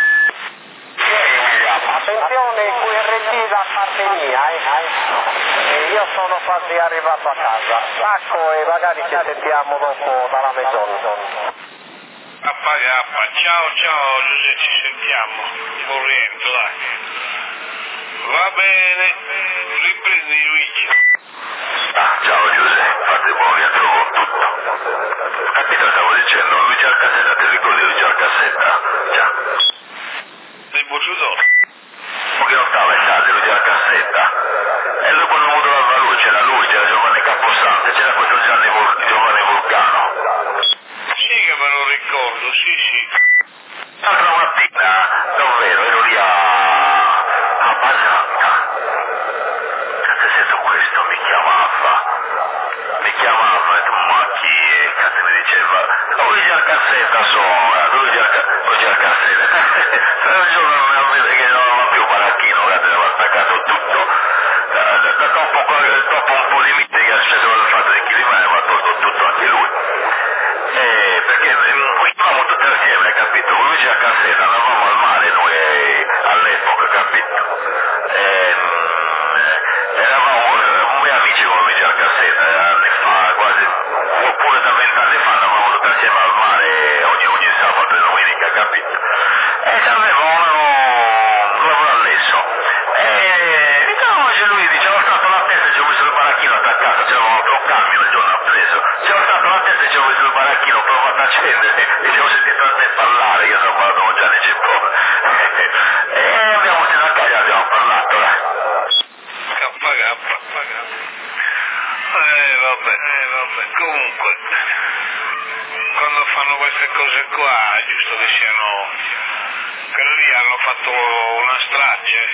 Attenzione, il Q R T da parte mia, eh? E io sono quasi arrivato a casa. Stacco e magari ci sentiamo dopo dalla mezz'ora. K K, ciao ciao Giuseppe, ci sentiamo. Buon rientro, dai. Va bene, riprendi Luigi. Ah, ciao Giuseppe, fate buon rientro con tutto. Capito, stavo dicendo, Luigi Alcassetta, ti ricordi Luigi Alcassetta? Già. Del Bocciudoro. Che non stava in casa, Luigi Alcassetta. E lui quando ha avuto la luce, c'era lui, c'era Giovanni Caposante, c'era questo Gianni Vul- Giovanni Vulcano. Sì che me lo ricordo, sì sì. L'altra mattina, davvero, ero lì a, a Basanta. Cazzo è stato questo? Mi chiamava. Mi chiamava e tu, ma chi è? Cazzo mi diceva, Luigi Alcassetta sono, Luigi Alcassetta, Luigi Alcassetta. Sai un giorno non aveva che non aveva più baracchino, cazzo aveva staccato tutto. Da, da, da dopo, dopo un po' di miti che ha sceso dal fatto di chi rimane, aveva tolto tutto anche lui. Eh, perché uscivamo tutti assieme, capito? Con Luigi Alcassetta andavamo al mare noi eh, all'epoca, capito? Eh, eravamo eh, amici con Luigi Alcassetta, eh, anni fa, quasi, oppure da vent'anni fa andavamo tutti assieme al mare ogni, ogni sabato e domenica, capito? E avevamo un lavoro allesso. E diciamo che lui diceva stato la testa e ci ho messo il baracchino attaccato, c'era un altro camion il giorno appresso, ci ho stato la testa e ci ho messo il baracchino, ho provato a accendere e ci ho sentito a te parlare, io sono parlato con Gianni Cippone. E abbiamo sentito a casa, abbiamo parlato, eh. K K, eh vabbè, eh vabbè, comunque, quando fanno queste cose qua è giusto che siano, che lì hanno fatto una strage.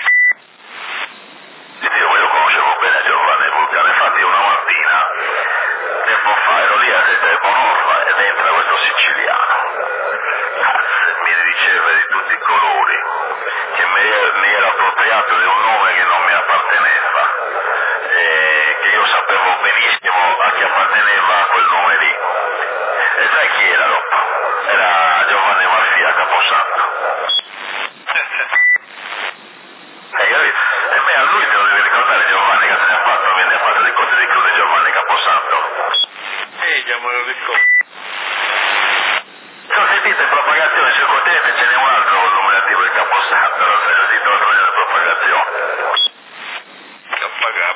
Io, io conoscevo bene Giovanni Vulcano, infatti una mattina, tempo fa, ero lì a Sete Bonorfa ed entra questo siciliano. Cazzo, mi riceve di tutti i colori, che mi, mi era appropriato di un nome che non mi apparteneva, e che io sapevo benissimo a chi apparteneva quel nome lì. E sai chi era dopo? Era Giovanni Malfia Caposanto. E io, e me a lui te lo devi ricordare Giovanni, che se ne ha fatto, me ne ha fatto di cose di crude Giovanni Caposanto. Eh, già me lo ricordo. Se ho sentito in propagazione sul continente ce n'è un altro con il nome attivo di Caposanto, non sai, ho sentito l'altro giorno in propagazione. K K.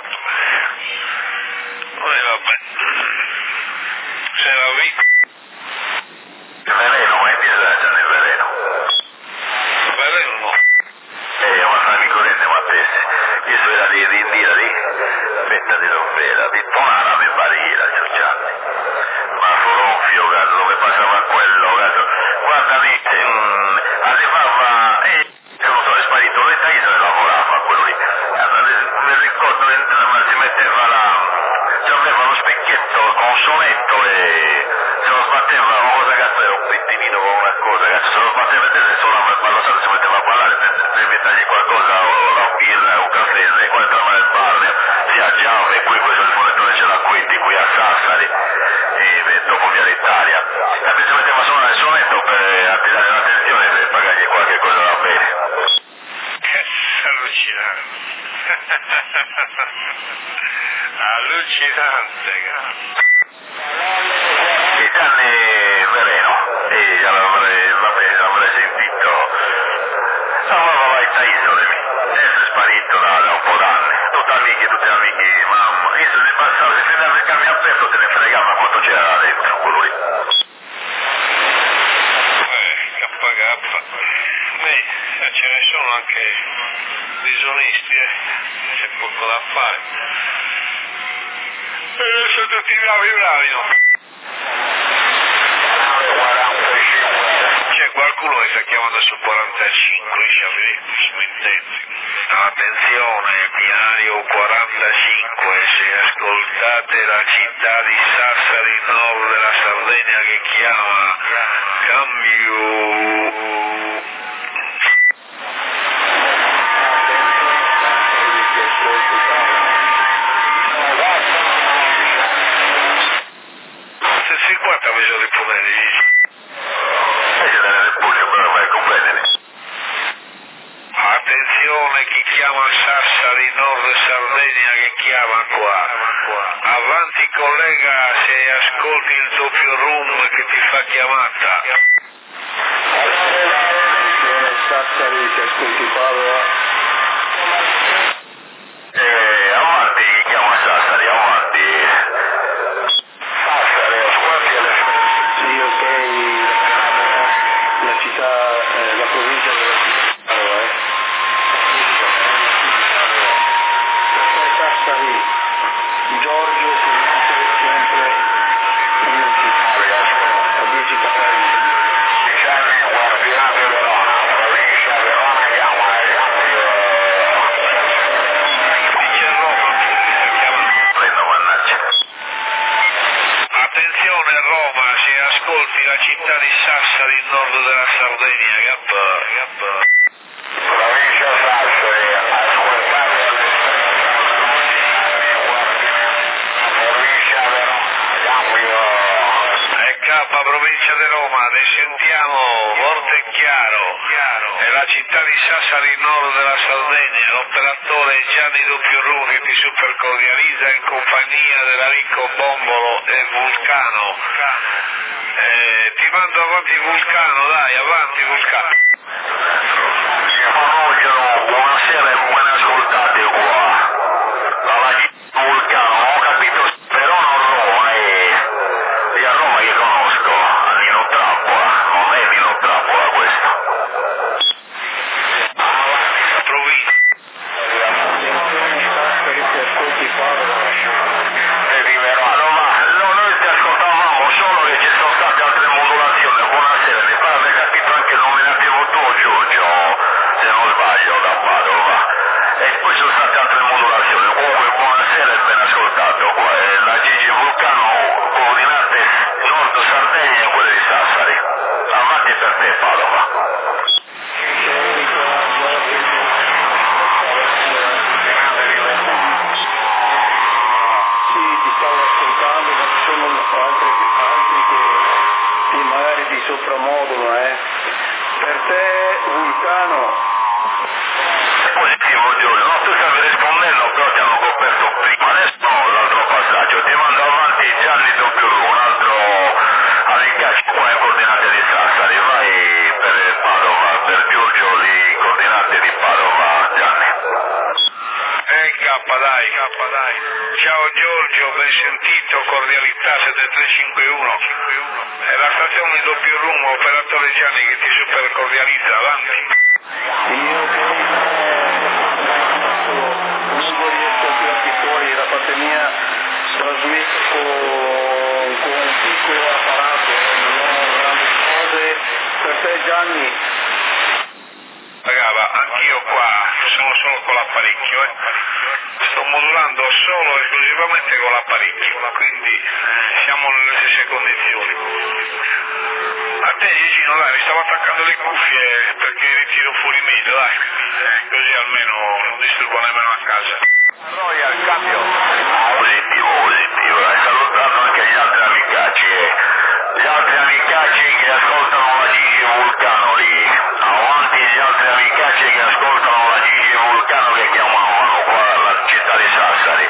Eh vabbè. Se la vita. Il veleno, ma è disagio nel veleno. Veleno no. Eh, ma fammi corrente Mattesi, io sono era di Indira lì, aspetta di Rovera, di Tonara mi pare era, Giugianni. Ma Foronfio, cazzo, dove passava quello, cazzo. Guarda lì, mm, arrivava, eh, sono sono sparito, Letta Isole lavorava quello lì. Mi ricordo che entrava, si metteva la, ci aveva lo specchietto con un sonetto e se lo sbatteva una cosa, cazzo, era un pettinino con una cosa, cazzo, se lo sbatteva e se suonava il pallone, si metteva a ballare per, per invitargli qualcosa, o una birra, un caffè, e quando entrava nel bar si aggiava e poi questo il fondatore ce l'ha qui, qui a Sassari, e beh, dopo via d'Italia. E poi si metteva a suonare il sonetto per attirare l'attenzione e per pagargli qualche cosa da bere. Che allucinante. Allucinante, cazzo. E Gianni Veleno, e l'avrei, l'avrei, l'avrei sentito, lavorava a Isole, adesso è sparito da, da un po' d'anni, tutti amici, tutti amici, mamma, io se ne passavo, se frenava il camion aperto se ne fregava quanto c'era là dentro, quello lì. Eh, K K. Beh, ce ne sono anche disonesti, eh. C'è poco da fare. E adesso tutti bravi bravi, no? C'è qualcuno Attenzione, sta chiamando su quarantacinque, ci avete smentezzi. Attenzione, binario quarantacinque, se ascoltate la città di Sassari, nord della Sardegna che chiama, cambio. cinquanta invece di poteri. Attenzione, chi chiama Sassari, nord Sardegna che chiama qua. Avanti collega, se ascolti il doppio room che ti fa chiamata. Sassari, se ascolti Padova. Eh, avanti, chi chiama Sassari, avanti. Sassari, ascolti le... Sì, ok, la città, eh, la provincia della città di Padova, eh. Sassari, Giorgio, sempre in città, a dieci capelli. Diciamo, guardiate Verona, provincia Verona, chiama, Dice Roma, prendo mannaggia. attenzione Roma, se ascolti la città di Sassari, nord della Sardegna, gap, gap. Provincia Sassari, ascoltate le provincia Verona, cambio. E K, provincia di Roma, ne sentiamo, forte e chiaro. È la città di Sassari, nord della Sardegna, l'operatore Gianni Doppio Ru che ti supercordializza in compagnia dell'Aricco Bombolo e Vulcano. Eh, ti mando avanti Vulcano, dai, avanti Vulcano. Buonasera e buone ascoltate qua. Dalla città Vulcano, ho capito Verona o Roma e... e a Roma che conosco, a Nino Trappola, non è Nino Trappola questo. Provincia. Sassari, se ascolti Padova. E di Verona, ma no, noi ti ascoltavamo solo che ci sono state altre modulazioni, buonasera, mi pare aver capito anche il nominativo tuo Giorgio, se non sbaglio, da Padova. E poi ci sono state altre modulazioni, comunque buonasera e ben ascoltato qua, è la Gigi Vulcano, coordinate nord Sardegna e quelle di Sassari. Avanti per te Padova. Sì, ti stavo ascoltando, ma ci sono altri, altri che ti, magari ti sopramodano, eh. Per te, Vulcano, Positivo Giorgio, no, tu stavi rispondendo però ti hanno coperto prima, adesso no, l'altro passaggio, ti mando avanti Gianni Doppio Ru, un altro Alicacci qua in coordinate di Sassari, vai per Padova, per Giorgio le coordinate di Padova, Gianni. Eh K, dai, K, dai. Ciao Giorgio, ben sentito, cordialità sette tre cinque uno. È la stazione di Doppio Room, operatore Gianni che ti supercordializza, avanti. io che comunque riesco a tirarti fuori da parte mia, trasmetto con, con un piccolo apparato, non ho grandi cose. Per te Gianni, Ragazzi, anch'io qua sono solo con l'apparecchio, eh. Sto modulando solo e esclusivamente con l'apparecchio, quindi eh, siamo nelle stesse condizioni. A te Gigino, dai, mi stavo attaccando le cuffie perché ritiro fuori meglio, dai, eh, così almeno non disturbo nemmeno a casa. Royal, cambio. Positivo, positivo, dai, salutando anche gli altri amicacci, eh. Gli altri amicacci che ascoltano la Gigi Vulcano lì, avanti gli altri amicacci che ascoltano la Gigi Vulcano che chiamavano qua alla città di Sassari.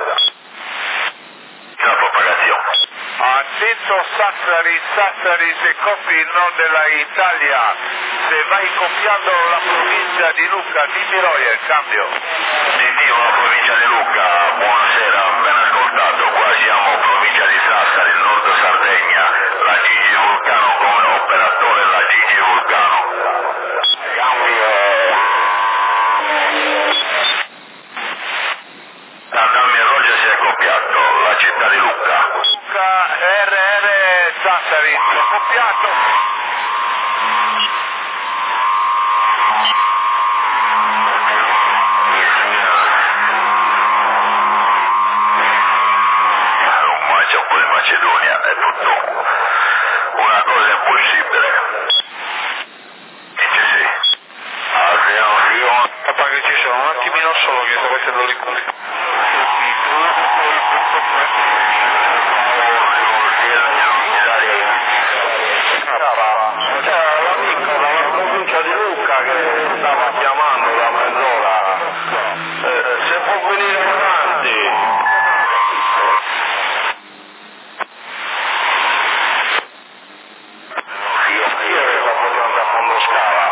La propagazione. Attento Sassari, Sassari se copi il nord della Italia, se vai copiando la provincia di Lucca, dimmi Royer, cambio. Sentivo la provincia di Lucca, buonasera, ben ascoltato, qua siamo provincia di Sassari, nord Sardegna, la Gigi Vulcano come operatore, la Gigi Vulcano. Cambio. Adami e Roger si è copiato, la città di Lucca. Lucca, R R Sassari, copiato. che sta facendo l'ipotesi. C'era l'amico dalla provincia di Lucca che stava chiamando da mezz'ora, eh, se può venire avanti. Io ero portando a Fondoscala.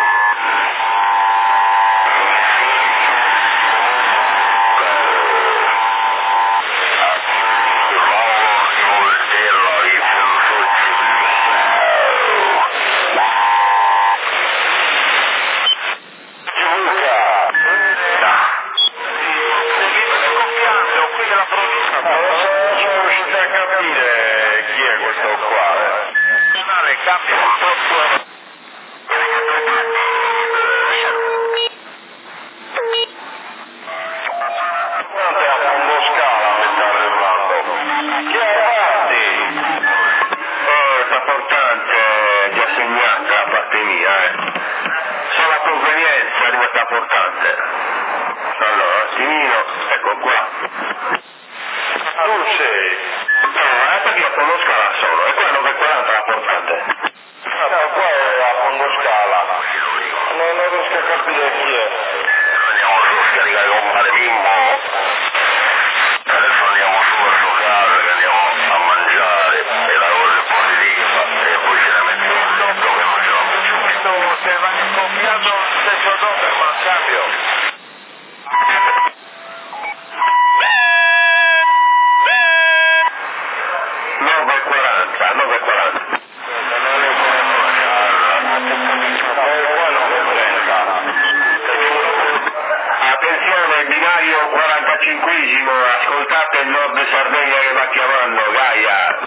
Ascoltate il Nord Sardegna che va chiamando, Gaia.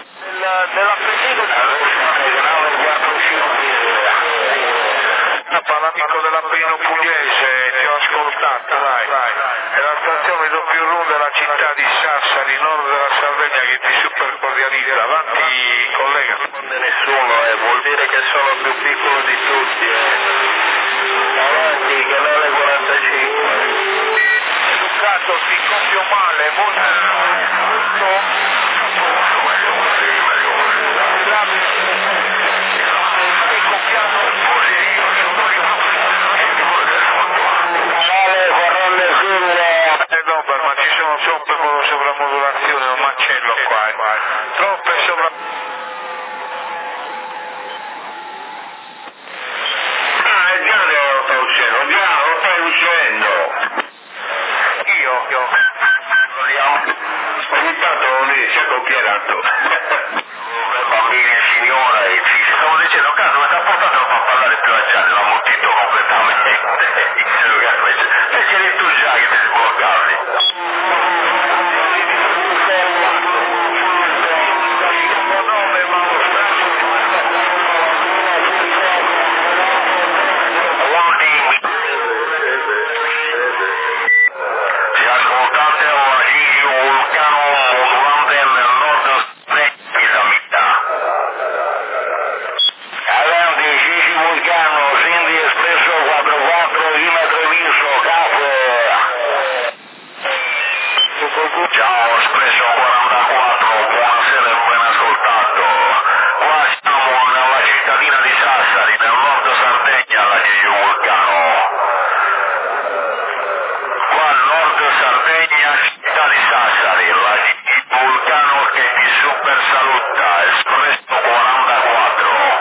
L'amico dell'Appennino pugliese, ti ho ascoltato, dai. È la stazione doppio ru della città di Sassari, nord della Sardegna, che ti super cordializza. Avanti, collega. Non c'è nessuno, eh, vuol dire che sono più piccolo di tutti. Eh. Avanti, che nove e quarantacinque. Educato, ti copio male, molto, molto. Ma ci sono troppe sovramodulazioni, un macello qua, eh. Troppe sovra... Ah, è già lo sta uscendo, già lo stai uscendo. Io? Io? Ogni tanto lì si è compierato. Bambini e signora, e ci stavo dicendo, caso, ma ti ha portato a far parlare più a Gianni, l'ha muttito completamente. Se ci hai detto già che ti sbloccavi. Ciao, Espresso quarantaquattro, buonasera e ben ascoltato. Qua siamo nella cittadina di Sassari, nel nord Sardegna, alla Gigio Vulcano. Qua al nord Sardegna, città di Sassari, la Gigio Vulcano che ti super saluta, Espresso quarantaquattro.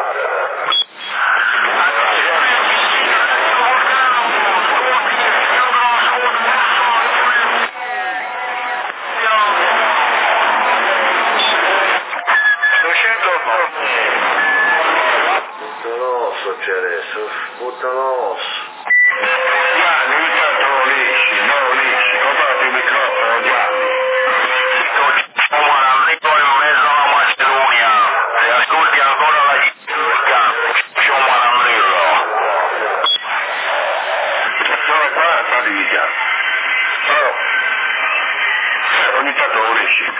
C'è adesso, sputtanos. Gianni, intanto lo lisci, non lo lisci, comprati il microfono, Gianni. Siamo arrivo in mezzo alla Macedonia, se ascolti ancora la Ghiurca, siamo all'Andrillo. Sono quaranta di vita. Oh. Ogni tanto lo lisci.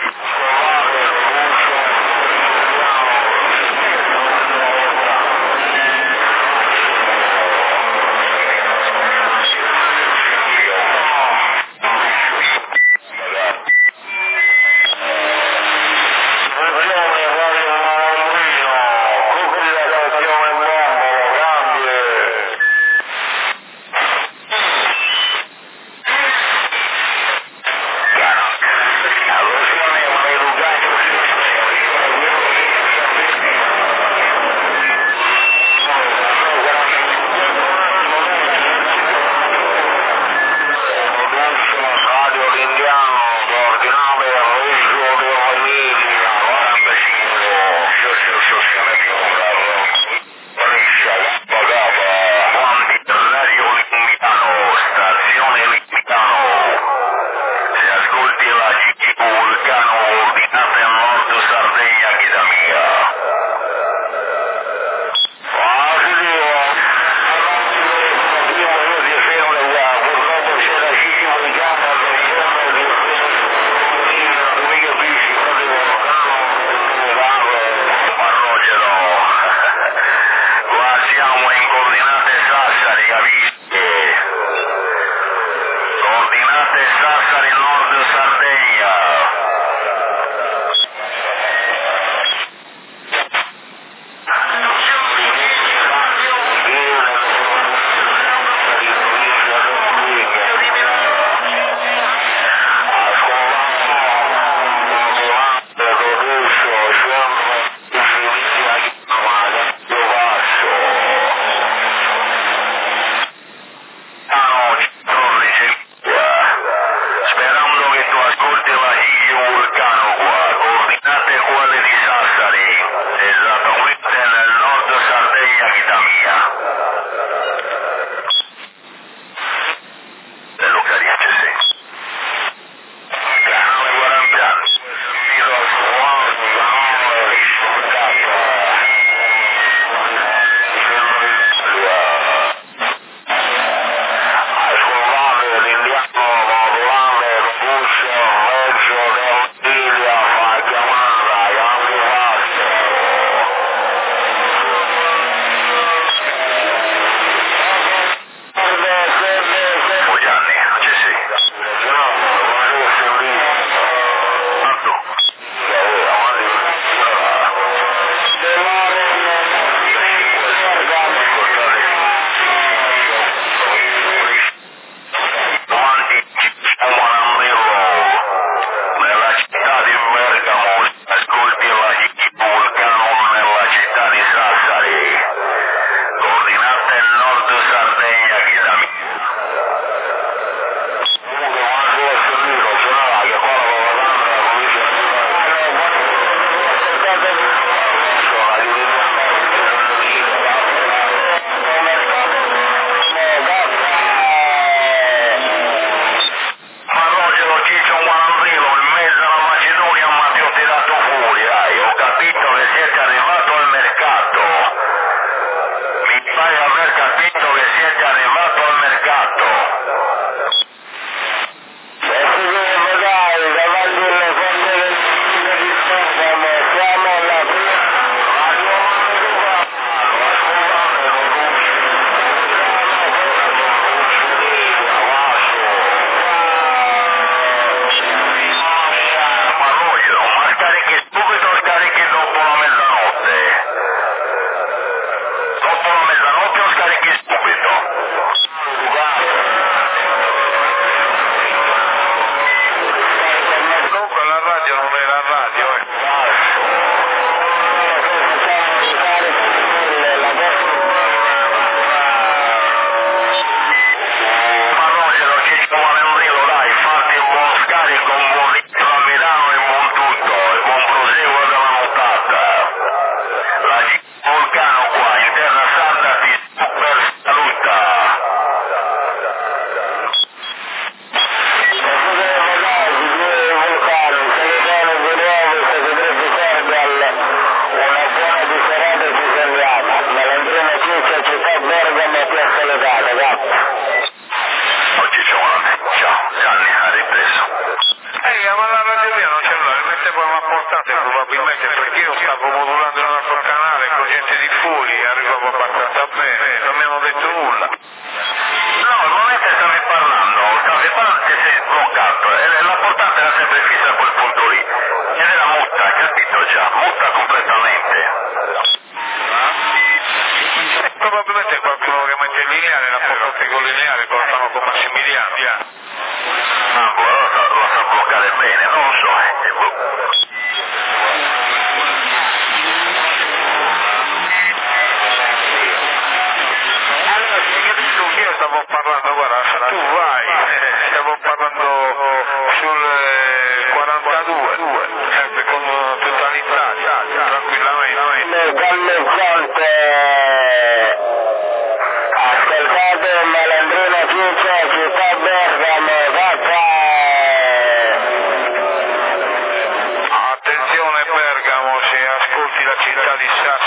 la città di Sassari